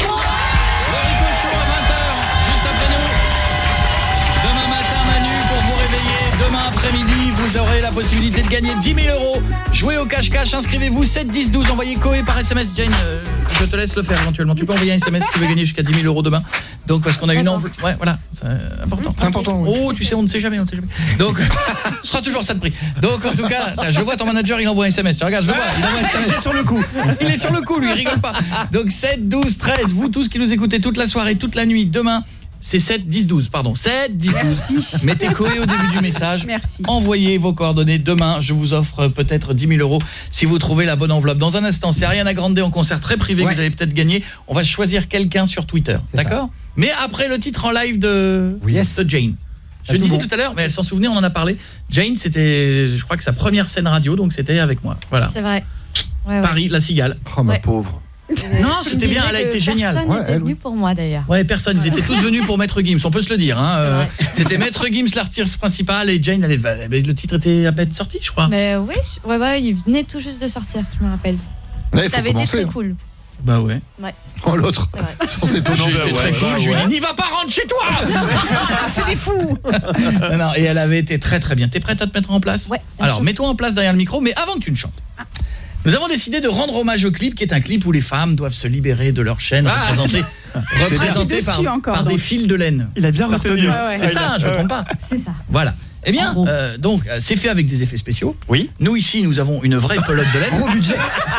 Demain matin, Manu, pour vous réveiller. Demain après-midi, vous aurez la possibilité de gagner dix mille euros. Jouez au cache-cache, inscrivez-vous sept dix douze, envoyez Koé par S M S. Jane, euh, je te laisse le faire éventuellement. Tu peux envoyer un S M S si tu veux gagner jusqu'à dix mille euros demain. Donc parce qu'on a une enveloppe. Ouais, voilà, c'est important. C'est important. Oui. Oh, tu sais, on ne sait jamais, on ne sait jamais. Donc, ce sera toujours ça de prix. Donc en tout cas, je vois ton manager, il envoie un S M S. Tu regardes, je le vois, il envoie un S M S. Il est sur le coup. Il est sur le coup, lui, il rigole pas. Donc sept douze treize, vous tous qui nous écoutez toute la soirée, toute la nuit, demain. C'est sept dix douze, pardon. sept dix douze. Merci. Mettez Koé au début du message. Merci. Envoyez vos coordonnées. Demain, je vous offre peut-être dix mille euros si vous trouvez la bonne enveloppe. Dans un instant, c'est Ariana Grande en concert très privé ouais. que vous allez peut-être gagner. On va choisir quelqu'un sur Twitter. D'accord ? Mais après le titre en live de, yes. de Jane. Je le disais bon. tout à l'heure, mais elle s'en souvenait, on en a parlé. Jane, c'était, je crois que sa première scène radio, donc c'était avec moi. Voilà. C'est vrai. Ouais, ouais. Paris, La Cigale. Oh, ma ouais. pauvre. Non, c'était bien, elle a été géniale. Personne n'était ouais, venu oui. pour moi d'ailleurs. Ouais, personne, ils étaient tous venus pour Maître Gims, on peut se le dire hein. euh, c'était Maître Gims l'artiste principal et Jane elle, elle, le titre était à peine sorti, je crois. Mais oui, ouais ouais, il venait tout juste de sortir, je me rappelle. Ouais, ça avait été très hein. cool. Bah ouais. Ouais. Oh l'autre. C'est étonnant. J'étais très ouais, cool, ouais, je lui ai ouais. dit, n'y va pas, rentre chez toi. C'est des fous. Non non, et elle avait été très très bien. T'es prête à te mettre en place? Ouais. Alors, mets-toi en place derrière le micro, mais avant que tu ne chantes. Ah. Nous avons décidé de rendre hommage au clip, qui est un clip où les femmes doivent se libérer de leur chaîne, ah représentées, représentées par, encore, par des fils de laine. Il a bien retenu. Ouais, ouais. C'est ça, je ne me trompe pas. C'est ça. Voilà. Eh bien, euh, donc, c'est fait avec des effets spéciaux. Oui. Nous, ici, nous avons une vraie pelote de laine. Gros budget.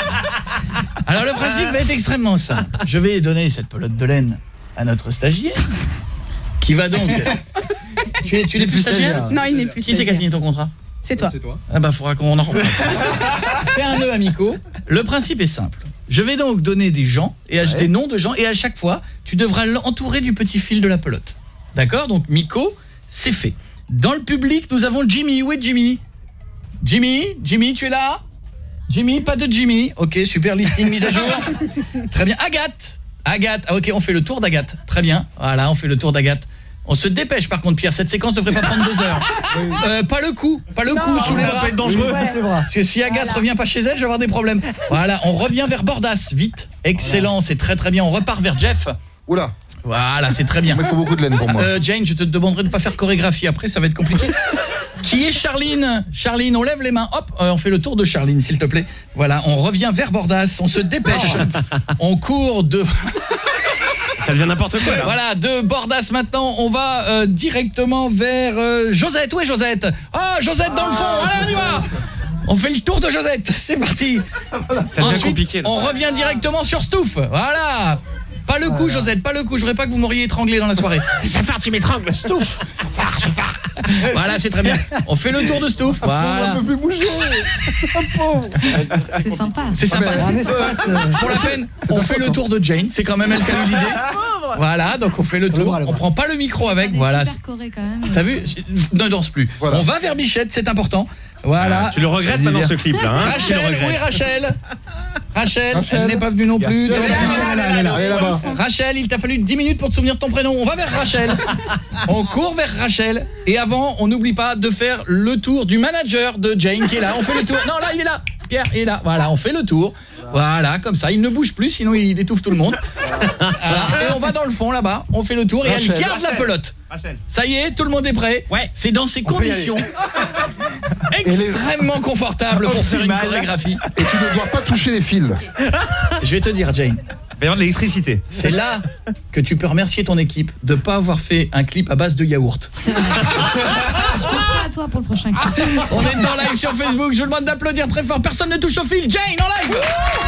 Alors, le principe va être extrêmement simple. Je vais donner cette pelote de laine à notre stagiaire, qui va donc... tu, es, tu n'es plus stagiaire? Non, il n'est plus stagiaire. Qui c'est qui a signé ton contrat? C'est toi. Ah bah, faudra qu'on en reparle. Fais un nœud amico. Le principe est simple. Je vais donc donner des gens, et ouais. des noms de gens, et à chaque fois, tu devras l'entourer du petit fil de la pelote. D'accord? Donc, Miko, c'est fait. Dans le public, nous avons Jimmy. Où est Jimmy? Jimmy, Jimmy, tu es là? Jimmy, pas de Jimmy. Ok, super listing, mise à jour. Très bien. Agathe. Agathe. Ah, ok, on fait le tour d'Agathe. Très bien. Voilà, on fait le tour d'Agathe. On se dépêche par contre, Pierre, cette séquence ne devrait pas prendre deux heures. Euh, pas le coup, pas le non, coup sous les bras. Ça peut être dangereux. Ouais. Parce que si Agathe voilà. revient pas chez elle, je vais avoir des problèmes. Voilà, on revient vers Bordas, vite. Excellent, voilà. C'est très très bien. On repart vers Jeff. Oula. Voilà, c'est très bien. Mais il faut beaucoup de laine pour moi. Euh, Jane, je te demanderai de ne pas faire chorégraphie après, ça va être compliqué. Qui est Charline? Charline, on lève les mains. Hop, euh, on fait le tour de Charline, s'il te plaît. Voilà, on revient vers Bordas, on se dépêche. On court de... Ça devient n'importe quoi là. Voilà, de Bordas maintenant, on va euh, directement vers euh, Josette. Où est Josette? Oh, Josette dans le fond. Allez, on y va. On fait le tour de Josette. C'est parti. Ça devient Ensuite, compliqué là. On revient directement sur Stouff. Voilà. Pas le coup, voilà. Josette, pas le coup. Je voudrais pas que vous m'auriez étranglé dans la soirée. Jafar, tu m'étrangles. Stouff. Jafar, Jafar. Voilà, c'est très bien. On fait le tour de Stouff. Voilà. On peut plus bouger. C'est sympa. C'est sympa. Ah ben, euh, pour la peine, on fait le tour de Jane. C'est quand même elle qui a eu l'idée. Voilà, donc on fait le tour. On prend pas le micro avec. Voilà. Super coré quand même. T'as vu? Ne danse plus. Voilà. On va vers Bichette, c'est important. Voilà. Ah, tu le regrettes maintenant ce clip là, hein? Rachel, où est Rachel? Rachel, Rachel, elle n'est pas venue non plus. Elle est là, elle est là-bas. Rachel, il t'a fallu dix minutes pour te souvenir de ton prénom. On va vers Rachel. On court vers Rachel. Et avant, on n'oublie pas de faire le tour du manager de Jane qui est là. On fait le tour. Non, là, il est là. Pierre, il est là. Voilà, on fait le tour. Voilà, comme ça, il ne bouge plus, sinon il étouffe tout le monde. Alors, et on va dans le fond là-bas, on fait le tour et Rachel, elle garde Rachel. La pelote. Rachel. Ça y est, tout le monde est prêt. Ouais. C'est dans ces on conditions extrêmement confortables pour faire une chorégraphie. Et tu ne dois pas toucher les fils. Je vais te dire, Jane. Il va y avoir de l'électricité. C'est là que tu peux remercier ton équipe de ne pas avoir fait un clip à base de yaourt. C'est vrai. Je penserai à toi pour le prochain clip. On est en live sur Facebook, je vous demande d'applaudir très fort. Personne ne touche au fil. Jane en live.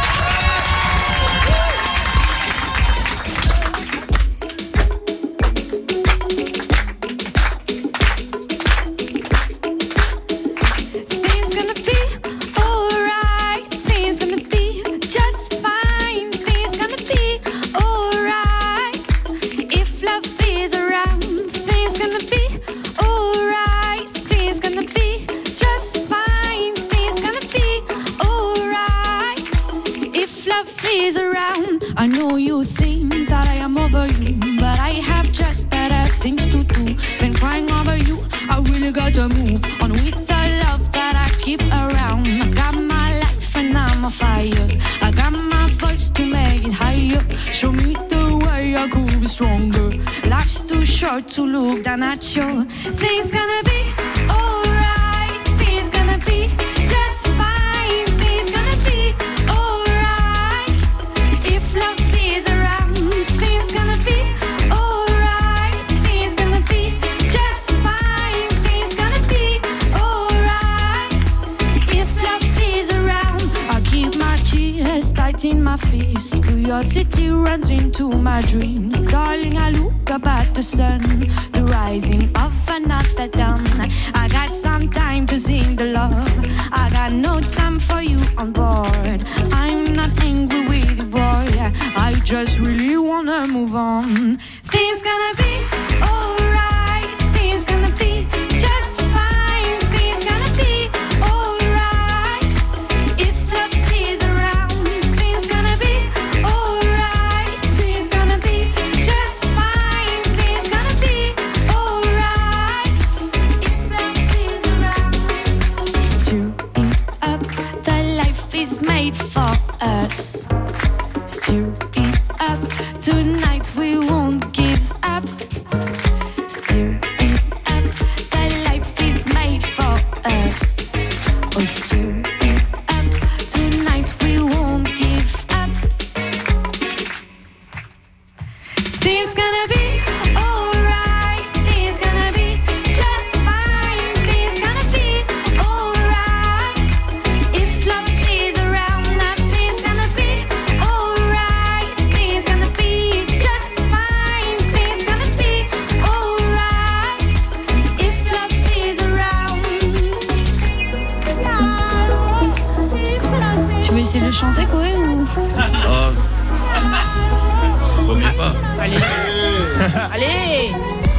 I know you think that I am over you, but I have just better things to do than crying over you. I really gotta move on with the love that I keep around. I got my life and I'm a fire. I got my voice to make it higher. Show me the way I could be stronger. Life's too short to look down at you. Things gonna be alright. Things gonna be just fine. Things gonna be alright. If love is around, things gonna be alright. Things gonna be just fine. Things gonna be alright. If love is around, I keep my chest tight in my fist. Curiosity runs into my dreams. Darling, I look up at the sun, the rising of another dawn. I got some time to sing the love. I got no time for you on board. I'm not angry with you, boy. I just really wanna move on. Things gonna be alright. Things gonna be just fine. Things gonna be alright. If love is around, things gonna be alright. Things gonna be just fine. Things gonna be alright. If love is around, stir it up. The life is made for us. Stir it up. Tonight we won't give up. Stir it up. The life is made for us. Oh, stir it up. Tonight we won't give up. Things gonna be alright. Things gonna be just fine. Things gonna be alright. If love is around, nothing's gonna be alright. Things gonna be just fine. Things gonna be alright. If love is around. Tu veux essayer de le chanter, Koé, ou... Oh. Vaut mieux pas. Allez. Allez.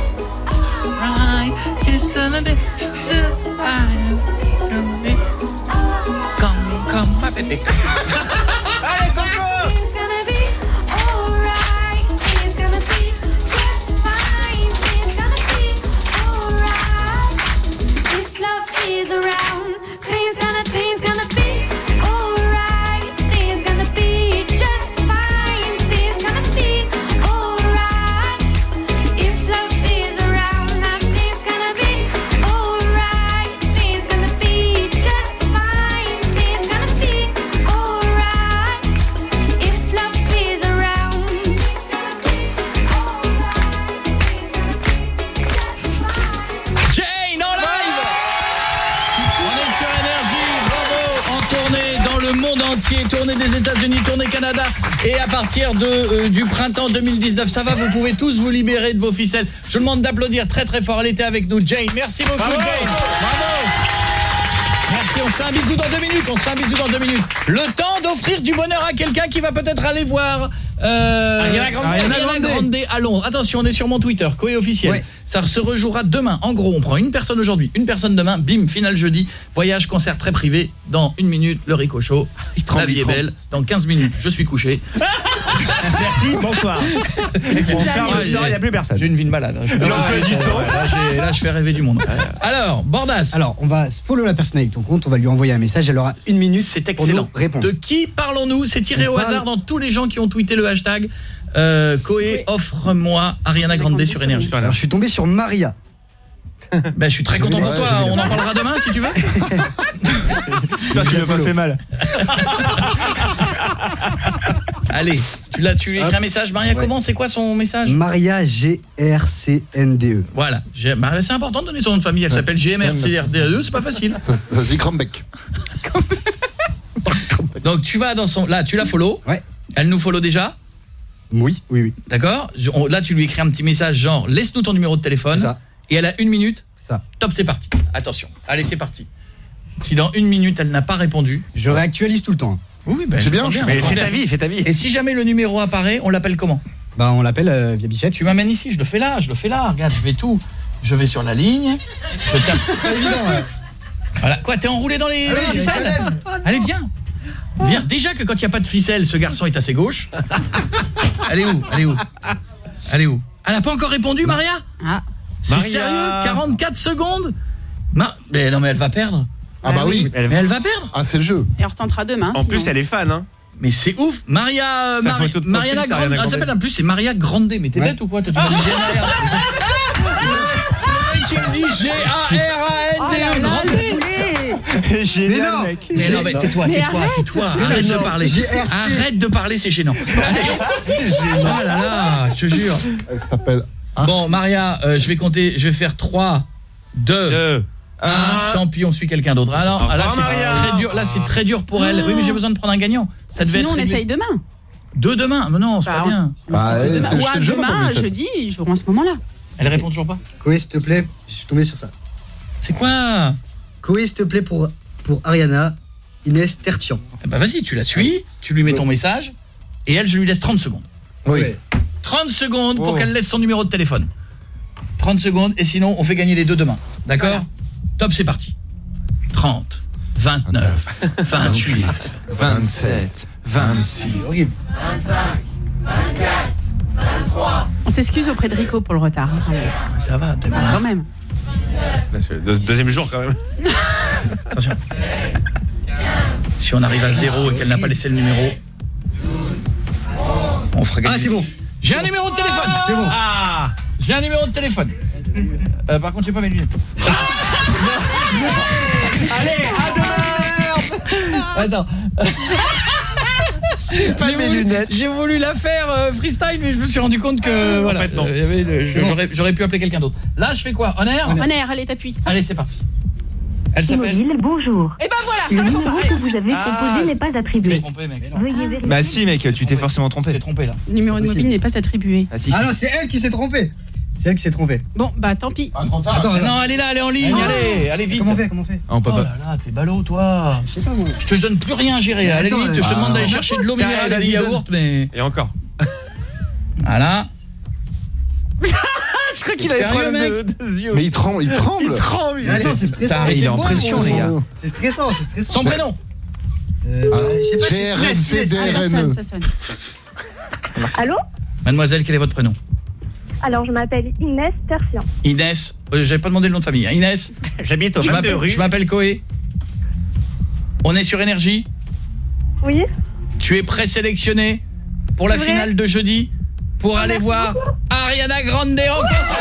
Come, come, ma bébé. Allez, Coco. Things gonna be alright. Things gonna be just fine. Things gonna be alright. If love is around, things gonna, things gonna be alright. Things gonna be just fine. Things gonna be alright. If love is around, nothing's gonna be alright. Things gonna be just fine. Things gonna be alright. If love is around, it's gonna be alright. It's gonna be just fine. Jane en live. On est sur Énergie, bravo, en tournée dans le monde entier, tournée des États-Unis, tournée Canada, et à partir de euh, du printemps deux mille dix-neuf, ça va, vous pouvez tous vous libérer de vos ficelles. Je vous demande d'applaudir très très fort, elle était avec nous, Jane. Merci beaucoup, Bravo. Jane. Bravo. Merci, on se fait un bisou dans deux minutes, on se fait un bisou dans deux minutes. Le temps d'offrir du bonheur à quelqu'un qui va peut-être aller voir euh, Ariana Grande. Ariana Ariana Grande à Londres. Attention, on est sur mon Twitter, Koé officiel. Ouais. Ça se rejouera demain. En gros, on prend une personne aujourd'hui, une personne demain, bim, finale jeudi. Voyage, concert très privé. Dans une minute, le Rico Show. La vie est belle. Dans quinze minutes, je suis couché. Merci, bonsoir. On ferme le store, il n'y a plus personne. J'ai une vie de malade. Hein. Je suis- L'emploi du temps. Ouais, là, j'ai- là, je fais rêver du monde. Alors, Bordas. Alors, on va follow la personne avec ton compte, on va lui envoyer un message, elle aura une minute C'est pour excellent. nous répondre. De qui parlons-nous? C'est tiré On au parle- hasard dans tous les gens qui ont tweeté le hashtag euh, Koé, offre-moi Ariana Grande sur Énergie. Alors, je suis tombé sur Maria. Ben, je suis très content pour toi. On en parlera demain si tu veux. J'espère que tu l'as pas fait mal. Allez, tu l'as, tu lui écris un message. Maria, comment? C'est quoi son message? Maria G R C N D E. Voilà. J'ai- bah, c'est important de donner son nom de famille. Elle s'appelle G M R C R D E. C'est pas facile. Ça, ça se dit Crambeck. Donc tu vas dans son... Là, tu la follow. Ouais. Elle nous follow déjà. Oui, oui, oui. D'accord. Je- on- Là, tu lui écris un petit message genre laisse-nous ton numéro de téléphone. C'est ça. Et elle a une minute. C'est ça. Top, c'est parti. Attention. Allez, c'est parti. Si dans une minute elle n'a pas répondu, je réactualise tout le temps. Oui, oui, ben, C'est bien, j'entends mais j'entends fais bien. ta vie, fais ta vie. Et si jamais le numéro apparaît, on l'appelle comment? Bah, on l'appelle euh, via Bichette. Tu m'amènes ici, je le fais là, je le fais là. Regarde, je vais tout. Je vais sur la ligne. Je tape. Pas évident, ouais. Voilà. Quoi, t'es enroulé dans les, Ah dans oui, les j'ai ficelles? une canette. Allez, viens. Viens. Déjà que quand il n'y a pas de ficelle, ce garçon est à ses gauches. Elle est où? Elle est où? Elle est où? Elle n'a pas encore répondu, Maria? Ah. C'est Maria. sérieux? quarante-quatre secondes? Ma... Mais non, mais elle va perdre. Ah bah oui. Mais elle va perdre. Ah, c'est le jeu. Et on retentera demain. En plus, elle est fan, hein. Mais c'est ouf. Maria... Sa Mari- photo de profil, Mariana c'est Grande. Ariana Elle Grande. s'appelle en plus, c'est Maria Grande. Mais t'es Ouais. bête ou quoi? Toi, tu m'as dit G R A. Tu me dis G A R A N D E Grande. Génial, Mais non. mec. Mais non, mais tais-toi, Mais tais-toi, arrête, tais-toi. c'est Arrête de gênant. parler. G R C. Arrête de parler, c'est gênant. C'est génial. Oh là là, je te jure. Elle s'appelle... Bon, Maria, euh, je vais compter, je vais faire trois, deux, Deux, un. un. Tant pis, on suit quelqu'un d'autre. Alors, Au revoir, là, c'est Maria. très dur. Là, c'est très dur pour elle. Oui, mais j'ai besoin de prendre un gagnant. Ça devait Sinon, être on réduit. essaye demain. Deux demain. Mais non, c'est Bah, pas bien. Bah, eh, Demain. c'est- Ou je un fais le jeu, demain, maintenant, ça. jeudi, ils joueront à ce moment-là. Elle répond toujours pas. Koé, s'il te plaît, je suis tombé sur ça. C'est quoi? Koé, s'il te plaît, pour, pour Ariana, Inès Tertian. Eh bah vas-y, tu la suis, tu lui mets ton message et elle, je lui laisse trente secondes. Oui. Ouais. trente secondes pour Oh. qu'elle laisse son numéro de téléphone. trente secondes et sinon on fait gagner les deux demain. D'accord? Voilà. Top, c'est parti. trente, vingt-neuf, vingt-huit, vingt-sept, vingt-six. Horrible. On s'excuse auprès de Rico pour le retard. Ça va, demain. Quand même. Là, c'est le deuxième jour quand même. Attention. Si on arrive à zéro et qu'elle n'a pas laissé le numéro, on fera gagner. Ah, c'est bon. J'ai un numéro de téléphone. C'est bon. Ah. J'ai un numéro de téléphone. Euh, par contre, j'ai pas mes lunettes. Allez, à demain. Attends. J'ai pas J'ai mes voulu- lunettes. J'ai voulu la faire euh, freestyle, mais je me suis rendu compte que voilà, fait, non. euh, y avait le- je- j'aurais j'aurais pu appeler quelqu'un d'autre. Là, je fais quoi? En air? En air, allez, t'appuies. Allez, c'est parti. Elle s'appelle. Bonjour. Et ben voilà, Le ça répond numéro pas. que Allez. vous avez Ah. composé n'est pas Je attribué. t'ai trompé, mec. Veuillez vérifier. Bah si mec, tu t'es forcément Je trompé. t'ai trompé là. Le numéro de mobile n'est pas attribué. Ah si, Ah si, non, si. c'est elle qui s'est trompée. C'est elle qui s'est trompée. Bon, bah tant pis. Attends, attends. Non, elle est là, elle est en ligne. Ah. Allez, allez vite. Comment on fait? Comment on fait? Ah, on peut Oh pas. là là, t'es ballot toi. Je sais pas moi. Je te donne plus rien à gérer. À la Attends, limite, je te euh, demande d'aller ah, chercher de l'eau Tiens, minérale et vas-y, des donne. yaourts, mais Et encore. voilà. Je crois qu'il avait Sérieux, problème de, mec de yeux. Mais il tremble, il tremble. Il tremble. Mais attends, c'est T'as stressant. arrêté il est de en boire, pression, gros. les gars. C'est stressant, c'est stressant. Son prénom. Euh, Ah, je sais pas. G R N C D Ah, R ça N sonne, E. ça sonne. Allô? Mademoiselle, quel est votre prénom? Alors, je m'appelle Inès Tertian. Inès. Euh, J'avais pas demandé le nom de famille. hein. Inès. J'habite au Je vingt-deux m'appelle rue. je m'appelle Koé. On est sur Énergie. Oui? Tu es présélectionné pour la C'est vrai finale de jeudi pour aller merci voir Ariana Grande en concert.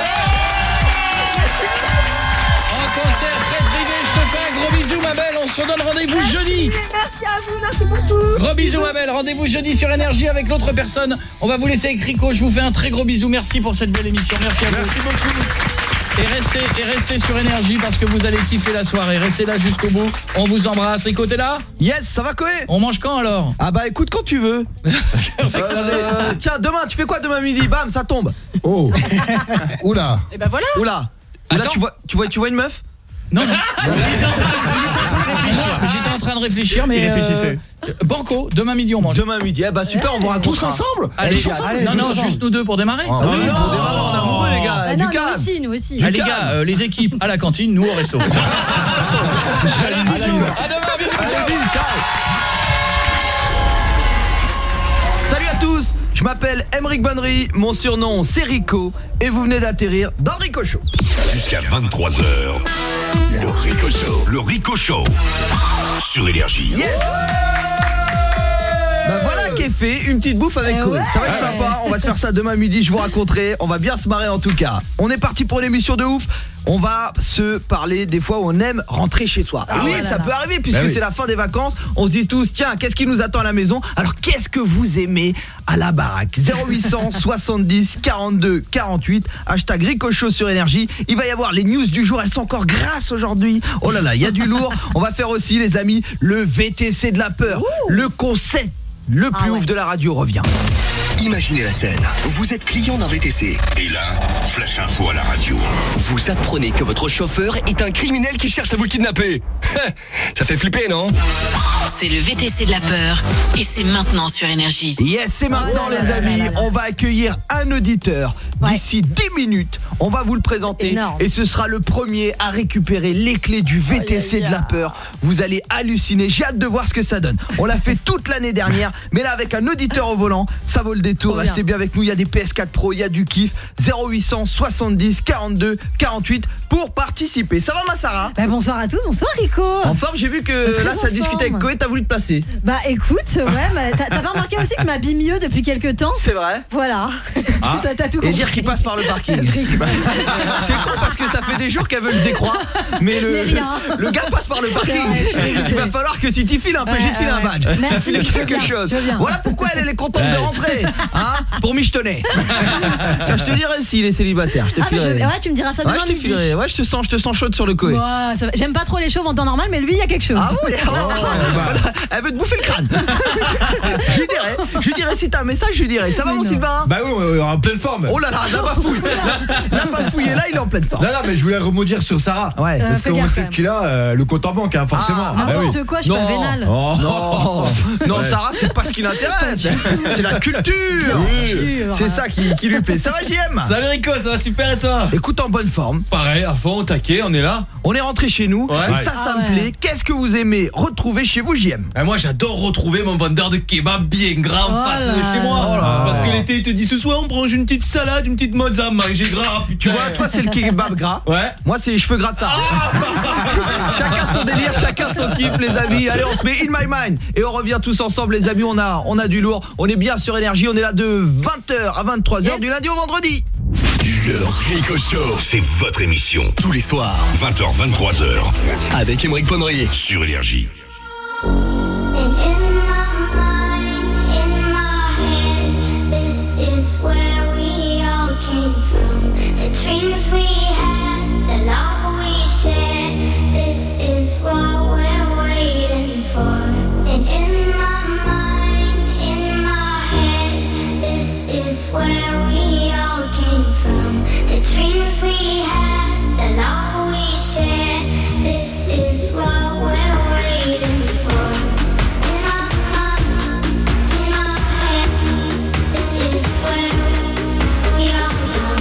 En concert très privé, je te fais un gros bisou ma belle, on se donne rendez-vous jeudi. Merci à vous, merci beaucoup. Gros bisous ma belle, rendez-vous jeudi sur Énergie avec l'autre personne. On va vous laisser avec Rico, je vous fais un très gros bisou, merci pour cette belle émission, merci à vous. Merci beaucoup. Et restez, et restez sur Énergie parce que vous allez kiffer la soirée, restez là jusqu'au bout. On vous embrasse, Rico t'es là? Yes, ça va Koé? On mange quand alors? Ah bah écoute quand tu veux. On s'est croisés. Euh, tiens, demain, tu fais quoi demain midi? Bam, ça tombe. Oh. Oula. Et ben voilà. Oula. Oula, Attends. tu vois, tu vois, tu vois une meuf? Non, non. J'étais en train de réfléchir, mais Il réfléchissait. euh, Banco, demain midi on mange. Demain midi. Eh bah super, on vous raconte. Tous ensemble? Allez, Tous gars, ensemble? non, non, juste nous deux pour démarrer. Ah, Ça Non, va non, pour démarrer, on est amoureux les gars. Bah Du non, nous calme. aussi, nous aussi. Ah, les gars, euh, les équipes à la cantine, nous au resto. Allez, bisous. À demain, bisous, ciao. Allez, ciao. Salut à tous, je m'appelle Emeric Bonnery, mon surnom c'est Rico et vous venez d'atterrir dans le Rico Show. Jusqu'à vingt-trois heures, le Rico Show. Le Rico Show. Sur Énergie. Yes. Bah voilà qui est fait, une petite bouffe avec Eh Koé. ouais. Ça va être sympa, on va se faire ça demain midi, je vous raconterai, on va bien se marrer en tout cas. On est parti pour l'émission de ouf. On va se parler des fois où on aime rentrer chez soi. Ah oui, ouais là ça là. peut arriver puisque Bah oui. c'est la fin des vacances. On se dit tous, tiens, qu'est-ce qui nous attend à la maison? Alors qu'est-ce que vous aimez à la baraque? Zéro huit cent soixante-dix quarante-deux quarante-huit, hashtag Ricochot sur Énergie. Il va y avoir les news du jour, elles sont encore grasses aujourd'hui. Oh là là, il y a du lourd. On va faire aussi les amis le V T C de la peur. Le concept le plus Ah ouf ouais. de la radio revient. Imaginez la scène. Vous êtes client d'un V T C. Et là, flash info à la radio. Vous apprenez que votre chauffeur est un criminel qui cherche à vous kidnapper. Ça fait flipper, non? C'est le V T C de la peur et c'est maintenant sur Énergie. Yes, c'est maintenant Oh là les là amis, là là là. on va accueillir un auditeur. Ouais. D'ici dix minutes, on va vous le présenter Énorme. et ce sera le premier à récupérer les clés du V T C Aïe, aïe, de la aïe. peur. Vous allez halluciner, j'ai hâte de voir ce que ça donne. On l'a fait toute l'année dernière, mais là avec un auditeur au volant, ça vaut le détour, Trop restez bien avec nous, il y a des P S quatre Pro, il y a du kiff. Zéro huit cent soixante-dix quarante-deux quarante-huit pour participer. Ça va ma Sarah? Bah, bonsoir à tous, bonsoir Rico. En forme, j'ai vu que Très là en ça discutait avec forme. Koé, t'as voulu te placer. Bah écoute, ouais, bah, t'as t'as pas remarqué aussi que je m'habille mieux depuis quelques temps? C'est vrai. Voilà. Ah. T'as- t'as tout Et compris. dire qu'il passe par le parking. C'est con parce que ça fait des jours qu'elle veut le décroître, mais le, Mais rien. le gars passe par le parking. C'est vrai, je suis dégoûtée. Il va falloir que tu t'y files un peu, Ouais, j'ai te filé ouais, un badge. ouais. Merci, Filer je veux quelque bien, chose. je veux bien. Voilà pourquoi elle, elle est contente de rentrer, hein, pour michetonner. Tiens, je te dirais s'il est célibataire, je te Ah, mais filerai. je- ouais, tu me diras ça Ouais, demain je te midi. filerai. Ouais, je te sens, je te sens chaude sur le Koé. Ouais, ça va. J'aime pas trop les chauves en temps normal, mais lui, il y a quelque chose. Ah oui, voilà. Elle veut te bouffer le crâne. Je lui dirai, je lui dirai si t'as un message, je lui dirai. Ça va mon Sylvain? Bah oui, on est en pleine forme. Oh là là, la bafouille. La bafouille est là, il est en pleine forme. Non, non, mais je voulais rebondir sur Sarah. Ouais. Parce Euh, fais qu'on gaffe, sait quand ce qu'il a, euh, le compte en banque, hein, forcément. Ah, Bah oui. n'importe quoi, je suis pas Non. vénale. Oh. Non, non Ouais. Sarah, c'est pas ce qui l'intéresse. C'est la culture. Bien sûr. C'est ça qui, qui lui plaît. Ça va J M? Salut Rico, ça va super et toi? Écoute, en bonne forme. Pareil, à fond, taquet, on est là. On est rentré chez nous. Ouais. Et ça, ça Ah me ouais. plaît. Qu'est-ce que vous aimez retrouver chez vous, J M? Et moi j'adore retrouver mon vendeur de kebab bien grand en Oh face là de chez moi. là. Parce que l'été il te dit ce soir on prend une petite salade, une petite mozza, manger gras, putain. Tu vois, toi c'est le kebab gras. Ouais. Moi c'est les cheveux gras de Sarah. Chacun son délire, chacun son kiff les amis. Allez, on se met In My Mind et on revient tous ensemble les amis. On a, on a du lourd. On est bien sur Énergie. On est là de vingt heures à vingt-trois heures Yes. du lundi au vendredi. Le Rico Show, c'est votre émission. Tous les soirs, vingt heures, vingt-trois heures. Avec Émeric Ponnery. Sur Énergie. Dreams we had, the love we shared, this is what we're waiting for. And in my mind, in my head, this is where we all came from. The dreams we had, the love we shared, this is what we're waiting for. In my mind, in my head, this is where we all belong.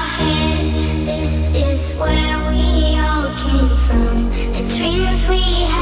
Where we all came from, the dreams we had.